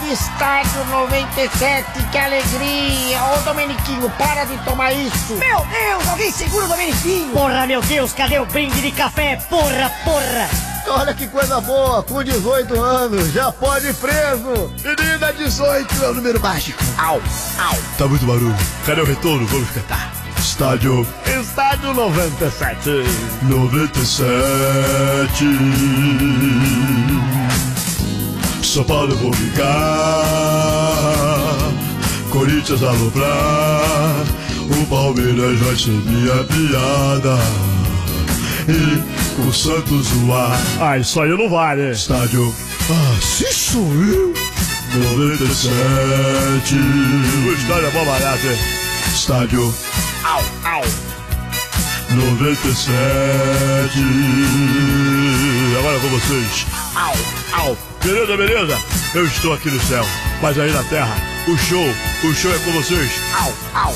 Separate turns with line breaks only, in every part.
Estádio 97, que alegria! Ô, Domeniquinho, para de tomar isso!
Meu Deus, alguém segura o Domeniquinho!
Porra, meu Deus, cadê o brinde de café? Porra!
Olha que coisa boa, com 18 anos, já pode ir preso! Menina, 18 é o número mágico!
Au!
Tá muito barulho. Cadê o retorno? Vamos cantar. Estádio
97!
97. São Paulo eu vou ficar, Corinthians aloprar, o Palmeiras vai ser minha piada, e o Santos zoar.
Ah, isso aí não vale!
Estádio, se sou eu, 97.
O estádio é bom barato, hein?
Estádio,
Au!
97. Agora com vocês.
Au!
Beleza? Eu estou aqui no céu, mas aí na terra, o show é com vocês.
Au!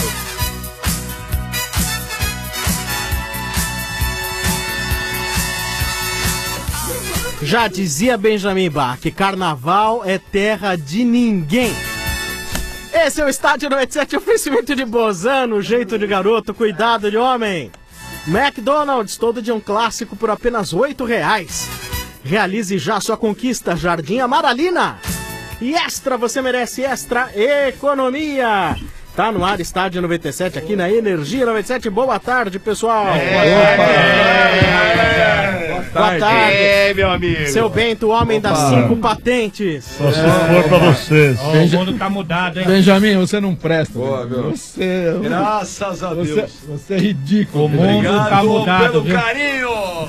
Já dizia Benjamin Bach que carnaval é terra de ninguém. Esse é o Estádio 97, oferecimento de Bozano, jeito de garoto, cuidado de homem. McDonald's, todo dia um clássico por apenas R$8. Realize já sua conquista, Jardim Amaralina. E Extra, você merece Extra Economia. Tá no ar, Estádio 97, aqui na Energia 97. Boa tarde, pessoal. Boa tarde.
Meu amigo!
Seu Bento, o homem das 5 patentes.
Só se for pra vocês.
O mundo tá mudado, hein?
Benjamin, você não presta.
Boa, meu.
Você...
Graças a Deus!
Você é ridículo.
O mundo tá mudado,
pelo
viu?
carinho!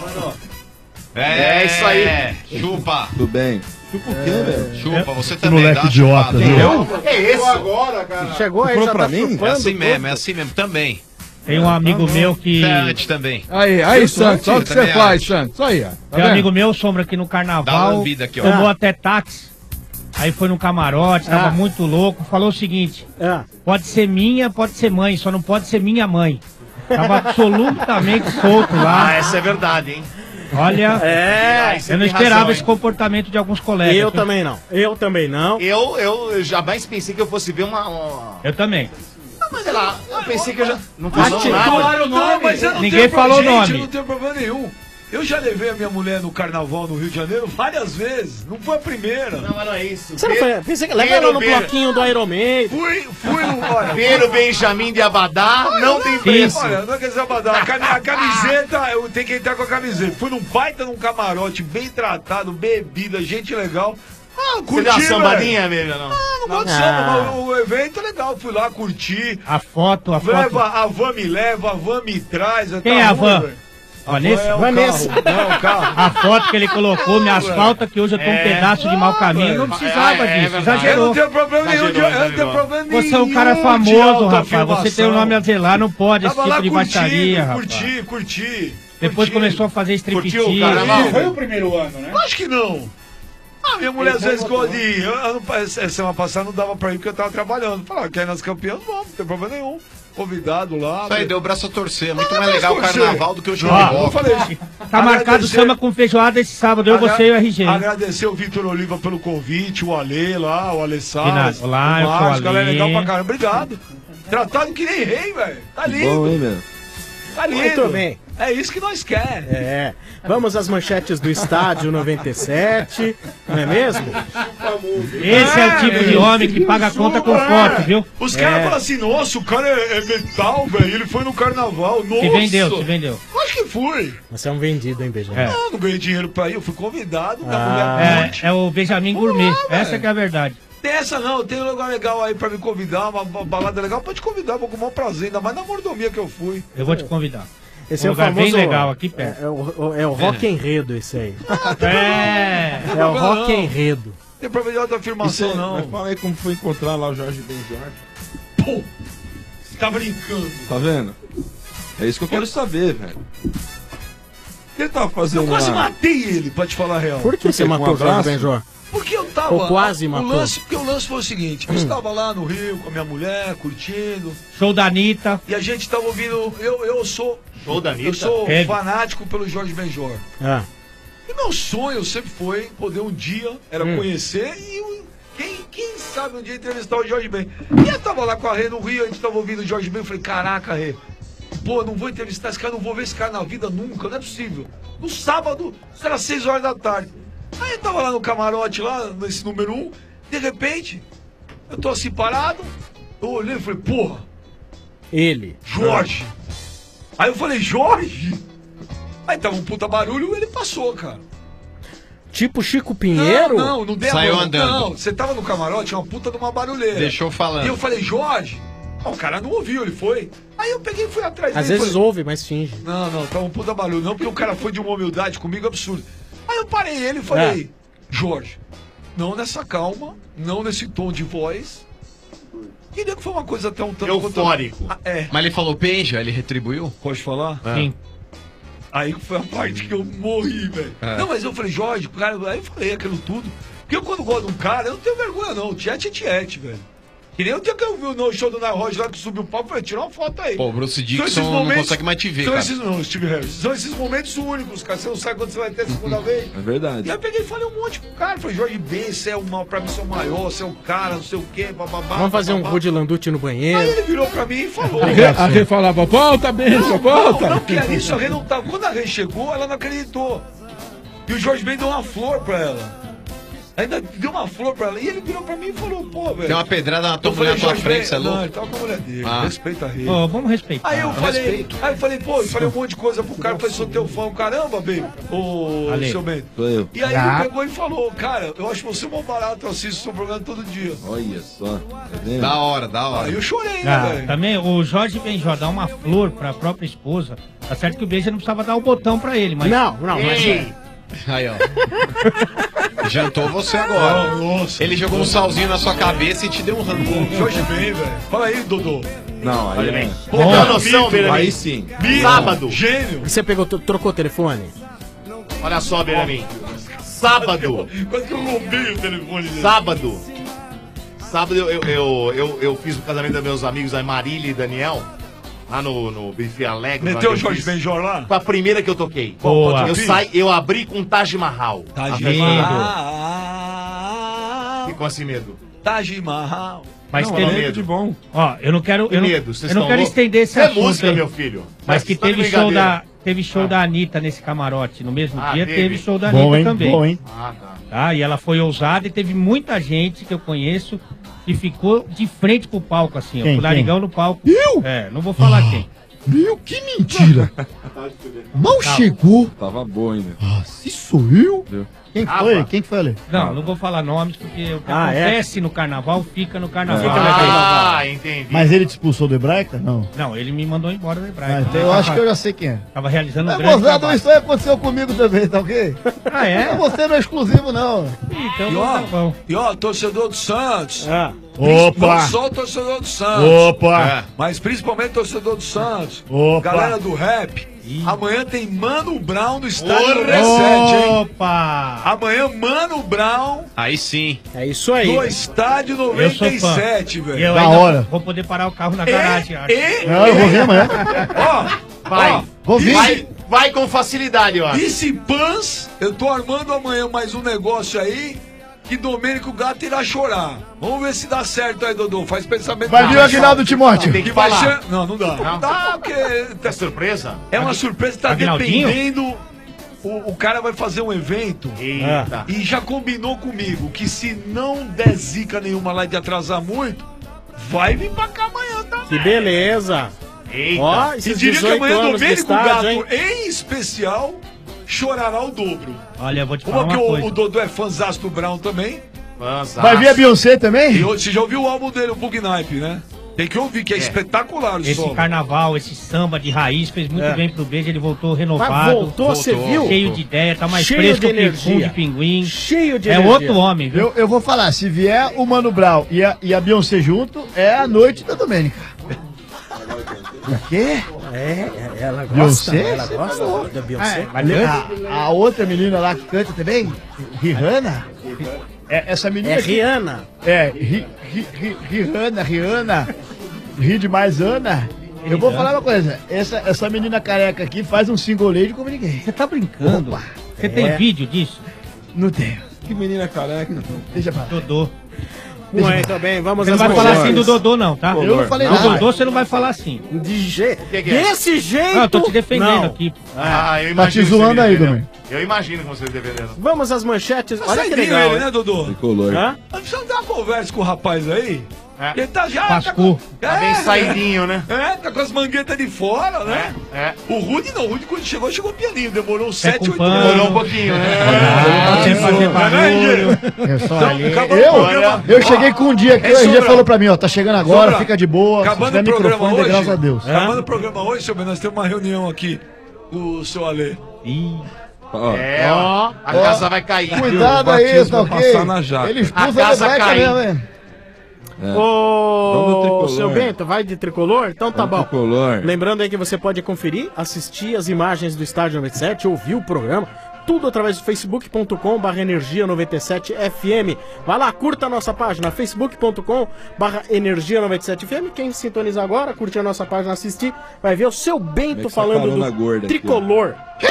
É isso aí. Chupa.
Tudo bem.
Chupa o quê, velho?
Chupa, você também.
moleque
dá
idiota,
chupada.
viu?
Que é isso?
Agora, cara!
Chegou aí, já
pra
tá
mim?
chupando
É assim mesmo,
tudo.
é assim mesmo. Também.
Tem um amigo meu que...
Ferrante também.
Aí, Santos, olha o que
também
você faz,
acho.
Santos. Aí, ó. Tá
Tem um
vendo?
amigo meu, Sombra, aqui no
Dá
carnaval,
lambida aqui, ó.
tomou até táxi, aí foi no camarote, tava
Ah.
muito louco, falou o seguinte,
Ah,
pode ser minha, pode ser mãe, só não pode ser minha mãe. Tava absolutamente solto lá,
essa é verdade, hein?
olha, eu não esperava esse
hein?
comportamento de alguns colegas.
eu
viu?
também não. Eu também não.
Eu jamais pensei que eu fosse ver uma...
Eu também.
Mas sei lá, eu pensei que eu já... Não falou
Atitude.
nada.
Não, mas eu não
Ninguém
tenho
falou o
gente,
nome.
eu não tenho problema nenhum. Eu já levei a minha mulher no carnaval no Rio de Janeiro várias vezes. Não foi a primeira.
Não, mas não é isso.
Você não foi? Pensei que leva ela no bloquinho do Iron Man.
Fui no. Olha,
Ver o Benjamin de Abadá não tem preço.
Olha, não é que eles vão dar. A camiseta, eu tenho que entrar com a camiseta. Fui num baita num camarote, bem tratado, bebida, gente legal. Ah,
Você
curti,
deu uma
velho.
sambadinha, mesmo, não?
Não gosto de samba, mas o evento é legal. Fui lá, curti.
A foto...
A van me leva, a van me traz.
Quem é a van? Vanessa?
É um
Vanessa.
carro, não é um carro.
A foto que ele colocou, me asfalta que hoje eu tô um pedaço de mau caminho, não precisava disso,
Eu não
exagerou.
tenho problema nenhum, eu não tenho problema nenhum.
Você é um cara
de
famoso, rapaz.
autoafirmação.
Você tem o nome a zelar, não pode esse
Tava
tipo
lá
de baixaria, rapaz.
curti.
Depois começou a fazer striptease.
Curtiu o carnaval?
Foi o primeiro ano, né? Acho que não. Ah, minha mulher às vezes gosta de ir. Semana passada não dava pra ir porque eu tava trabalhando. Falava, quer ir nas campeãs? Vamos, não tem problema nenhum. Convidado lá.
Isso aí, deu o braço a torcer. É muito
Ah,
mais legal o
mas você-
carnaval do que o show
Ó,
de
Eu
rock.
falei.
Tá marcado samba com feijoada esse sábado, eu, você e o RG. hein?
Agradecer o Vitor Oliva pelo convite, o Ale lá, o Ale Salles.
nada. Olá, eu sou o
Marcos, galera
Ale.
legal pra caramba. Obrigado. Tratado que nem rei, velho. Tá lindo.
Bom, hein, meu?
Tá lindo.
Muito bem.
É isso que nós quer.
É. Vamos às manchetes do Estádio 97, não é mesmo?
Esse é o tipo de homem que paga a conta com foto, viu?
Os caras falam assim, nossa, o cara é metal, velho. Ele foi no carnaval. Nossa.
Se vendeu, se vendeu.
Acho que fui.
Você é um vendido, hein, Benjamin?
É.
Não ganhei dinheiro pra ir, eu fui convidado da mulher curte.
É o Benjamin Gourmet, essa que é a verdade.
Tem essa não, tem um lugar legal aí pra me convidar, uma balada legal, pode convidar, vou com o maior prazer, ainda mais na mordomia que eu fui.
Eu vou te convidar.
Esse
Um
é o
lugar
famoso...
bem legal, aqui perto.
É o Rock Enredo, esse aí.
É.
É o Rock Enredo.
Não tem problema de outra afirmação,
Mas
não.
fala aí como foi encontrar lá o Jorge Benjor.
Pô, você tá brincando.
Tá vendo? É isso que eu quero saber, velho. O que ele tava fazendo
Eu quase
lá?
matei ele, pra te falar a real.
Por que você
Com
matou o Jorge
abraço?
Benjor?
Porque eu tava.
Ou quase matou.
Porque o lance foi o seguinte: eu estava lá no Rio com a minha mulher, curtindo,
Show da Anitta.
e a gente tava ouvindo. Eu sou.
Show da
Eu
Anitta.
sou
É.
fanático pelo Jorge Benjor.
Ah.
E meu sonho sempre foi poder um dia era conhecer e quem sabe, um dia entrevistar o Jorge Ben. E eu tava lá com a Rê no Rio, a gente tava ouvindo o Jorge Ben, eu falei, caraca, Rê, pô, não vou entrevistar esse cara, não vou ver esse cara na vida nunca, não é possível. No sábado, era 6 horas da tarde. Aí eu tava lá no camarote, lá, nesse número 1, de repente, eu tô assim parado, eu olhei e falei, porra,
ele.
Jorge. Aí eu falei, Jorge? Aí tava um puta barulho e ele passou, cara.
Tipo Chico Pinheiro?
Não deu.
Saiu andando.
Não, você tava no camarote, tinha uma puta de uma barulheira.
Deixou falando.
E eu falei, Jorge? O cara não ouviu, ele foi. Aí eu peguei e fui atrás dele.
Às vezes ouve, mas finge.
Não, tava um puta barulho. Não, porque o cara foi de uma humildade comigo absurda. Aí eu parei ele e falei, Jorge, não nessa calma, não nesse tom de voz. Queria que foi uma coisa até um tanto...
Eufórico.
Mas ele falou beija, ele retribuiu?
Pode falar?
Sim.
Aí foi a parte que eu morri, velho. Não, mas eu falei, Jorge, cara, aí eu falei aquilo tudo. Porque eu quando gosto de um cara, eu não tenho vergonha não. Tiete é tiete, velho. Que nem o dia que eu vi no show do Nile Rodgers lá que subiu o palco, eu falei, tira uma foto aí.
Pô, o Bruce Dickinson não consegue mais te ver, cara.
Steve Harris. São esses momentos únicos, cara. Você não sabe quando você vai ter a segunda vez.
É verdade.
E aí eu peguei e falei um monte com o cara. Falei, Jorge Ben, você é pra mim, você é o maior, você é o cara, não sei o quê, bababá.
Vamos fazer um Rudy Landucci no banheiro.
Aí ele virou pra mim e falou.
A Rê falava, volta, Benção, volta.
Não, que ali a Rê não tava. Quando a Rê chegou, ela não acreditou. E o Jorge Ben deu uma flor pra ela. Ainda deu uma flor pra ela. E ele virou pra mim e falou, pô, velho.
Tem uma pedrada na tua mulher na tua frente, você é louco?
Não, ele tava com a mulher dele. Respeita a Rê.
Vamos respeitar.
Aí eu falei, pô, eu falei um monte de coisa pro cara. Eu falei, sou teu fã, caramba, baby. Ô, seu Bento. E aí ele pegou e falou, cara, eu acho você um barato, eu assisto o seu programa todo dia.
Olha só. Da hora.
Aí eu chorei, né, velho?
Também, o Jorge Benjó dá uma flor pra própria esposa. Tá certo que o beijo não precisava dar o botão pra ele, mas...
Não, mas...
Aí, ó. Jantou você agora.
Nossa.
Ele jogou um salzinho na sua cabeça e te deu um rancor.
Jorge Ben, velho. Fala aí, Dodô.
Não, aí bem.
Pô, tem uma noção, Beramin?
Aí sim.
Sábado.
Gênio.
Você trocou o telefone?
Olha só, Beramin. Sábado.
Quase que eu roubei o telefone dele.
Sábado eu fiz o casamento dos meus amigos, a Marília e Daniel. Lá no Bife Alegre.
Meteu o Jorge Ben lá?
Foi a primeira que eu toquei.
Boa.
Eu abri com Taj Mahal.
Taj
Mahal. Ficou assim medo.
Taj Mahal.
Mas
Não,
teve
medo.
De bom.
Ó, eu não quero estender esse
É
assunto
música,
aí,
meu filho.
mas que
Tá de
teve show da Anitta nesse camarote. No mesmo dia
teve.
teve show da
Bom,
Anitta
hein?
também.
Bom, hein?
Ah, tá.
Tá? E ela foi ousada e teve muita gente que eu conheço que ficou de frente pro palco, assim, ó.
Quem?
O narigão no palco.
Eu?
Não vou falar quem.
Meu, que mentira. Mal chegou.
Tava bom ainda.
Ah, se sou eu?
Quem foi? Quem que foi ali?
Não vou falar nomes, porque o que
Ah,
acontece no carnaval fica no carnaval.
Entendi.
Mas ele te expulsou do Hebraica? Não.
Não, ele me mandou embora do Hebraica.
Então eu acho que eu já sei quem é.
Tava realizando um
Mas,
grande
moçada,
trabalho.
isso aí aconteceu comigo também, tá ok?
Ah, é?
Você não é exclusivo, não.
Então,
E ó, torcedor do Santos.
Opa!
Não só o torcedor do Santos.
Opa!
Mas principalmente o torcedor do Santos.
Opa!
Galera do rap. Amanhã tem Mano Brown no estádio 97, hein?
Opa!
Amanhã Mano Brown.
Aí sim.
É isso aí.
No estádio
Eu sou fã.
97,
E
velho.
eu
Da
ainda
hora.
vou poder parar o carro na garagem, acho.
Não, eu vou vir amanhã.
Ó,
Vou vir.
Vai com facilidade, ó.
e se Pans, eu tô armando amanhã mais um negócio aí que Domênico Gato irá chorar. Vamos ver se dá certo aí, Dodô. Faz pensamento.
Vai vir o Aguinaldo Timóteo.
Tem que
vai
falar.
ser... Não dá. Não dá, porque...
É surpresa?
É uma surpresa, tá
Aguinaldinho?
dependendo. O cara vai fazer um evento
Eita.
e já combinou comigo que se não der zica nenhuma lá de atrasar muito, vai vir pra cá amanhã também.
Que beleza.
Eita.
Ó,
E
esses
diria que
18
amanhã
anos de
Domênico
estádio,
Gato,
hein?
em especial, chorará o dobro.
Olha, eu vou te falar
Uma que
uma coisa.
o Dodô é fãzaço do Brown também.
Vai vir a Beyoncé também?
E você já ouviu o álbum dele, o Bug Nipe, né? Tem que ouvir, que é espetacular o
Esse
solo.
carnaval, esse samba de raiz fez muito bem pro beijo, ele voltou renovado.
Mas voltou, você viu?
Cheio de ideia, tá mais
Cheio
fresco
de
que o
energia.
de pinguim.
Cheio de
É
energia.
outro homem, viu?
Eu vou falar, se vier o Mano Brown e a Beyoncé junto, é a noite da Domênica. O quê?
Ela gosta.
Beyoncé?
Ela gosta da Beyoncé.
A outra menina lá que canta também, Rihanna. Essa menina
É
aqui-
Rihanna.
Rihanna. Ri demais, Ana. Eu vou falar uma coisa. Essa menina careca aqui faz um single lady como ninguém.
Você tá brincando?
Opa.
Você tem vídeo disso?
Não tenho.
Que menina careca.
Deixa pra lá.
Dodô.
Muito bem, vamos
Você não
às
vai falar
manchetes.
assim do Dodô, não, tá?
Eu não falei
Do
nada.
Dodô você não vai falar assim.
Desse jeito.
Não, eu tô te defendendo
Não.
aqui.
Eu
Tá te
imagino
zoando
você
aí,
defendendo.
Domingo.
Eu imagino que você defendendo.
Vamos às manchetes. Olha que
Saidinho
legal,
ele,
hein?
né, Dodô?
Tricolor.
Hã?
Nós precisamos dar uma conversa com o rapaz aí. Ele tá já.
Pascou.
Tá bem saidinho, né?
Tá com as manguetas de fora, né? O Rude não, o Rude quando chegou pianinho. Demorou 7, 8
pano.
anos.
Demorou um pouquinho, né?
Sem fazer barulho.
Eu só
Então,
ali.
acabou o programa.
Eu cheguei com um dia que
É
o RG
Sombra.
falou pra mim, ó, tá chegando agora,
Sombra.
fica de boa. Se
Acabando
tiver
o programa
microfone,
hoje.
dê graças a Deus.
Acabando o programa hoje, seu Ben, nós temos uma reunião aqui com o seu Alê.
Ó, a casa vai cair.
Cuidado
O
aí,
batismo
tá
vai
ok?
passar na jaca.
Ele
A
expulsa
casa
a Bebeca
cai.
mesmo, hein?
Vamos no
Ô,
tricolor.
seu Bento, vai de tricolor? Então tá bom.
Tricolor.
Lembrando aí que você pode conferir, assistir as imagens do Estádio 97, ouvir o programa, tudo através do facebook.com/energia97fm. Vai lá, curta a nossa página, facebook.com/energia97fm. Quem sintonizar agora, curtir a nossa página, assistir, vai ver o seu Bento
Como é que
falando
essa carona
do
gorda aqui,
tricolor.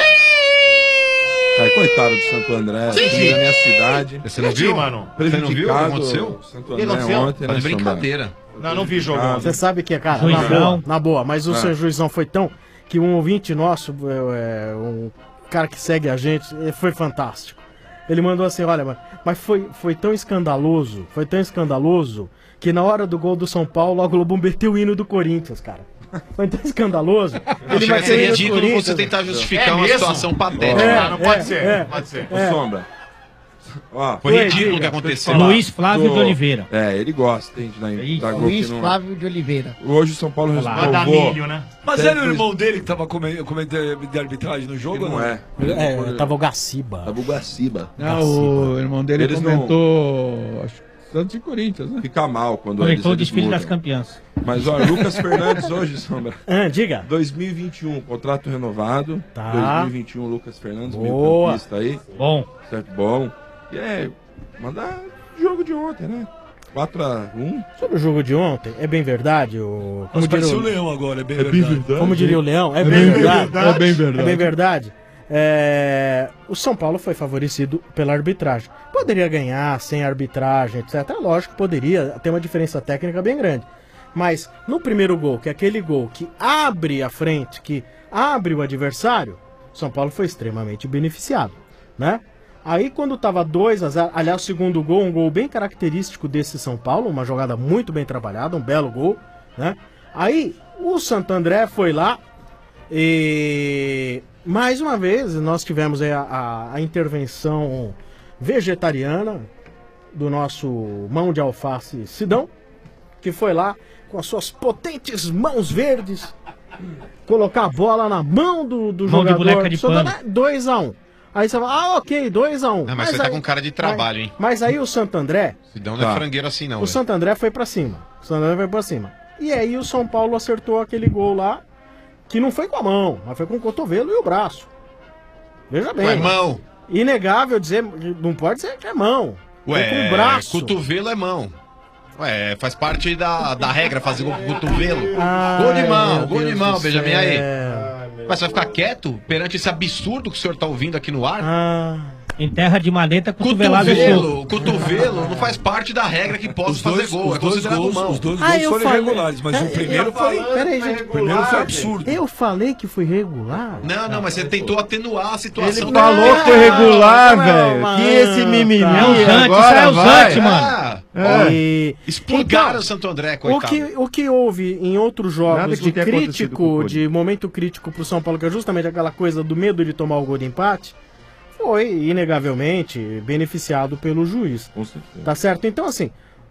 Cara, coitado do Santo André, aqui na minha cidade.
Você não viu,
mano?
Você não viu o que
Prejudicado.
aconteceu?
Santo
que
André
aconteceu?
ontem,
Tá de
né, Sombra?
brincadeira.
Não vi jogo.
Você sabe que, cara,
Juizão.
na boa, mas o seu juizão foi tão que um ouvinte nosso, um cara que segue a gente, foi fantástico. Ele mandou assim, olha, mas foi tão escandaloso, que na hora do gol do São Paulo, a Globo meteu o hino do Corinthians, cara. Foi tão escandaloso. Ele vai ter o
Seria
hino do
ridículo
Corinthians.
você tentar justificar
É
uma
mesmo?
situação patética.
Ah, não pode ser, não pode ser.
Ô, Sombra. Ó,
Foi ridículo o que
diga.
aconteceu.
Luiz Flávio de Oliveira.
Ele gosta, hein, da gol
Luiz
que não...
Flávio de Oliveira.
Hoje o São Paulo
Manda
resolveu.
milho, né?
Mas
Até
era o
foi-
irmão dele que tava comendo de arbitragem no jogo?
Não
ou
é.
Tava o Gaciba.
Tava o Guaciba.
O irmão dele
Eles não-
comentou. Acho que Santos e Corinthians, né?
Fica mal quando
Conectou o
eles
desfile
mudam.
das campeãs.
Mas, ó, Lucas Fernandes hoje, Sombra.
Diga.
2021, contrato renovado.
Tá.
2021, Lucas Fernandes, meio
Boa.
campista aí.
Bom.
Certo, bom. E mandar jogo de ontem, né? 4-1.
Sobre o jogo de ontem, é bem verdade,
Mas parecia o Leão agora, é bem verdade.
como diria o Leão, é bem verdade.
É bem verdade.
É bem verdade. O São Paulo foi favorecido pela arbitragem. Poderia ganhar sem arbitragem, etc. Lógico que poderia ter uma diferença técnica bem grande. Mas no primeiro gol, que é aquele gol que abre a frente, que abre o adversário, o São Paulo foi extremamente beneficiado, né? Aí quando tava 2-0, aliás, o segundo gol, um gol bem característico desse São Paulo, uma jogada muito bem trabalhada, um belo gol, né? Aí o Santo André foi lá e mais uma vez nós tivemos aí a intervenção vegetariana do nosso mão de alface Sidão, que foi lá com as suas potentes mãos verdes colocar a bola na mão do
Mão de
jogador.
boneca de pano.
2-1. Aí você fala, ok, 2-1.
Não, mas você tá com cara de trabalho, hein?
Mas aí o Santo André,
Sidão não é frangueiro assim, não.
o
velho.
Santo André foi pra cima. O Santo André foi pra cima. E aí o São Paulo acertou aquele gol lá, que não foi com a mão, mas foi com o cotovelo e o braço. Veja bem.
Ué, mão.
Inegável dizer, não pode dizer que é mão. Foi com o braço.
Cotovelo é mão. Ué, faz parte da regra fazer gol com o cotovelo.
Ai,
Gol de mão,
meu
gol de
Deus
mão,
do
Benjamin. Aí.
céu.
Mas você vai ficar quieto perante esse absurdo que o senhor tá ouvindo aqui no ar?
Em terra de maleta, cotovelada é soco.
Cotovelo não faz parte da regra que possa fazer gol. É considerado mão.
Os dois gols foram irregulares, mas o primeiro foi.
Peraí, gente.
O primeiro foi absurdo.
Eu falei que foi regular?
Não, mas você tentou atenuar a situação.
Ele falou que foi regular, velho.
não,
Que esse mimimi
É o Zante,
agora
isso é o
vai.
Zante, mano.
E...
Expurgaram
Então,
o Santo André, coitado.
O que houve em outros jogos
Nada que
de
não tenha acontecido com o
crítico,
Corinthians.
de momento crítico pro São Paulo, que é justamente aquela coisa do medo de tomar o gol de empate, foi inegavelmente beneficiado pelo juiz.
Com certeza.
Tá certo? Então, assim,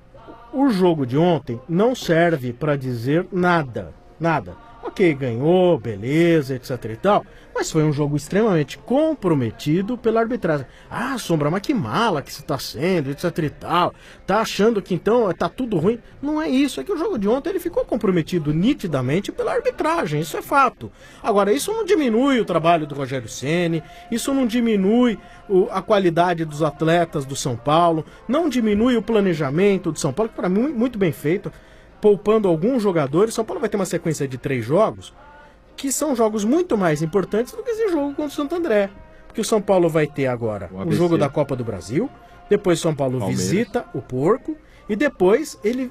o jogo de ontem não serve pra dizer nada. Nada. Ok, ganhou, beleza, etc e tal. Mas foi um jogo extremamente comprometido pela arbitragem. Ah, Sombra, mas que mala que você tá sendo, etc e tal. Tá achando que então tá tudo ruim. Não é isso. É que o jogo de ontem ele ficou comprometido nitidamente pela arbitragem. Isso é fato. Agora, isso não diminui o trabalho do Rogério Ceni. Isso não diminui a qualidade dos atletas do São Paulo. Não diminui o planejamento do São Paulo, que para mim muito bem feito. Poupando alguns jogadores. São Paulo vai ter uma sequência de 3 jogos que são jogos muito mais importantes do que esse jogo contra o Santo André. Porque o São Paulo vai ter agora o
ABC.
jogo da Copa do Brasil, depois o São Paulo
Palmeiras.
visita o Porco E depois ele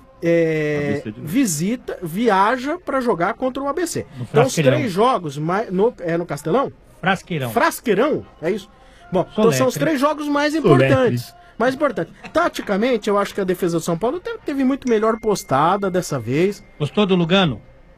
viaja para jogar contra o ABC. Então os 3 jogos no Castelão? Frasqueirão, é isso? Bom, então são os 3 jogos mais importantes. Taticamente, eu acho que a defesa do São Paulo teve muito melhor postada dessa vez.
Gostou do Lugano?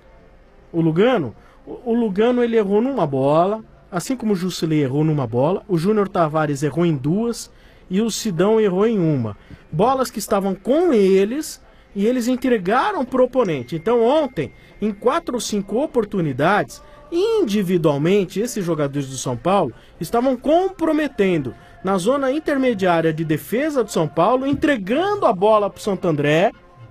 O Lugano? O Lugano, ele errou numa bola, assim como o Jusilei errou numa bola, o Júnior Tavares errou em 2 e o Sidão errou em 1. Bolas que estavam com eles e eles entregaram pro oponente. Então ontem, em 4 ou 5 oportunidades, individualmente, esses jogadores do São Paulo estavam comprometendo na zona intermediária de defesa do São Paulo, entregando a bola pro Santo André,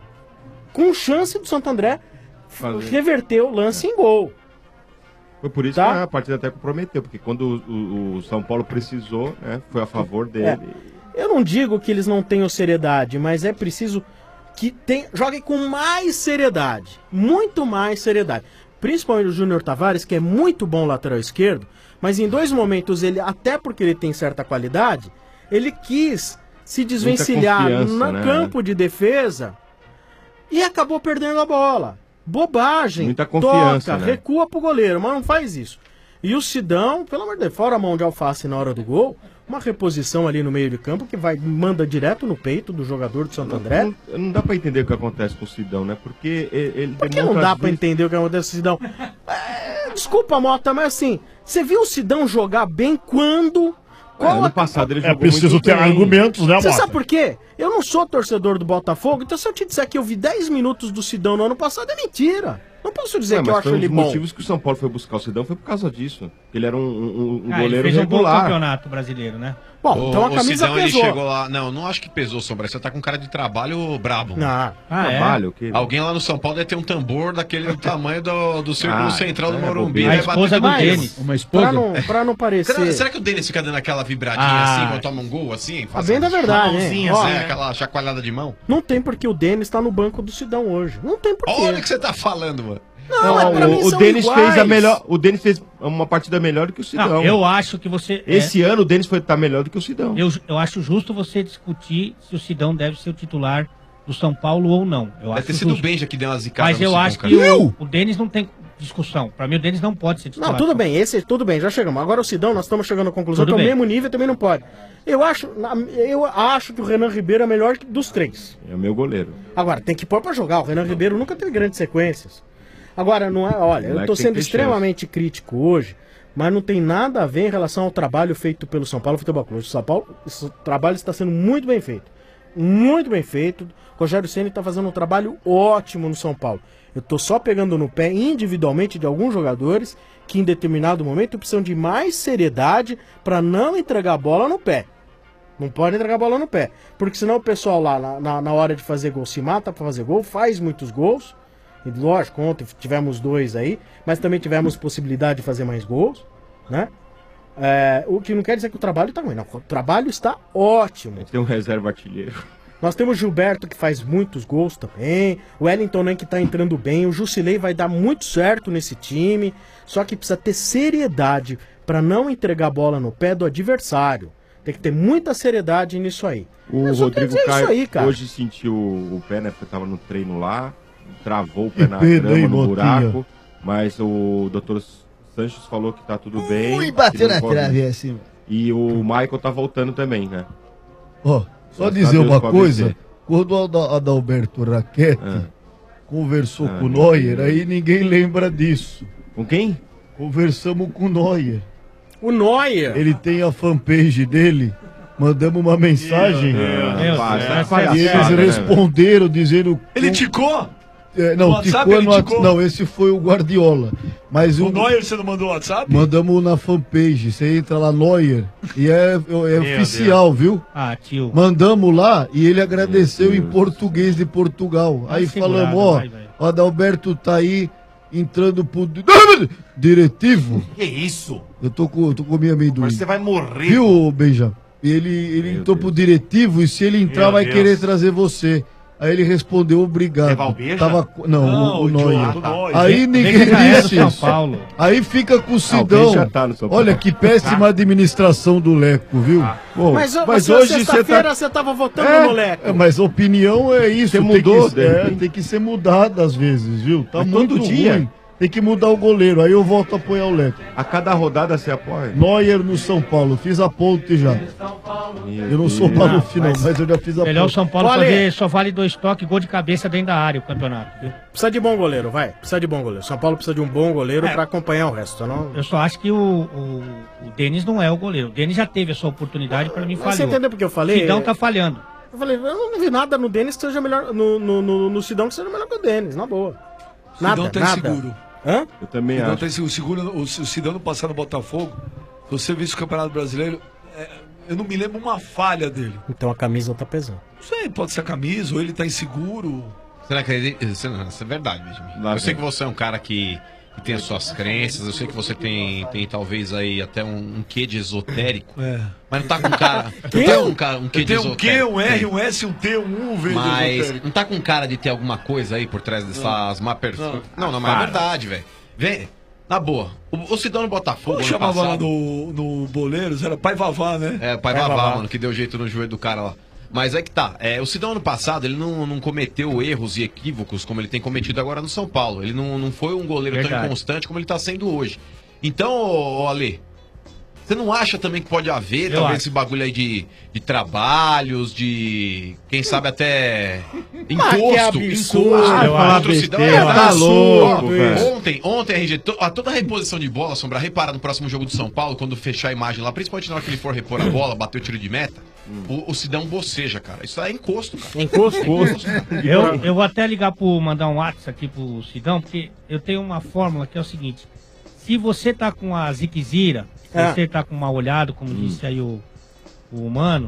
com chance do Santo André reverter o lance em gol.
Foi por isso que a partida até comprometeu, porque quando o São Paulo precisou, né, foi a favor dele.
Eu não digo que eles não tenham seriedade, mas é preciso que joguem com mais seriedade, muito mais seriedade. Principalmente o Júnior Tavares, que é muito bom lateral esquerdo, mas em 2 momentos, ele, até porque ele tem certa qualidade, ele quis se desvencilhar no campo de defesa e acabou perdendo a bola. Bobagem.
Muita confiança,
toca, recua pro goleiro, mas não faz isso. E o Sidão, pelo amor de Deus, fora a mão de alface na hora do gol, uma reposição ali no meio de campo que manda direto no peito do jogador do Santo André.
Não dá pra entender o que acontece com o Sidão, né? Porque ele
Por que não dá pra entender o que acontece com o Sidão? Desculpa, Mota, mas assim, você viu o Sidão jogar bem quando...
Ano passado ele jogou
preciso
muito
ter
bem.
argumentos, né,
Você
Mota?
sabe por quê? Eu não sou torcedor do Botafogo, então se eu te disser que eu vi 10 minutos do Sidão no ano passado, é mentira. Não posso dizer que eu acho ele bom.
Os motivos que o São Paulo foi buscar o Sidão foi por causa disso. Ele era um goleiro
ele fez
regular.
Um bom campeonato brasileiro, né?
Bom, então a camisa
Sidão,
pesou.
ele chegou lá... Não acho que pesou, Sombra. Você tá com cara de trabalho brabo.
Trabalho?
É? Alguém lá no São Paulo deve ter um tambor daquele do tamanho do círculo central do Morumbi.
A esposa do Denis.
Uma esposa?
Pra não parecer...
Será que o Denis fica dando aquela vibradinha assim quando toma um gol, assim?
A bem da verdade,
hein?
Ó,
Aquela chacoalhada de mão?
Não tem porque o Denis tá no banco do Sidão hoje. Não tem porquê.
Olha o que você tá falando, mano.
Não, pra mim
o
são
Denis
iguais.
fez a melhor. O Denis fez uma partida melhor do que o Sidão.
Não, eu acho que você...
Esse ano o Denis tá melhor do que o Sidão.
Eu acho justo você discutir se o Sidão deve ser o titular do São Paulo ou não.
Deve ter sido o Benja que deu umas zicadas.
Mas eu
no
acho
Sidão,
que o Denis não tem discussão. Pra mim o Denis não pode ser titular.
Não, tudo bem, tudo bem, já chegamos. Agora o Sidão, nós estamos chegando à conclusão
Tudo
que
bem.
ao mesmo nível também não pode. Eu acho que o Renan Ribeiro é melhor dos 3.
É o meu goleiro.
Agora, tem que pôr pra jogar. O Renan Ribeiro nunca teve grandes sequências. Agora, não é. Olha, eu tô sendo extremamente crítico hoje, mas não tem nada a ver em relação ao trabalho feito pelo São Paulo Futebol Clube. Esse trabalho está sendo muito bem feito. Muito bem feito. O Rogério Ceni está fazendo um trabalho ótimo no São Paulo. Eu tô só pegando no pé individualmente de alguns jogadores que em determinado momento precisam de mais seriedade para não entregar a bola no pé. Não pode entregar a bola no pé. Porque senão o pessoal lá na hora de fazer gol se mata para fazer gol, faz muitos gols. E lógico, ontem tivemos 2 aí, mas também tivemos possibilidade de fazer mais gols, né? O que não quer dizer que o trabalho está ruim, não. O trabalho está ótimo.
A gente tem um reserva artilheiro.
Nós temos o Gilberto que faz muitos gols também, o Wellington né, que está entrando bem, o Jusilei vai dar muito certo nesse time, só que precisa ter seriedade para não entregar a bola no pé do adversário. Tem que ter muita seriedade nisso aí.
O Rodrigo Caio hoje sentiu o pé, né? Porque tava no treino lá, travou o pé na grama, no buraco, mas o Dr. Sanches falou que tá tudo bem.
Ui, bateu na trave assim.
E o Michael tá voltando também, né?
Só dizer uma coisa, quando o Adalberto Raquete conversou com o Neuer, aí ninguém lembra disso.
Com quem?
Conversamos com o Neuer.
O Neuer?
Ele tem a fanpage dele, mandamos uma mensagem e eles responderam dizendo...
Ele ticou?
Não,
WhatsApp,
ticou. Não, esse foi o Guardiola. Mas
o Neuer você não mandou o WhatsApp?
Mandamos na fanpage. Você entra lá, Neuer, e é oficial, viu?
Tio.
Mandamos lá e ele agradeceu em português de Portugal. Aí falamos, o Adalberto tá aí entrando pro diretivo.
Que isso?
Eu tô com minha amendoim.
Mas você vai morrer.
Viu, Benja? Ele entrou pro diretivo e se ele entrar vai querer trazer você. Aí ele respondeu obrigado.
É Valbeja?
Não, o Neuer.
Neuer.
Aí ninguém disse isso. Aí fica com o Sidão.
já tá no São Paulo.
Olha que péssima administração do Leco, viu? Bom,
Mas
hoje você
sexta-feira você tava votando no Leco.
mas opinião é isso.
Você mudou,
tem que ser mudado às vezes, viu? Tá
Mas
muito
todo dia?
ruim. Tem que mudar o goleiro. Aí eu volto a apoiar o Leco.
A cada rodada você apoia?
Neuer no São Paulo. Fiz a ponte já. Eu não sou Maluf, não, mas eu já fiz a
Melhor o
ponte.
São Paulo fazer só vale 2 toques, gol de cabeça dentro da área, o campeonato. Viu?
Precisa de bom goleiro, vai. Precisa de bom goleiro. São Paulo precisa de um bom goleiro pra acompanhar o resto, não?
Eu só acho que o Denis não é o goleiro. O Denis já teve a sua oportunidade, pra mim
Mas
falhou.
você entendeu porque eu falei?
O Sidão tá falhando.
Eu falei, eu não vi nada no Denis que seja melhor. No Sidão que seja melhor que o Denis, na boa. Nada,
Sidão tá
nada.
inseguro.
Hã?
Eu também
Sidão
acho.
tá inseguro. O Sidão no passado no Botafogo, se você visse o Campeonato Brasileiro, eu não me lembro uma falha dele.
Então a camisa tá pesando.
Não sei, pode ser a camisa, ou ele tá inseguro.
Será que isso é verdade, mesmo? Eu sei que você é um cara que tem as suas crenças, eu sei que você tem talvez aí até um quê de esotérico. Mas não tá com cara. Não tá com um quê de
Tem um
esotérico.
Q, um R, um S, um T, um U, velho.
Mas não tá com cara de ter alguma coisa aí por trás dessas má pessoas. Não, mas é verdade, velho. Vem, na boa. O Sidão no Botafogo.
Como chamava lá no Boleiros? Era Pai Vavá, né?
É, Pai Vavá, mano, que deu jeito no joelho do cara lá. Mas é que tá, o Sidão ano passado, ele não cometeu erros e equívocos como ele tem cometido agora no São Paulo. Ele não foi um goleiro tão inconstante como ele tá sendo hoje. Então, ô Ale, você não acha também que pode haver, talvez, esse bagulho aí de trabalhos, de, quem sabe até encosto, contra o Sidão?
Tá louco, velho.
Ontem, RG, toda a reposição de bola, Sombra, repara no próximo jogo do São Paulo, quando fechar a imagem lá, principalmente na hora que ele for repor a bola, bater o tiro de meta, o Sidão boceja, cara. Isso é encosto, cara.
Encosto?
Eu vou até ligar mandar um WhatsApp aqui pro Sidão, porque eu tenho uma fórmula que é o seguinte: se você tá com a ziquezira, você tá com mal olhado, como disse aí o humano,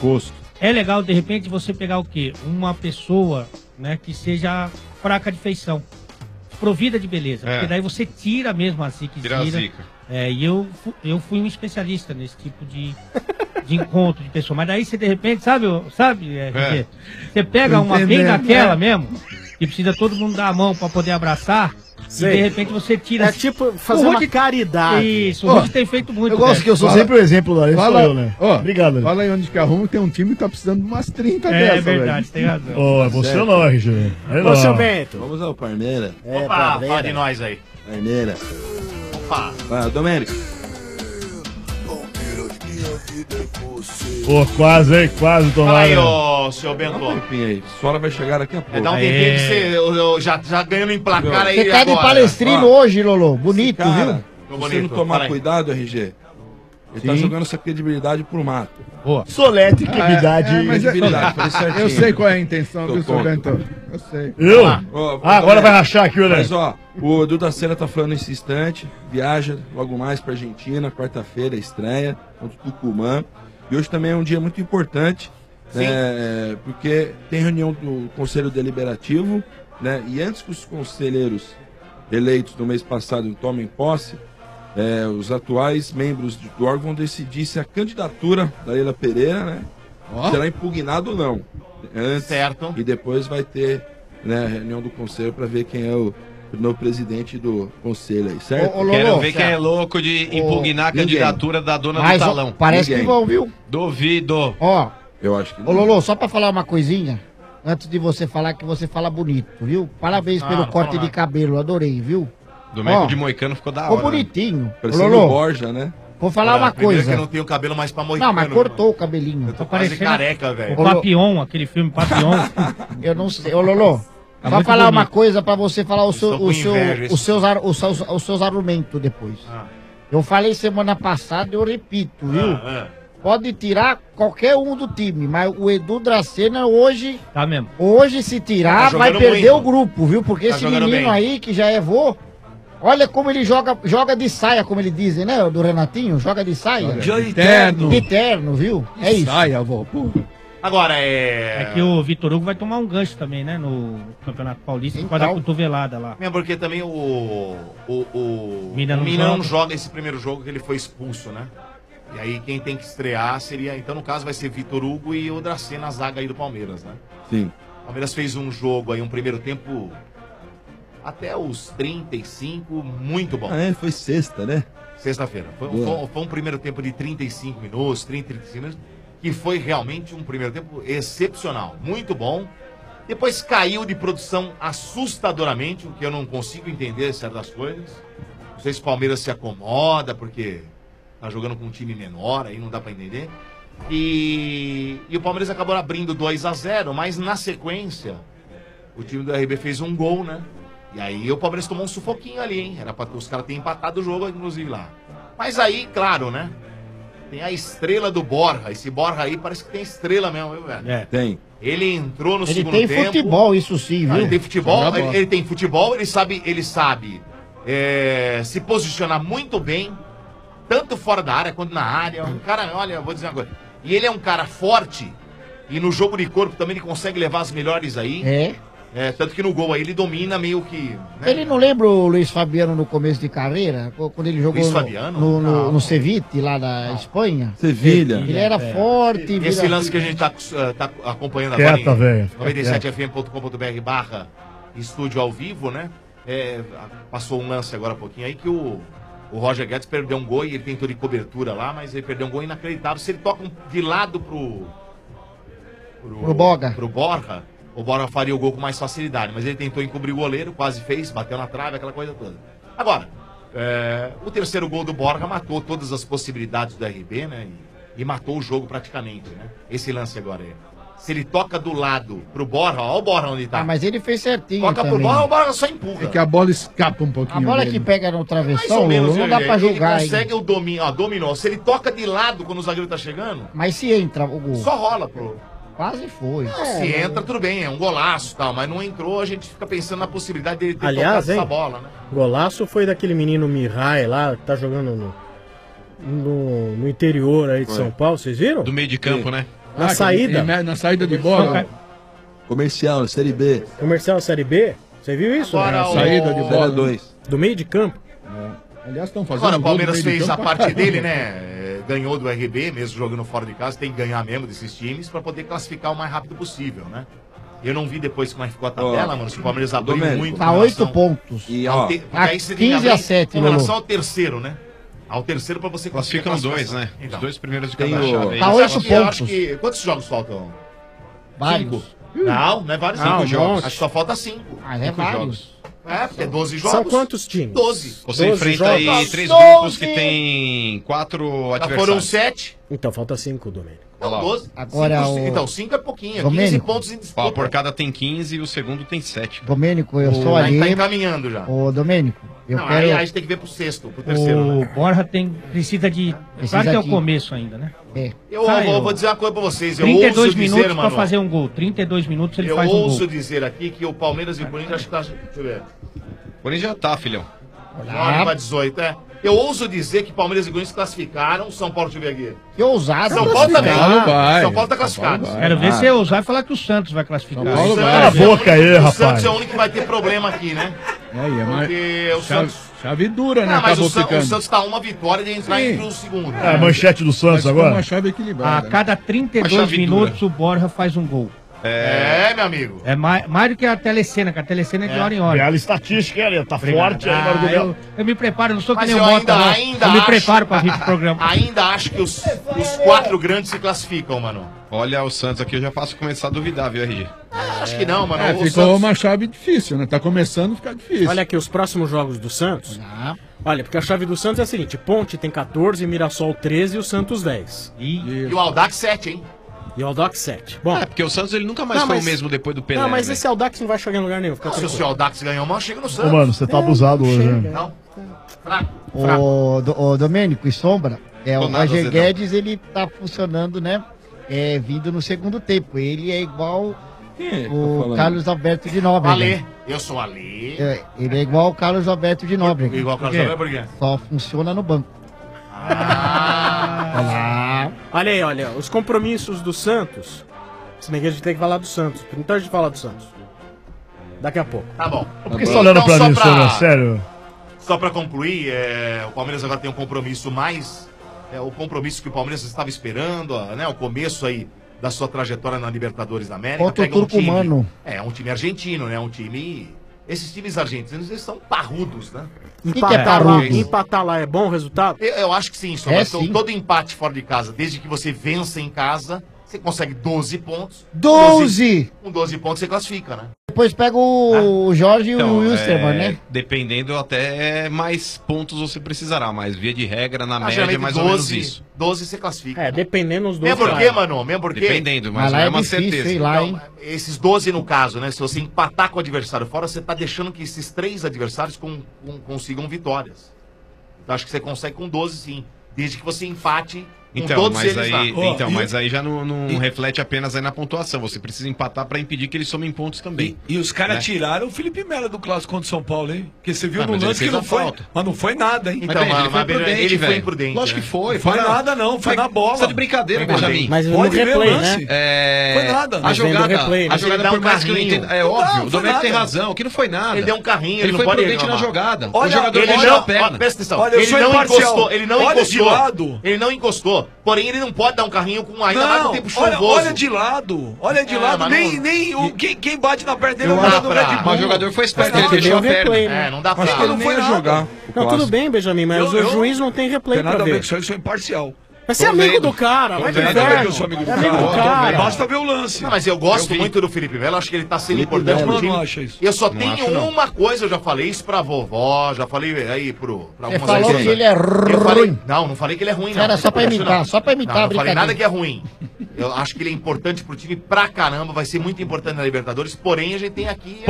é legal de repente você pegar o quê? Uma pessoa, né, que seja fraca de feição, provida de beleza, porque daí você tira mesmo a ziquezira.
Tira a zica.
E eu fui um especialista nesse tipo de encontro de pessoa. Mas daí você de repente, sabe, você pega uma bem daquela mesmo, que precisa todo mundo dar a mão pra poder abraçar.
Sei.
E de repente você tira.
É tipo fazer uma caridade.
Isso, o Rude tem feito muito.
Eu gosto que eu sou sempre o exemplo da sou eu, né? Obrigado.
Fala aí onde que arruma, tem um time que tá precisando de umas 30 dessas.
É verdade, você tem razão.
Ó, você não, RG.
Ô, seu Bento.
Vamos ao Parmeira.
Opa, fala de nós aí.
Parmeira.
Opa.
Vai, Domênico.
Pô, quase, hein? Quase,
Fala aí,
tomara.
ô, seu Bento.
Dá um tempinho aí. A senhora vai chegar daqui a pouco.
Dá um tempinho que você já ganhando em placar aí.
Você tá de
agora.
palestrino hoje, Lolo. Bonito,
Cara,
viu?
se você
bonito,
não tomar
fala aí.
cuidado, RG, ele tá jogando essa credibilidade pro mato.
Solete, credibilidade.
mas
credibilidade, falei certinho.
eu sei qual é a intenção,
Tô
viu, seu
contra.
Bento? Eu sei.
Eu?
Ó,
Agora vai rachar aqui, olha.
Mas ó, o Edu da Cena tá falando nesse instante, viaja logo mais pra Argentina, quarta-feira, estreia, contra o Tucumã. E hoje também é um dia muito importante, né, porque tem reunião do Conselho Deliberativo, né, e antes que os conselheiros eleitos no mês passado tomem posse, os atuais membros do órgão vão decidir se a candidatura da Leila Pereira, né, será impugnada ou não. Antes,
Certo.
E depois vai ter, né, a reunião do Conselho para ver quem é o novo presidente do Conselho aí, certo?
Quero ver quem é louco de impugnar a candidatura da dona do talão.
Parece
Ninguém.
que vão, viu?
Duvido.
Ó,
Eu acho que
ô Lolo, só pra falar uma coisinha, antes de você falar que você fala bonito, viu? Parabéns pelo corte de cabelo, adorei, viu?
Domênico
Ó,
de Moicano ficou da
Ficou
hora.
bonitinho. Ô,
parecendo o
Lolo,
Borja, né?
vou falar uma
Primeiro
coisa.
que eu não tenho cabelo mais pra moicano.
Não, mas cortou o cabelinho.
Eu tô quase
parecendo
careca, velho.
O Papillon, aquele filme Papillon.
Eu não sei. Ô, Lolo,
Tá
só
muito
falar
bonito.
uma coisa pra você falar
Estou com inveja,
os seus argumentos depois. Eu falei semana passada, eu repito, viu? Pode tirar qualquer um do time, mas o Edu Dracena hoje,
Tá mesmo.
se tirar,
Tá
vai
jogando
perder
muito.
o grupo, viu? Porque
Tá
esse
jogando
menino
bem.
aí, que já é vô, olha como ele joga de saia, como ele dizem, né? Do Renatinho, joga de saia.
De terno.
De terno, viu? É isso.
Sai, avó, porra.
Agora
É que o Vitor Hugo vai tomar um gancho também, né? No Campeonato Paulista, por causa da cotovelada lá.
Mesmo porque também o
Mina não
Mina não
joga.
joga esse primeiro jogo que ele foi expulso, né? E aí quem tem que estrear seria, então no caso vai ser Vitor Hugo e o Dracena, a zaga aí do Palmeiras, né?
Sim.
O Palmeiras fez um jogo aí, um primeiro tempo até os 35, muito bom.
Foi sexta, né?
Sexta-feira. Foi um primeiro tempo de 35 minutos, 35 minutos, que foi realmente um primeiro tempo excepcional, muito bom. Depois caiu de produção assustadoramente, o que eu não consigo entender certas coisas. Não sei se o Palmeiras se acomoda, porque tá jogando com um time menor, aí não dá pra entender. E o Palmeiras acabou abrindo 2-0, mas na sequência, o time do RB fez um gol, né? E aí o Palmeiras tomou um sufoquinho ali, hein? Era pra os caras terem empatado o jogo, inclusive, lá. Mas aí, claro, né? Tem a estrela do Borja. Esse Borja aí parece que tem estrela mesmo, viu, velho?
Tem.
Ele entrou no segundo
Ele
tempo.
tem futebol, isso sim, viu?
Ele tem futebol, ele tem futebol, ele sabe se posicionar muito bem, tanto fora da área quanto na área. Um cara, olha, eu vou dizer uma coisa. E ele é um cara forte, e no jogo de corpo também ele consegue levar as melhores aí. Tanto que no gol aí ele domina meio que... Né?
Ele não lembra o Luiz Fabiano no começo de carreira? Quando ele jogou
Luiz Fabiano?
no Sevite, lá da Espanha?
Sevilha.
Ele era forte.
Esse lance que a gente tá acompanhando
Quieta,
agora
velho.
97fm.com.br/estúdio ao vivo, né? Passou um lance agora há pouquinho aí que o Roger Guedes perdeu um gol e ele tentou de cobertura lá, mas ele perdeu um gol inacreditável. Se ele toca de lado pro Borja, o Borja faria o gol com mais facilidade, mas ele tentou encobrir o goleiro, quase fez, bateu na trave, aquela coisa toda. Agora, o terceiro gol do Borja matou todas as possibilidades do RB, né? E matou o jogo praticamente, né? Esse lance agora se ele toca do lado pro Borja, ó o Borja onde tá.
Ah, mas ele fez certinho.
Toca pro Borja, o Borja só empurra.
É que a bola escapa um pouquinho.
A bola
dele.
que pega no travessão,
menos,
não dá pra julgar.
Ele consegue o domínio, dominou. Se ele toca de lado quando o zagueiro tá chegando...
Mas se entra o gol...
Só rola, pô.
Quase foi.
Se entra, tudo bem, é um golaço e tal, mas não entrou, a gente fica pensando na possibilidade dele ter
Aliás,
tocado essa bola, né?
Golaço foi daquele menino Mihai lá, que tá jogando no interior aí de São Paulo, vocês viram?
Do meio de campo, né?
Na saída.
Na saída de bola.
Comercial, Série B.
Comercial Série B? Você viu isso?
Agora, saída de bola.
2.
Do meio de campo.
Aliás, estão fazendo.
Agora, o
gol do
Palmeiras
meio de
fez a
campo pra
parte
caramba.
dele, né? Ganhou do RB, mesmo jogando fora de casa, tem que ganhar mesmo desses times pra poder classificar o mais rápido possível, né? Eu não vi depois como é que ficou a tabela, mano. Se o Palmeiras abriu muito.
Tá 8 pontos.
E
Porque aí você tem que
15 a
abrir
7,
com
com relação
Lolo.
ao terceiro, né? Ao terceiro pra você
Classificam dois, né?
Então.
Os dois primeiros de
Tem
cada chave.
Tá
Eu
8
acho que- eu acho
pontos.
que- quantos jogos faltam?
Vários.
5? Não é vários.
Não,
5 jogos.
monte.
Acho que só falta 5.
Ah, é vários.
Porque é 12 jogos.
São quantos times?
12.
Você
12
enfrenta aí
jogos.
3
12.
grupos que tem 4 adversários.
foram 7.
Então falta 5, Domênico.
Não, 12.
Agora
Cinco,
o-
Então, 5 é pouquinho. 15
Domênico.
pontos em
Ó,
disputa.
a porcada tem 15 e o segundo tem 7.
Domênico, eu sou
Tá
ali.
encaminhando já.
Ô, Domênico, eu
Não,
quero...
aí a gente tem que ver pro sexto, pro terceiro.
O
Né?
Borja precisa de... Claro que é o
de-
começo ainda, né?
Eu vou dizer uma coisa pra vocês. Eu
32
ouso
minutos
dizer,
pra
mano.
fazer um gol. 32 minutos ele
Eu
faz um
ouço
gol.
dizer aqui que o Palmeiras e o Corinthians acho que tá. Deixa eu ver.
O Corinthians já tá, filhão.
Olha pra 18, Eu ouso dizer que Palmeiras e Corinthians classificaram. São Paulo, deixa eu ver aqui.
Que ousado.
São Paulo também.
São Paulo vai.
São Paulo tá classificado.
Quero ver se eu usar e falar que o Santos vai classificar.
São Paulo
Isso
vai.
é-
Cala a boca aí,
O
rapaz.
Santos é o único que vai ter problema aqui, né?
Aí, é mais...
Porque o
chave,
Santos.
chave dura, né?
Não, mas
Acabou
o
ficando.
Santos tá uma vitória de entrar
Sim.
entre o segundo.
É, a manchete do Santos
Mas ficou
agora.
uma chave equilibrada.
A cada
Uma
32
chave
minutos o Borja faz um gol.
É, meu amigo.
É mais do que a telecena, que a telecena é de hora em hora.
Bela estatística, ele tá
Obrigado.
forte aí, Marco Belo.
Eu me preparo, eu não sou que
Mas
nem o
eu
Mota, não.
ainda
Eu me
acho-
preparo pra vir pro programa.
Ainda acho que os 4 grandes se classificam, mano.
Olha, o Santos aqui eu já posso começar a duvidar, viu, RG?
Acho que não, mano.
É,
O
ficou
Santos-
uma chave difícil, né? Tá começando a ficar difícil.
Olha aqui os próximos jogos do Santos. Olha, porque a chave do Santos é a seguinte: Ponte tem 14, Mirassol 13 e o Santos 10.
E o Aldax 7, hein?
E o Aldax 7. Bom,
É, porque o Santos ele nunca mais
Não,
foi
mas-
o mesmo depois do Pelé.
não, mas
né?
esse Aldax não vai chegar em lugar nenhum. Fica
Se o
tranquilo.
seu Aldax ganhou uma, chega no
Ô,
Santos.
mano, você tá abusado hoje, né?
Não. Fraco.
Ô, Domênico e Sombra,
Tô
o
nada,
Roger
Zedão.
Guedes, ele tá funcionando, né? Vindo no segundo tempo. Ele é igual
Quem é que tá
o
falando?
Carlos Alberto de Nóbrega.
Ale. Eu sou Ale.
Ele é igual o Carlos Alberto de Nóbrega.
Igual o Carlos Alberto, por quê?
Só funciona no banco. Olha lá.
Olha aí, olha, os compromissos do Santos. Se bem que a gente tem que falar do Santos. Então a gente fala do Santos. Daqui a pouco.
Tá bom.
Por que você tá olhando
Então,
pra
só
mim,
pra-
Sombra? Sério?
Só pra concluir, o Palmeiras agora tem um compromisso mais... o compromisso que o Palmeiras estava esperando, né? O começo aí da sua trajetória na Libertadores da América.
Contra o
pega um time-
Turcumano.
É um time argentino, né? Um time... Esses times argentinos, eles são parrudos, né?
Empatar lá é bom resultado?
Eu acho que sim, Sombra.
É,
Então,
sim.
todo empate fora de casa, desde que você vença em casa, você consegue 12 pontos.
12!
Com 12 pontos você classifica, né?
Depois pega o Jorge e o Wilstermann, né?
Dependendo, até mais pontos você precisará, mas via de regra, na média, é
geralmente
mais ou menos isso.
12 você classifica.
É, dependendo dos dois.
Mesmo porque, mano, mesmo porque...
Dependendo, mas não é uma certeza.
Então, esses 12 no caso, né? Se você empatar com o adversário fora, você tá deixando que esses 3 adversários consigam vitórias. Então acho que você consegue com 12 sim, desde que você empate com
Então,
todos
mas
eles
aí,
lá.
mas aí já não reflete apenas aí na pontuação. Você precisa empatar pra impedir que eles somem pontos também.
E os caras
né?
tiraram o Felipe Melo do clássico contra o São Paulo, hein? Porque você viu
Ah,
no
mas ele
lance que
fez
não
a
foi.
falta.
Mas não foi nada, hein?
Então,
Ele foi imprudente,
ele foi
velho.
imprudente.
Lógico que foi.
Não foi nada, não. Foi na bola.
Você tá de brincadeira, Benjamin.
Mas no
Pode ver
replay,
o lance.
né?
Foi nada.
Mas vem do replay, né?
A jogada,
Ele dá
por
um
mais que eu
carrinho.
entenda, é
Não,
óbvio, o
foi
Domênico tem
nada.
razão, que não foi nada.
Ele deu um carrinho,
ele
ele
foi
não pode
prudente na
reclamar.
jogada.
Olha,
o jogador
ele
molha
não,
a perna.
presta atenção,
Olha, eu
ele
sou
não
imparcial.
encostou, ele não
Olha
encostou.
de lado.
Ele não encostou, porém ele não pode dar um carrinho com ainda mais no
Não,
tempo
olha,
chuvoso.
olha de lado. Olha de lado.
mas
Nem quem bate na perna dele é
Eu
o
acho
jogador
pra-
Red Bull.
Mas o jogador foi esperto,
Mas
ele
tem que
deixou a
ver o
perna.
replay, né?
É, não dá pra...
Acho que ele não foi nada.
Não, tudo bem, Benjamin, mas o juiz não tem replay
Tem nada
pra
a ver
ver.
com isso aí, eu sou imparcial.
Mas você é amigo do cara, vai de
Tem nada a ver que
inferno.
eu sou amigo do
É amigo do
cara.
cara.
Basta ver o lance.
Não, mas eu gosto muito do Felipe Melo, acho que ele tá sendo importante
Melo.
pro
Não,
time.
não acho isso.
Eu só
Não
tenho
acho, não.
uma coisa, eu já falei isso pra vovó, já falei aí pra
Você
algumas
falou
vezes.
que ele é
Eu falei,
ruim.
não falei que ele é ruim, não.
Era só pra
Isso
imitar,
não.
só pra imitar
Não,
a
não falei
brincadeira.
nada que é ruim. Eu acho que ele é importante pro time pra caramba, vai ser muito importante na Libertadores, porém a gente tem aqui...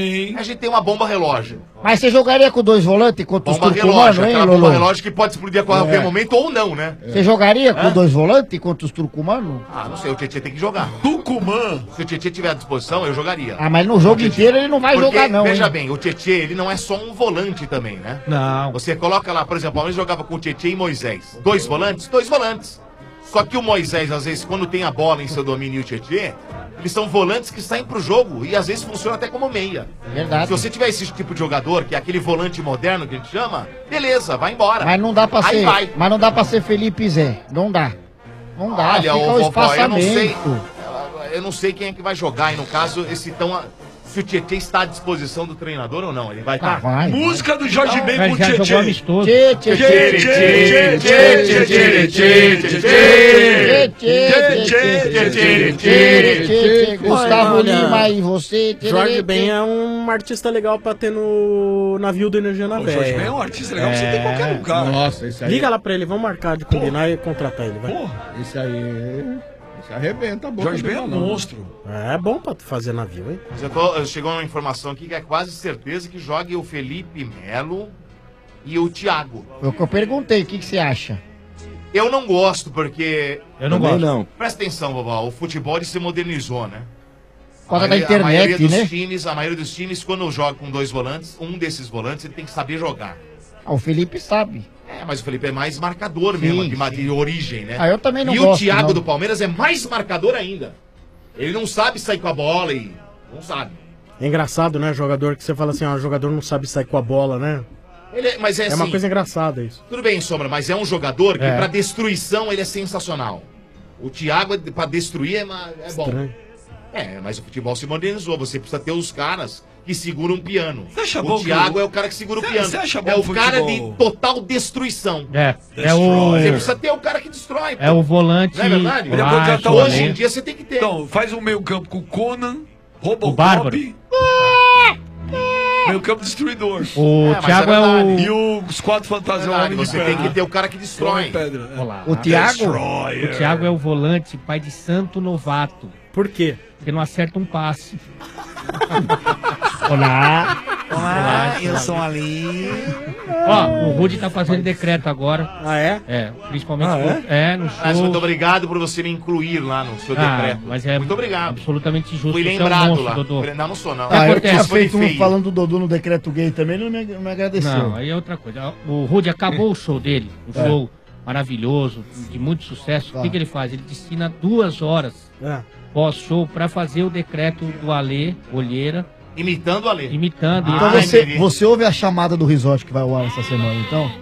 A gente tem uma bomba relógio.
Mas você jogaria com 2 volantes contra os
Bomba
turcumanos,
relógio,
hein,
aquela bomba
Lolo?
relógio que pode explodir a qualquer
É.
momento ou não, né?
Você jogaria com 2 volantes contra os turcumanos?
Ah, não sei, o Tietchan tem que jogar.
Tucumã.
Se o Tietchan tiver à disposição, eu jogaria.
Ah, mas no jogo inteiro ele não vai
Porque,
jogar não,
veja
hein?
bem, o Tietchan, ele não é só um volante também, né?
Não.
Você coloca lá, por exemplo, o Palmeiras jogava com o Tietchan e Moisés. 2 volantes? 2 volantes. Só que o Moisés, às vezes, quando tem a bola em seu domínio e o Tietchan, eles são volantes que saem pro jogo e às vezes funciona até como meia.
Verdade.
Se você tiver esse tipo de jogador, que é aquele volante moderno que a gente chama, beleza, vai embora.
Mas não dá pra
Aí
ser,
vai.
mas não dá pra ser Felipe Zé. Não dá. Não dá,
Olha,
fica
ô,
o
vovó, eu não sei.
espaçamento.
Eu não sei quem é que vai jogar, e no caso, se o Tietchan está à disposição do treinador ou não. Ele vai estar.
vai.
Música do Jorge Ben
Mas
com o
já jogou
Tietchan.
amistoso.
Tchê, tchê, tchê, tchê, tchê, tchê, tchê, tchê, Gustavo
Olha,
Lima e você.
Jorge Ben é um artista legal pra ter no navio do Energia na
O Jorge Ben é
Véia.
um artista legal que você tem em qualquer lugar.
Nossa, esse aí.
Liga lá pra ele, vamos marcar de combinar e contratar ele, vai.
Esse aí. Esse arrebenta a boca.
Jorge Ben é um
dele, não.
monstro.
É bom pra fazer navio, hein?
Chegou uma informação aqui que é quase certeza que jogue o Felipe Melo e o Thiago.
Foi o que eu perguntei, o que você acha?
Eu não gosto, porque.
Eu não
Também
gosto.
não.
Presta atenção, vovó. O futebol ele se modernizou, né?
Por causa da
A maioria
internet,
dos
né?
times, a maioria dos times, quando joga com 2 volantes, um desses volantes ele tem que saber jogar.
Ah, o Felipe sabe.
É, mas o Felipe é mais marcador
Sim,
mesmo,
sim.
de origem, né?
Ah, eu também não
e
gosto,
o Thiago
não.
do Palmeiras é mais marcador ainda. Ele não sabe sair com a bola e. Não sabe.
É engraçado, né? Jogador que você fala assim, ó, o jogador não sabe sair com a bola, né?
Mas é,
É uma
assim,
coisa engraçada isso.
Tudo bem, Sombra, mas é um jogador que
É.
pra destruição ele é sensacional. O Thiago, pra destruir, é bom.
Estranho.
É, mas o futebol se modernizou. Você precisa ter os caras que seguram o piano.
Você acha
O
bom que
Thiago
o-
é o cara que segura o
Você-
piano.
você acha bom
É o
o
cara
futebol?
de total destruição.
É o...
Você precisa ter o cara que destrói.
É o volante...
Não é verdade?
Baixo,
contratar
Hoje
ali.
em dia você tem que ter.
Então, faz um meio campo com o Conan,
O Bárbaro.
Robocop. Meio campo destruidor.
O Thiago é o...
E os 4 fantasmas
Verdade,
homem de
você
pedra.
tem que ter o cara que destrói.
Pedra.
O Thiago?
O Thiago é o volante pai de santo novato.
Por quê?
Porque não acerta um passe.
Olá.
Olá,
eu sou ali.
Ó, o Rudy tá fazendo decreto agora.
Ah, é?
É, principalmente no show.
Mas muito obrigado por você me incluir lá no seu decreto.
Mas é
muito obrigado.
absolutamente justo.
Fui
Você é um
lembrado
monstro,
lá.
Dodô.
Não, não sou, não.
Ah, eu tinha
Acontece.
feito um
feio.
falando do Dodô no decreto gay também, não me agradeceu.
Não, aí é outra coisa. O Rudy acabou o show dele, um show maravilhoso, de muito sucesso. O que ele faz? Ele destina 2 horas pós-show pra fazer o decreto do Alê Olheira.
Imitando o Alê.
Imitando.
Então
ele-
você ouve a chamada do Resort que vai ao ar essa semana, então?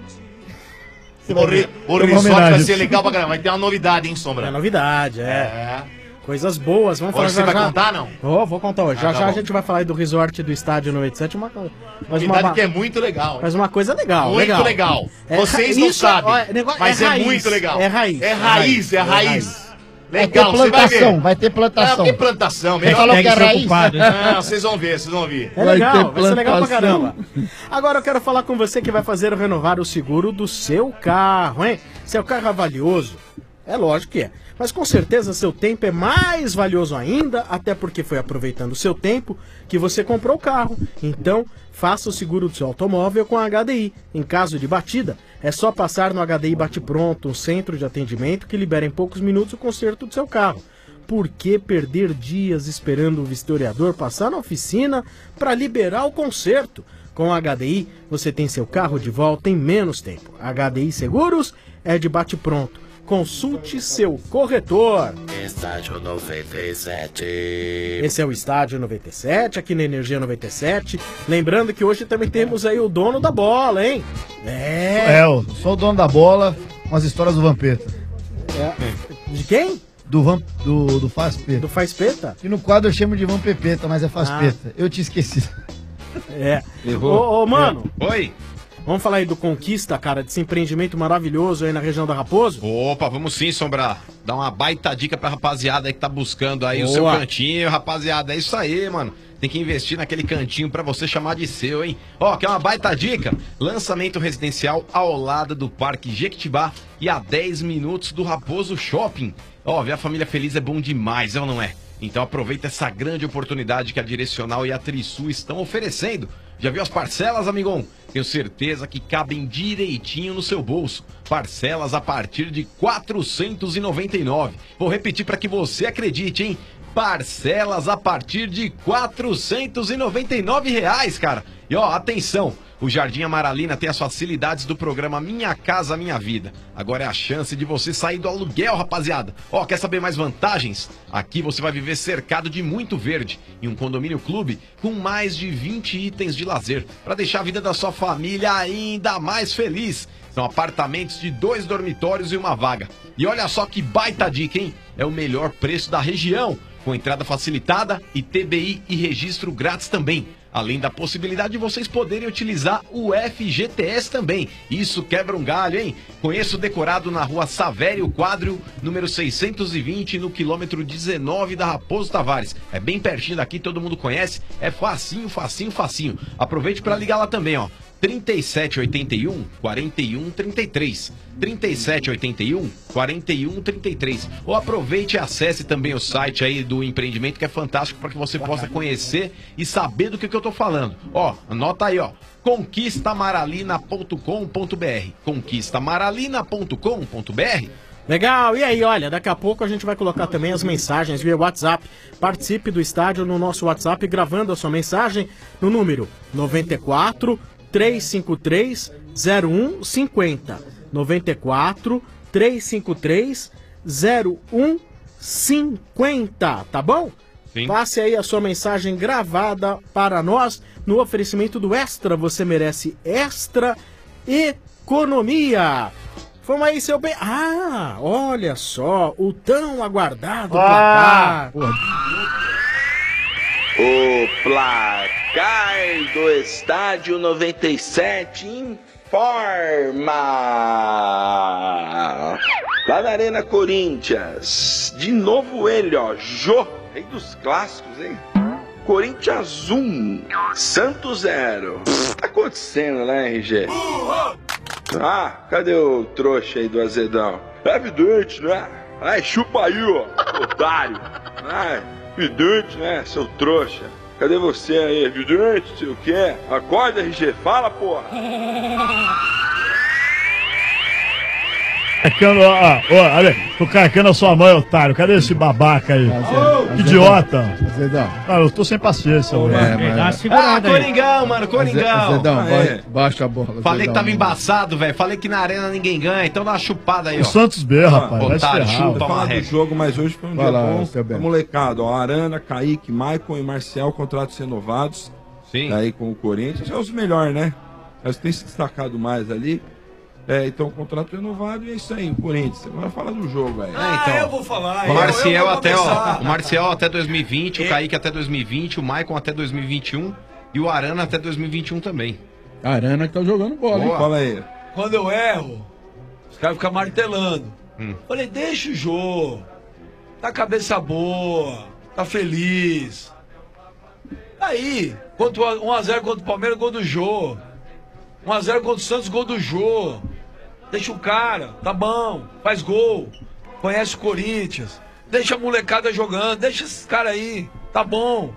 O resort vai ser legal pra caramba. Vai ter uma novidade, hein, Sombra?
É novidade,
É.
Coisas boas, vamos falar
Hoje você vai contar, não?
Vou contar hoje. Já
tá bom.
a gente vai falar aí do resort do estádio 97.
Novidade que é muito legal.
Mas uma coisa legal.
Muito legal. Vocês não sabem, mas é muito legal.
É raiz.
É raiz.
Vai ter
Legal, você vai ver.
plantação, vai ter plantação.
Tem plantação.
Você falou que é raiz?
Não, vocês vão ver, vocês vão ver.
É legal, vai ser legal pra caramba. Agora eu quero falar com você que vai fazer renovar o seguro do seu carro, hein? Seu carro é valioso? É lógico que é. Mas com certeza seu tempo é mais valioso ainda, até porque foi aproveitando o seu tempo que você comprou o carro. Então, faça o seguro do seu automóvel com a HDI. Em caso de batida, é só passar no HDI Bate Pronto, um centro de atendimento que libera em poucos minutos o conserto do seu carro. Por que perder dias esperando o vistoriador passar na oficina para liberar o conserto? Com a HDI, você tem seu carro de volta em menos tempo. HDI Seguros é de Bate Pronto. Consulte seu corretor.
Estádio 97.
Esse é o Estádio 97, aqui na Energia 97. Lembrando que hoje também temos aí o dono da bola, hein?
Eu sou o dono da bola com as histórias do Vampeta.
De quem?
Do Faz-Peta.
Do Faz-Peta?
Que no quadro eu chamo de Vampepeta, mas é Faz-Peta. Eu tinha esquecido.
Ô, mano.
Oi.
Vamos falar aí do Conquista, cara, desse empreendimento maravilhoso aí na região da Raposo?
Opa, vamos sim, Sombra. Dá uma baita dica pra rapaziada aí que tá buscando aí o seu
Boa.
cantinho, rapaziada. É isso aí, mano. Tem que investir naquele cantinho pra você chamar de seu, hein? Ó, quer uma baita dica? Lançamento residencial ao lado do Parque Jequitibá e a 10 minutos do Raposo Shopping. Ó, ver a família feliz é bom demais, é ou não é? Então aproveita essa grande oportunidade que a Direcional e a Trisul estão oferecendo. Já viu as parcelas, amigão? Tenho certeza que cabem direitinho no seu bolso. Parcelas a partir de R$ 499. Vou repetir para que você acredite, hein? Parcelas a partir de R$ 499 reais, cara. E ó, atenção, o Jardim Amaralina tem as facilidades do programa Minha Casa Minha Vida. Agora é a chance de você sair do aluguel, rapaziada. Ó, quer saber mais vantagens? Aqui você vai viver cercado de muito verde, em um condomínio clube com mais de 20 itens de lazer, para deixar a vida da sua família ainda mais feliz. São apartamentos de 2 dormitórios e uma vaga. E olha só que baita dica, hein? É o melhor preço da região, com entrada facilitada e TBI e registro grátis também. Além da possibilidade de vocês poderem utilizar o FGTS também. Isso quebra um galho, hein? Conheço o decorado na rua Savério Quadro, número 620, no quilômetro 19 da Raposo Tavares. É bem pertinho daqui, todo mundo conhece. É facinho, facinho, facinho. Aproveite para ligar lá também, ó. 3781 4133. 3781 4133. Ou aproveite e acesse também o site aí do empreendimento, que é fantástico para que você possa conhecer e saber do que eu tô falando. Ó, anota aí, ó. conquistamaralina.com.br. conquistamaralina.com.br.
Legal, e aí, olha, daqui a pouco a gente vai colocar também as mensagens via WhatsApp. Participe do estádio no nosso WhatsApp, gravando a sua mensagem no número 94 353 0150. 94 353 0150, tá bom?
Sim.
Passe aí a sua mensagem gravada para nós no oferecimento do Extra. Você merece Extra Economia. Vamos aí, seu bem. Ah, olha só, o tão aguardado placar.
O placar do Estádio 97 informa. Lá na Arena Corinthians, de novo ele, ó, Jô, rei dos clássicos, hein? Corinthians 1, Santos 0. Tá acontecendo, né, RG? Ah, cadê o trouxa aí do azedão? É evidente, né? Ai, chupa aí, ó, otário. Ai, evidente, né, seu trouxa? Cadê você aí? Evidente, sei o quê? Acorda, RG, fala, porra.
Olha, tô carcando a sua mãe, otário. Cadê esse babaca aí? Que idiota. Eu tô sem paciência, mano.
Coringão, mano, Coringão.
Zedão, baixa a bola.
Falei que tava embaçado, velho. Falei que na arena ninguém ganha, então dá uma chupada aí, ó.
O Santos B, rapaz. Vai
Otário,
se ferrar,
chupa
vai.
do jogo, mas hoje foi um dia
lá,
bom.
seu bem.
A molecada, ó, Arana, Kaique, Maicon e Marcial, contratos renovados.
Sim.
Aí com o Corinthians. É os melhores, né? Mas tem se destacado mais ali. Então o contrato renovado e é isso aí, o Corinthians. Você vai falar do jogo aí.
então.
eu vou falar.
O Marcial,
eu vou
até,
começar.
o Marcial até 2020, o Kaique até 2020, o Maicon até 2021 e o Arana até 2021 também.
Arana que tá jogando bola, hein?
Fala aí.
Quando eu erro, os caras ficam martelando. Falei, deixa o jogo. Tá cabeça boa, tá feliz. Aí, 1x0 contra o Palmeiras, gol do Jô. 1x0 contra o Santos, gol do Jô. Deixa o cara, tá bom, faz gol. Conhece o Corinthians. Deixa a molecada jogando, deixa esses caras aí, tá bom.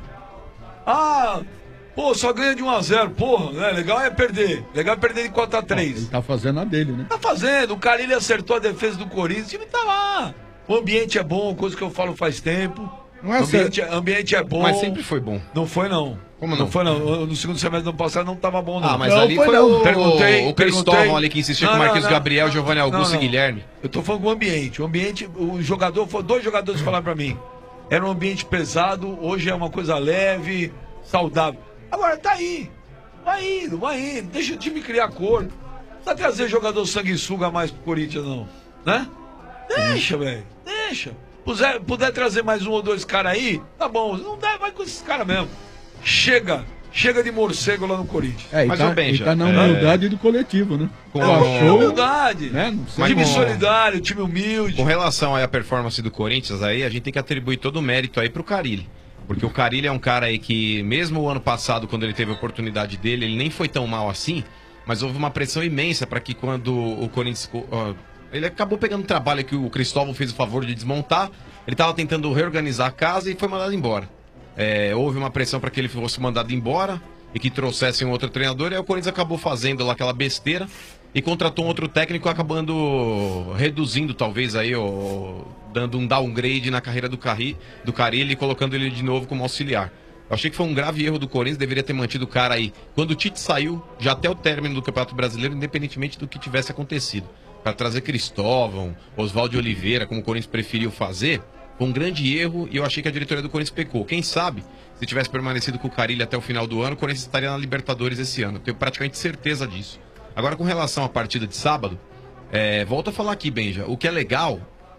Pô, só ganha de 1x0, porra, né? Legal é perder. Legal é perder de 4x3.
Ele tá fazendo a dele, né?
Tá fazendo, o Carille acertou a defesa do Corinthians, o time tá lá. O ambiente é bom, coisa que eu falo faz tempo.
Não é
ambiente é bom.
Mas sempre foi bom.
Não foi, não.
Como não?
Não foi, não. No segundo semestre do ano passado não tava bom, não.
Ah, mas
não,
ali foi o Cristóvão
perguntei.
ali que insistiu com o Marquinhos Gabriel, Giovanni Augusto
Não.
e Guilherme.
Eu tô falando do ambiente. O ambiente, o jogador, dois jogadores falaram pra mim. Era um ambiente pesado, hoje é uma coisa leve, saudável. Agora tá aí. Vai indo. Deixa o time criar cor. Não precisa trazer jogador sanguessuga mais pro Corinthians, não. Né? Deixa, velho. Deixa. Puder trazer mais um ou dois caras aí, tá bom. Não dá, vai com esses caras mesmo. Chega de morcego lá no Corinthians.
Mas ele tá na humildade do coletivo, né?
Humildade.
Né?
Time solidário, time humilde.
Com relação aí à performance do Corinthians, aí a gente tem que atribuir todo o mérito aí pro Carille. Porque o Carille é um cara aí que, mesmo o ano passado, quando ele teve a oportunidade dele, ele nem foi tão mal assim, mas houve uma pressão imensa para que quando o Corinthians... ele acabou pegando o trabalho que o Cristóvão fez o favor de desmontar, ele estava tentando reorganizar a casa e foi mandado embora. Houve uma pressão para que ele fosse mandado embora e que trouxessem um outro treinador, e aí o Corinthians acabou fazendo lá aquela besteira e contratou um outro técnico, acabando reduzindo talvez aí, dando um downgrade na carreira do Carille e colocando ele de novo como auxiliar. Eu achei que foi um grave erro do Corinthians, deveria ter mantido o cara aí quando o Tite saiu, já até o término do Campeonato Brasileiro, independentemente do que tivesse acontecido. Para trazer Cristóvão, Oswaldo Oliveira, como o Corinthians preferiu fazer, foi um grande erro e eu achei que a diretoria do Corinthians pecou. Quem sabe, se tivesse permanecido com o Carille até o final do ano, o Corinthians estaria na Libertadores esse ano. Tenho praticamente certeza disso. Agora, com relação à partida de sábado, volto a falar aqui, Benja, o que é legal,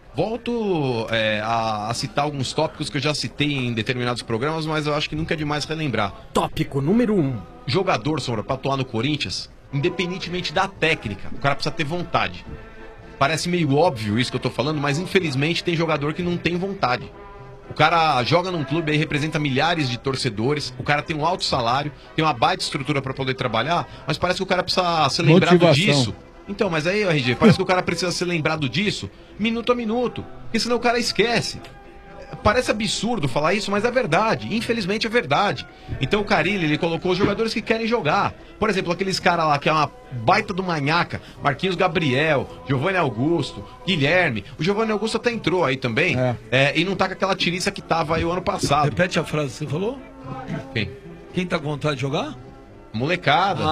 volto a citar alguns tópicos que eu já citei em determinados programas, mas eu acho que nunca é demais relembrar.
Tópico número 1.
Jogador, Sombra, para atuar no Corinthians, independentemente da técnica, o cara precisa ter vontade. Parece meio óbvio isso que eu tô falando, mas infelizmente tem jogador que não tem vontade. O cara joga num clube aí, representa milhares de torcedores, o cara tem um alto salário, tem uma baita estrutura para poder trabalhar, mas parece que o cara precisa ser lembrado disso. Então, mas aí, RG, parece que o cara precisa ser lembrado disso minuto a minuto, porque senão o cara esquece. Parece absurdo falar isso, mas é verdade. Infelizmente é verdade. Então o Carille, ele colocou os jogadores que querem jogar. Por exemplo, aqueles caras lá que é uma baita do manhaca, Marquinhos Gabriel, Giovanni Augusto, Guilherme. O Giovanni Augusto até entrou aí também, e não tá com aquela tiriça que tava aí o ano passado.
Repete a frase que você falou? Quem tá com vontade de jogar?
Molecada.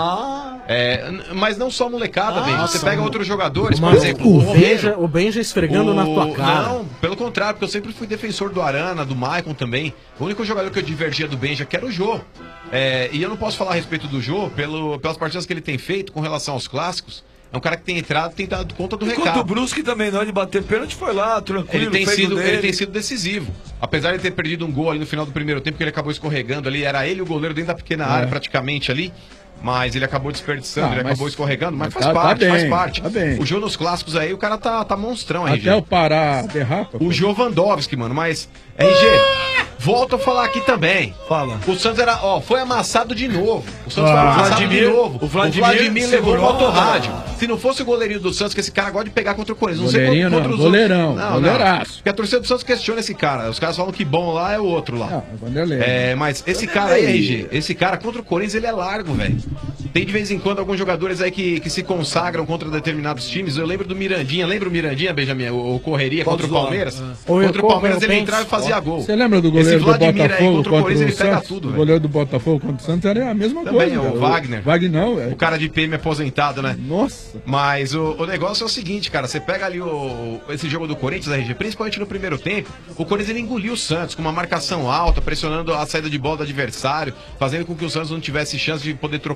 Mas não só molecada, Benja. Você pega outros jogadores,
Mas
por exemplo,
o Benja esfregando na tua cara.
Não, pelo contrário, porque eu sempre fui defensor do Arana, do Maicon também. O único jogador que eu divergia do Benja que era o Jô. E eu não posso falar a respeito do Jô pelas partidas que ele tem feito com relação aos clássicos. É um cara que tem entrado e tem dado conta do recado.
Enquanto o Brusque também, na hora de bater pênalti, foi lá, tranquilo.
Ele tem sido decisivo. Apesar de ter perdido um gol ali no final do primeiro tempo, que ele acabou escorregando ali. Era ele o goleiro dentro da pequena área, praticamente ali. Mas ele acabou desperdiçando, ele acabou escorregando. Mas faz parte, faz parte. O Jô nos clássicos aí, o cara tá monstrão, RG.
Até o Pará derrapa.
O Jovandovski, mano, mas... RG, volto a falar aqui também.
Fala.
O Santos foi amassado de novo. O Santos foi amassado de novo.
O Vladimir
levou o motorrádio. Se não fosse o goleirinho do Santos, que esse cara gosta de pegar contra o Corinthians. Não sei contra os
goleirão,
outros.
goleiraço.
Porque a torcida do Santos questiona esse cara. Os caras falam que bom lá é o outro lá.
Vanderlei.
Mas esse cara aí, RG, esse cara contra o Corinthians, ele é largo, velho. Tem de vez em quando alguns jogadores aí que se consagram contra determinados times. Eu lembro do Mirandinha. Lembra o Mirandinha, Benjamin? O Correria contra o Palmeiras? Contra o Palmeiras ele entrava e fazia gol.
Você lembra do goleiro do Botafogo contra o Santos?
Tudo,
o goleiro do Botafogo contra o Santos era a mesma coisa.
Também, o Wagner.
Wagner não,
O cara de PM aposentado, né?
Nossa.
Mas o negócio é o seguinte, cara. Você pega ali esse jogo do Corinthians, RG, principalmente no primeiro tempo, o Corinthians ele engoliu o Santos com uma marcação alta, pressionando a saída de bola do adversário, fazendo com que o Santos não tivesse chance de poder trocar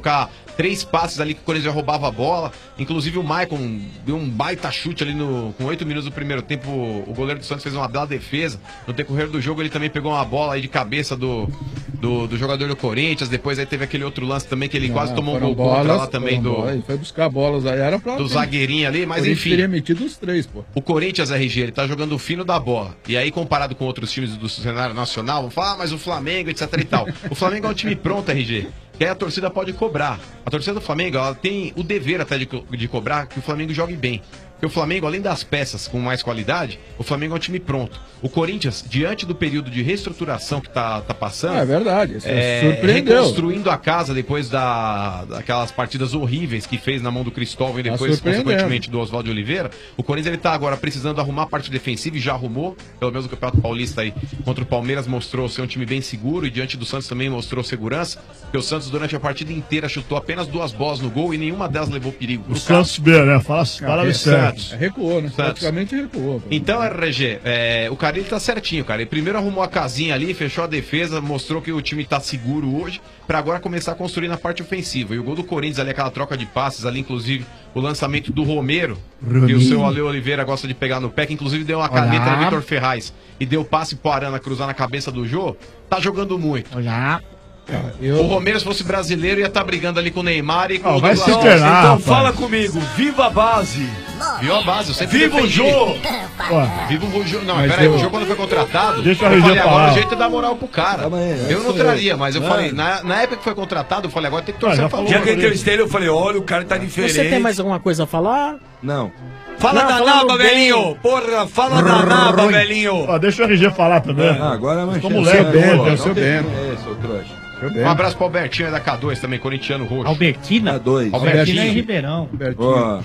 3 passes ali que o Corinthians já roubava a bola. Inclusive o Maicon deu um baita chute ali com 8 minutos do primeiro tempo. O goleiro do Santos fez uma bela defesa. No decorrer do jogo ele também pegou uma bola aí de cabeça do jogador do Corinthians. Depois aí teve aquele outro lance também que ele quase tomou um gol contra lá também
Ele foi buscar bolas aí, era pra...
do zagueirinho ali, mas
Ele
enfim.
teria metido os 3, pô.
O Corinthians, RG, ele tá jogando fino da bola. E aí, comparado com outros times do cenário nacional, vão falar, mas o Flamengo, etc e tal. O Flamengo é um time pronto, RG. Que aí a torcida pode cobrar. A torcida do Flamengo, ela tem o dever até de cobrar que o Flamengo jogue bem. Porque o Flamengo, além das peças com mais qualidade, o Flamengo é um time pronto. O Corinthians, diante do período de reestruturação que tá passando...
É verdade, surpreendeu.
Reconstruindo a casa depois daquelas partidas horríveis que fez na mão do Cristóvão e depois, consequentemente, do Oswaldo Oliveira, o Corinthians ele tá agora precisando arrumar a parte defensiva e já arrumou. Pelo menos o Campeonato Paulista aí contra o Palmeiras mostrou ser um time bem seguro e diante do Santos também mostrou segurança. Porque o Santos, durante a partida inteira, chutou apenas 2 bolas no gol e nenhuma delas levou perigo.
O Santos B, né? Fala sério.
Recuou, né? Praticamente recuou.
Então, RG, o cara ele tá certinho, cara. Ele primeiro arrumou a casinha ali, fechou a defesa, mostrou que o time tá seguro hoje, pra agora começar a construir na parte ofensiva. E o gol do Corinthians ali, aquela troca de passes ali, inclusive o lançamento do Romero, que o seu Ale Oliveira gosta de pegar no pé, que inclusive deu uma caneta no Vitor Ferraz e deu passe pro Arana cruzar na cabeça do Jô, tá jogando muito. O Romero, se fosse brasileiro, ia estar brigando ali com o Neymar e com o
vai se internar, então fala comigo, viva a base!
Viva a base, eu sempre
Viva o Jô!
Viva o Jô! Não, peraí, o Jô quando foi contratado,
deixa
eu falei, agora
falar.
o jeito é dar moral pro cara. Eu não traria, mas eu falei, na época que foi contratado, eu falei, agora tem que torcer a favor.
Já que entrevistei ele, eu falei, olha, o cara tá diferente.
Você tem mais alguma coisa a falar?
Não.
Fala da naba, velhinho! Porra, fala da naba, velhinho!
Deixa o RG falar também.
Agora é
Tô moleque,
eu sou bem.
Seu trouxa.
Um abraço pro Albertinho da K2 também, corintiano roxo.
Albertina?
K2.
Albertina é em Ribeirão.
Ó,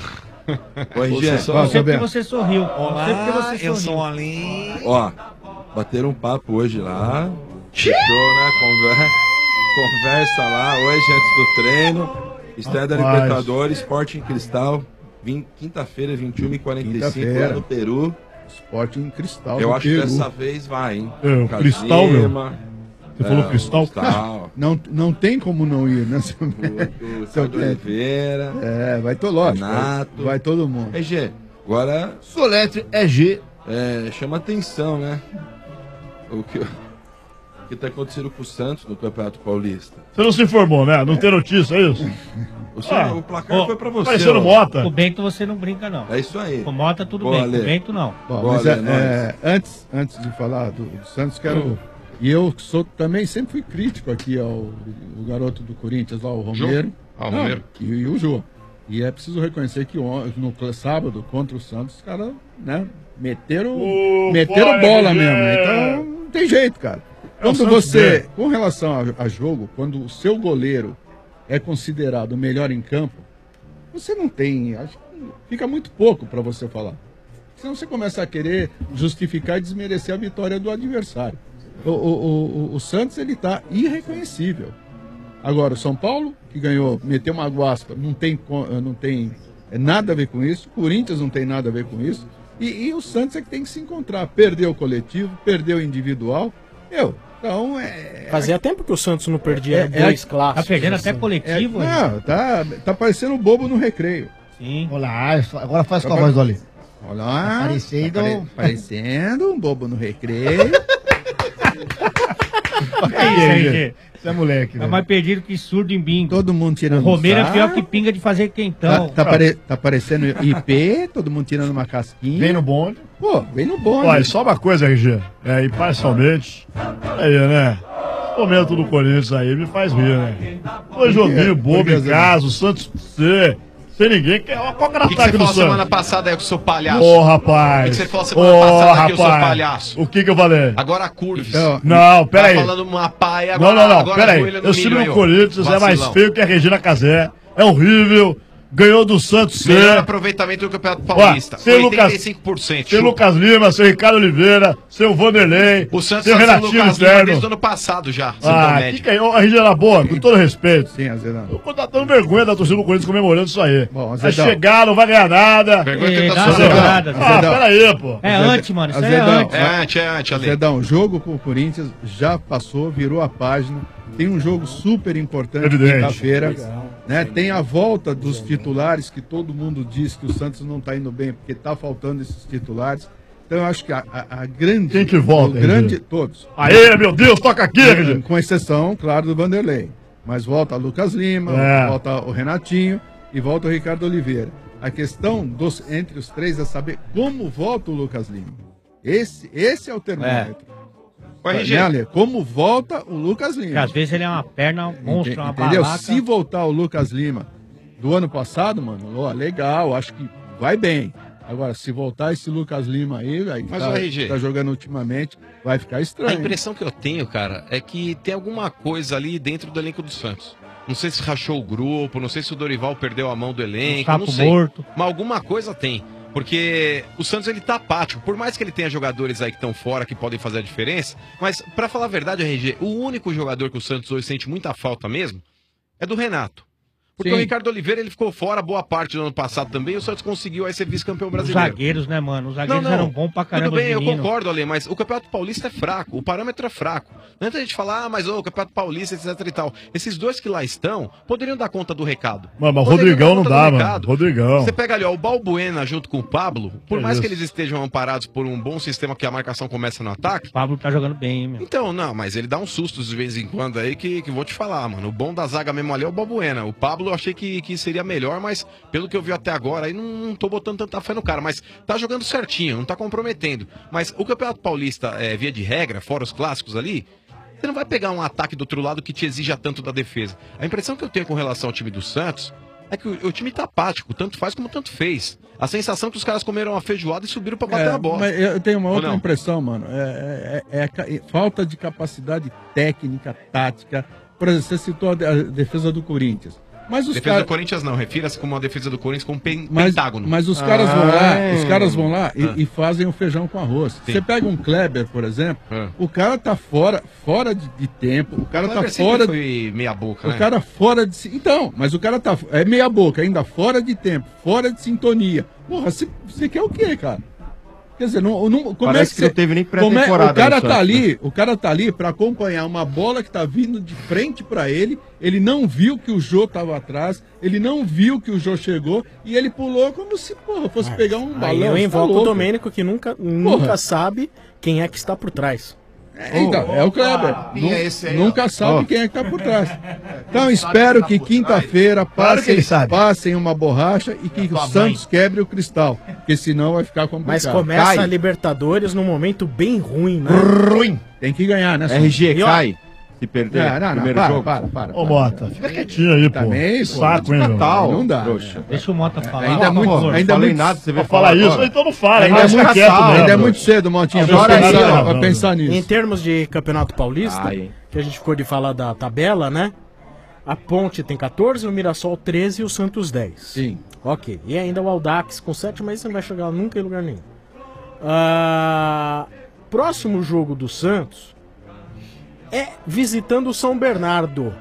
Não sei porque você sorriu. Não sei porque você sorriu.
Eu sou ali.
Ó, bateram um papo hoje lá. Fechou, né? Conversa lá hoje antes do treino. Estreia da Libertadores, Sporting Cristal. Quinta-feira, 21h45 lá no Peru.
Sporting Cristal.
Eu acho que dessa vez vai, hein?
Cristal, meu. Você falou Cristal?
Não tem como não ir, né?
Seu Oliveira.
Vai todo lógico.
Renato.
Vai todo mundo.
G, agora...
Soletre é G.
Chama atenção, né? O que tá acontecendo com o Santos no Campeonato Paulista.
Você não se informou, né? Não tem notícia, é isso?
O placar foi pra você.
Parecendo Mota.
O Bento você não brinca, não.
É isso aí.
O Mota tudo bem, o Bento não.
Bom, mas antes de falar do Santos, quero... E eu também sempre fui crítico aqui ao garoto do Corinthians, lá, o Romero.
O Romero.
E o Jô. E é preciso reconhecer que no sábado, contra o Santos, os caras, né, meteram bola mesmo. Então, não tem jeito, cara. Quando você, com relação a jogo, quando o seu goleiro é considerado o melhor em campo, você não tem, acho que fica muito pouco para você falar. Senão você começa a querer justificar e desmerecer a vitória do adversário. O Santos, ele tá irreconhecível. Agora, o São Paulo, que ganhou, meteu uma guaspa, não tem nada a ver com isso. O Corinthians não tem nada a ver com isso. E o Santos é que tem que se encontrar. Perdeu o coletivo, perdeu o individual. Então,
Fazia tempo que o Santos não perdia dois clássicos.
Tá perdendo até coletivo.
Não, tá parecendo bobo no recreio.
Sim.
Olá, agora faz com a voz do Ali.
Olá. Parecendo um bobo no recreio.
Você é moleque, né?
Tá mais perdido que surdo em bingo.
Todo mundo tirando
O Romero é pior que pinga de fazer quentão.
Tá parecendo IP, todo mundo tirando uma casquinha.
Vem no bonde.
Pô, vem no bonde.
Olha, só uma coisa, RG. Imparcialmente. Aí, né? O momento do Corinthians aí me faz rir, né? Foi joguinho bobo em casa, o Santos C. Sem ninguém, que é uma contra-ataque do Santos. O que você falou
semana passada aí com o seu palhaço?
Ô, rapaz.
O que você falou semana passada aqui, o seu palhaço?
O que eu falei?
Agora a Curves.
Não, peraí.
Tá falando uma paia, agora
Não, peraí. Eu sei que o Corinthians é mais feio que a Regina Casé. É horrível. Ganhou do Santos C.
Melhor aproveitamento do Campeonato Paulista.
85%. Seu Lucas Lima, seu Ricardo Oliveira, seu Vanderlei,
o Santos
seu Renatinho
Lucas Lima desde o ano passado já.
Que é a Regina boa, com todo respeito.
Sim, Azedão.
Eu tô dando vergonha da torcida do Corinthians comemorando isso aí.
Bom,
vai chegar, não vai ganhar nada.
Vergonha que tá
nada.
Peraí, pô.
É anti, mano. Isso é
anti.
Azedão, o jogo com o Corinthians já passou, virou a página. Tem um jogo super importante quinta-feira, né? Tem a volta dos titulares, que todo mundo diz que o Santos não está indo bem, porque está faltando esses titulares. Então eu acho que a grande...
Quem que volta,
todos.
Aê, meu Deus, toca aqui, RG.
Com exceção, claro, do Vanderlei. Mas volta o Lucas Lima, volta o Renatinho e volta o Ricardo Oliveira. A questão entre os três é saber como volta o Lucas Lima. Esse é o termômetro. Como volta o Lucas Lima.
Porque às vezes ele é uma perna monstro, uma
entendeu?
balaca.
Se voltar o Lucas Lima do ano passado, mano, ó, legal, acho que vai bem. Agora, se voltar esse Lucas Lima aí,
Mas o RG
tá jogando ultimamente, vai ficar estranho.
A impressão que eu tenho, cara, é que tem alguma coisa ali dentro do elenco do Santos. Não sei se rachou o grupo, não sei se o Dorival perdeu a mão do elenco, não sei.
Morto.
Mas alguma coisa tem. Porque o Santos, ele tá apático. Por mais que ele tenha jogadores aí que estão fora, que podem fazer a diferença. Mas, pra falar a verdade, RG, o único jogador que o Santos hoje sente muita falta mesmo é do Renato. Porque o Ricardo Oliveira, ele ficou fora boa parte do ano passado também, e o Santos conseguiu aí ser vice-campeão brasileiro.
Os zagueiros, né, mano? Os zagueiros eram bons pra caramba.
Tudo bem, eu concordo, Ale, mas o Campeonato Paulista é fraco, o parâmetro é fraco. Não adianta a gente falar, mas o Campeonato Paulista, etc e tal. Esses dois que lá estão, poderiam dar conta do recado.
Mas o Rodrigão não dá, mano. Rodrigão.
Você pega ali, ó, o Balbuena junto com o Pablo, por mais que eles estejam amparados por um bom sistema que a marcação começa no ataque. O
Pablo tá jogando bem, hein, meu.
Então, não, mas ele dá uns sustos de vez em quando aí que vou te falar, mano. O bom da zaga mesmo ali é o Balbuena. O Pablo eu achei que seria melhor, mas pelo que eu vi até agora, aí não tô botando tanta fé no cara, mas tá jogando certinho, não tá comprometendo. Mas o Campeonato Paulista, via de regra, fora os clássicos ali, você não vai pegar um ataque do outro lado que te exija tanto da defesa. A impressão que eu tenho com relação ao time do Santos é que o time tá apático, tanto faz como tanto fez. A sensação é que os caras comeram uma feijoada e subiram pra bater a bola.
Mas eu tenho uma outra impressão, mano. Falta de capacidade técnica, tática. Por exemplo, você citou a defesa do Corinthians. Mas os
defesa do Corinthians não, refira-se como a defesa do Corinthians com pentágono.
Mas os caras vão lá e fazem o feijão com arroz. Sim. Você pega um Kleber, por exemplo, o cara tá fora de tempo, o cara tá fora...
Foi meia boca,
o cara fora de... Então, mas o cara tá... É meia boca, ainda fora de tempo, fora de sintonia. Porra, você quer o quê, cara? Quer dizer, como
parece que não teve nem pré-temporada.
O cara tá ali para acompanhar uma bola que tá vindo de frente para ele. Ele não viu que o Jô tava atrás, ele não viu que o Jô chegou e ele pulou como se, fosse pegar um balão.
Eu invoco o Domênico que nunca sabe quem é que está por trás.
Então, é o Kleber. Nunca sabe quem é que tá por trás. Então espero que quinta-feira passem uma borracha e que o Santos quebre o cristal. Porque senão vai ficar complicado.
Mas começa a Libertadores num momento bem ruim, né?
Ruim. Tem que ganhar, né?
RG, cai. Se perder primeiro jogo.
Para. Ô, Mota, fica quietinho aí, pô.
Também,
saco, hein,
Natal. Não dá.
Deixa o Mota falar.
Ainda é muito...
Ainda muito nada, você vai
falar isso, então não fala.
Ainda é muito cedo, Motinha. Pra pensar nisso.
Em termos de Campeonato Paulista, que a gente ficou de falar da tabela, né? A Ponte tem 14, o Mirassol 13 e o Santos 10.
Sim.
Ok. E ainda o Audax com 7, mas você não vai chegar nunca em lugar nenhum. Próximo jogo do Santos é visitando o São Bernardo.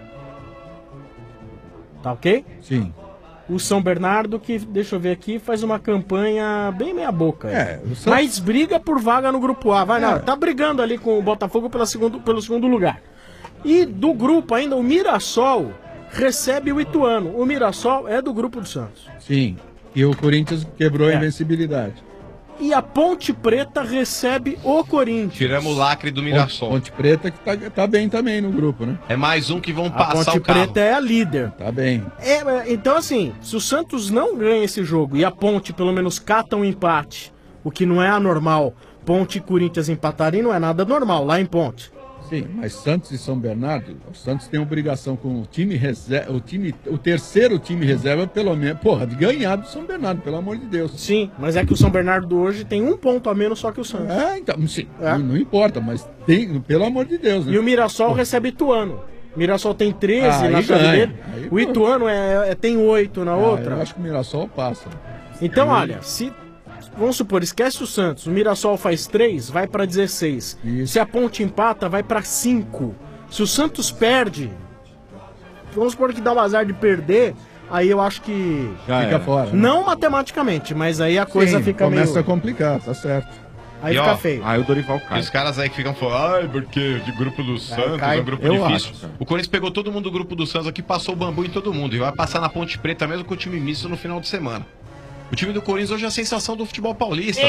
Tá ok?
Sim.
O São Bernardo que, deixa eu ver aqui, faz uma campanha bem meia boca. Mas briga por vaga no grupo A. Tá brigando ali com o Botafogo pelo segundo lugar. E do grupo ainda, o Mirassol recebe o Ituano. O Mirassol é do grupo do Santos.
Sim. E o Corinthians quebrou a invencibilidade.
E a Ponte Preta recebe o Corinthians.
Tiramos o lacre do Mirassol.
Ponte Preta que tá bem também no grupo, né?
É mais um que vão passar
o carro. A Ponte Preta é a líder.
Tá bem.
Então assim, se o Santos não ganha esse jogo e a Ponte pelo menos cata um empate, o que não é anormal, Ponte e Corinthians empatarem não é nada normal lá em Ponte.
Sim, mas Santos e São Bernardo, o Santos tem obrigação com o time reserva, o terceiro time reserva, pelo menos, de ganhar do São Bernardo, pelo amor de Deus.
Sim, mas é que o São Bernardo hoje tem um ponto a menos só que o Santos.
Então, sim, não importa, mas tem, pelo amor de Deus. Né?
E o Mirassol recebe Ituano. O Mirassol tem 13 na chave dele. O Ituano tem 8 na outra.
Eu acho que o Mirassol passa.
Então, olha, vamos supor, esquece o Santos, o Mirassol faz 3, vai pra 16. Isso. Se a Ponte empata, vai pra 5. Se o Santos perde, vamos supor que dá o azar de perder, aí eu acho que
fica fora. Né?
Não matematicamente, mas aí a coisa fica
começa a complicar, tá certo.
Aí
E,
fica
ó,
feio.
Aí o Dorival
E
cai.
os caras aí que ficam falando, ai, porque de grupo do Santos,
cai.
é um grupo
Eu
difícil.
acho, cara.
O Corinthians pegou todo mundo do grupo do Santos aqui, passou o bambu em todo mundo. E vai passar na Ponte Preta mesmo com o time misto no final de semana. O time do Corinthians hoje é a sensação do futebol paulista.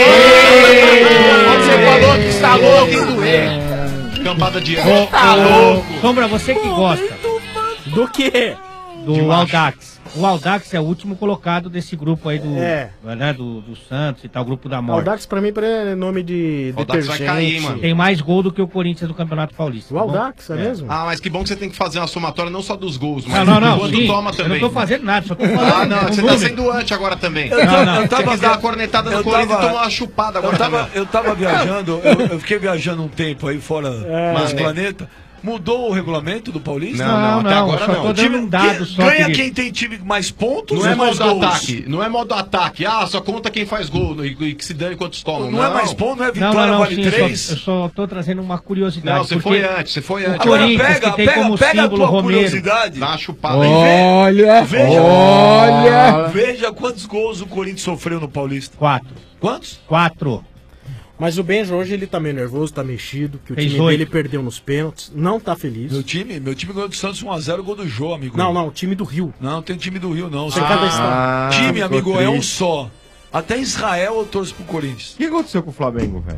Você falou que está louco, hein, doer. Campada de ano.
Tá louco. Sombra, você que gosta.
Do quê?
Do Audax. O Audax é o último colocado desse grupo aí do, né, do Santos e tal, grupo da morte.
Audax pra mim é nome de
Audax vai
detergente.
cair, mano.
Tem mais gol do que o Corinthians do Campeonato Paulista.
O Audax, é mesmo?
Ah, mas que bom que você tem que fazer uma somatória não só dos gols, mas
Não,
quando
sim.
toma
Eu
também.
não tô fazendo nada, só tô falando.
Ah, não,
um
você tá
número.
sendo anti agora também.
Eu tava-
Você quis dar uma cornetada no Corinthians e tomou uma chupada agora também.
Eu tava viajando, eu fiquei viajando um tempo aí fora do planeta. Mudou o regulamento do Paulista?
Não, até agora não.
Tô dando um dado só,
ganha
querido.
quem tem time mais pontos
Não é
ou mais
modo
gols?
ataque, não é modo ataque. Ah, só conta quem faz gol e que se dane quantos tomam.
Não é mais ponto, não é vitória, vale
sim,
3?
eu só tô trazendo uma curiosidade.
Não, você
porque
foi antes, você foi antes.
O Corinthians,
Agora
que tem como
pega a
símbolo
tua
Romero.
curiosidade.
Dá uma chupada aí.
Olha, olha.
Veja quantos gols o Corinthians sofreu no Paulista.
4.
Quantos?
4.
Mas o Benja hoje ele tá meio nervoso, tá mexido, que o
Fez
time
8.
dele perdeu nos pênaltis, não tá feliz.
Meu time ganhou do Santos 1x0, gol do Jô, amigo.
Não, o time do Rio.
Não, tem time do Rio, não.
Você cada estado.
Time,
ficou
amigo, é um
triste.
só. Até Israel eu torço pro Corinthians.
O que aconteceu com o Flamengo, velho?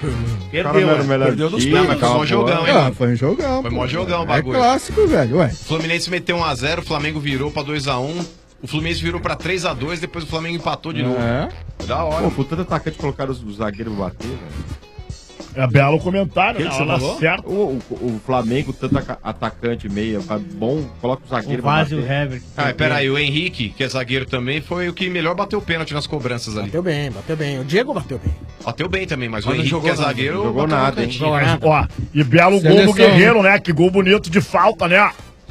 Perdeu nos
Não, mas foi um jogão, hein?
Ah, foi um jogão.
Foi
pô.
mó jogão o
É
bagulho.
clássico, velho, ué.
O Fluminense meteu 1x0, o Flamengo virou pra 2x1. O Fluminense virou pra 3x2, depois o Flamengo empatou de novo.
É.
Da hora.
Pô, por tanto atacante colocaram os zagueiros pra bater, velho.
É belo comentário,
Que
né?
que você
Ela
falou?
acerta.
O Flamengo, tanto atacante, meia, bom, coloca o zagueiro
O Vaz e
pra
o
bater.
Hever.
Ah, peraí, o Henrique, que é zagueiro também, foi o que melhor bateu o pênalti nas cobranças ali.
Bateu bem. O Diego bateu bem.
Bateu bem também, mas o
Mas não
Henrique,
jogou
que é
nada,
zagueiro,
não jogou
bateu no
nada, hein?
cantinho.
Ó, e belo gol
Seleção,
do Guerreiro, né? Que gol bonito de falta, né?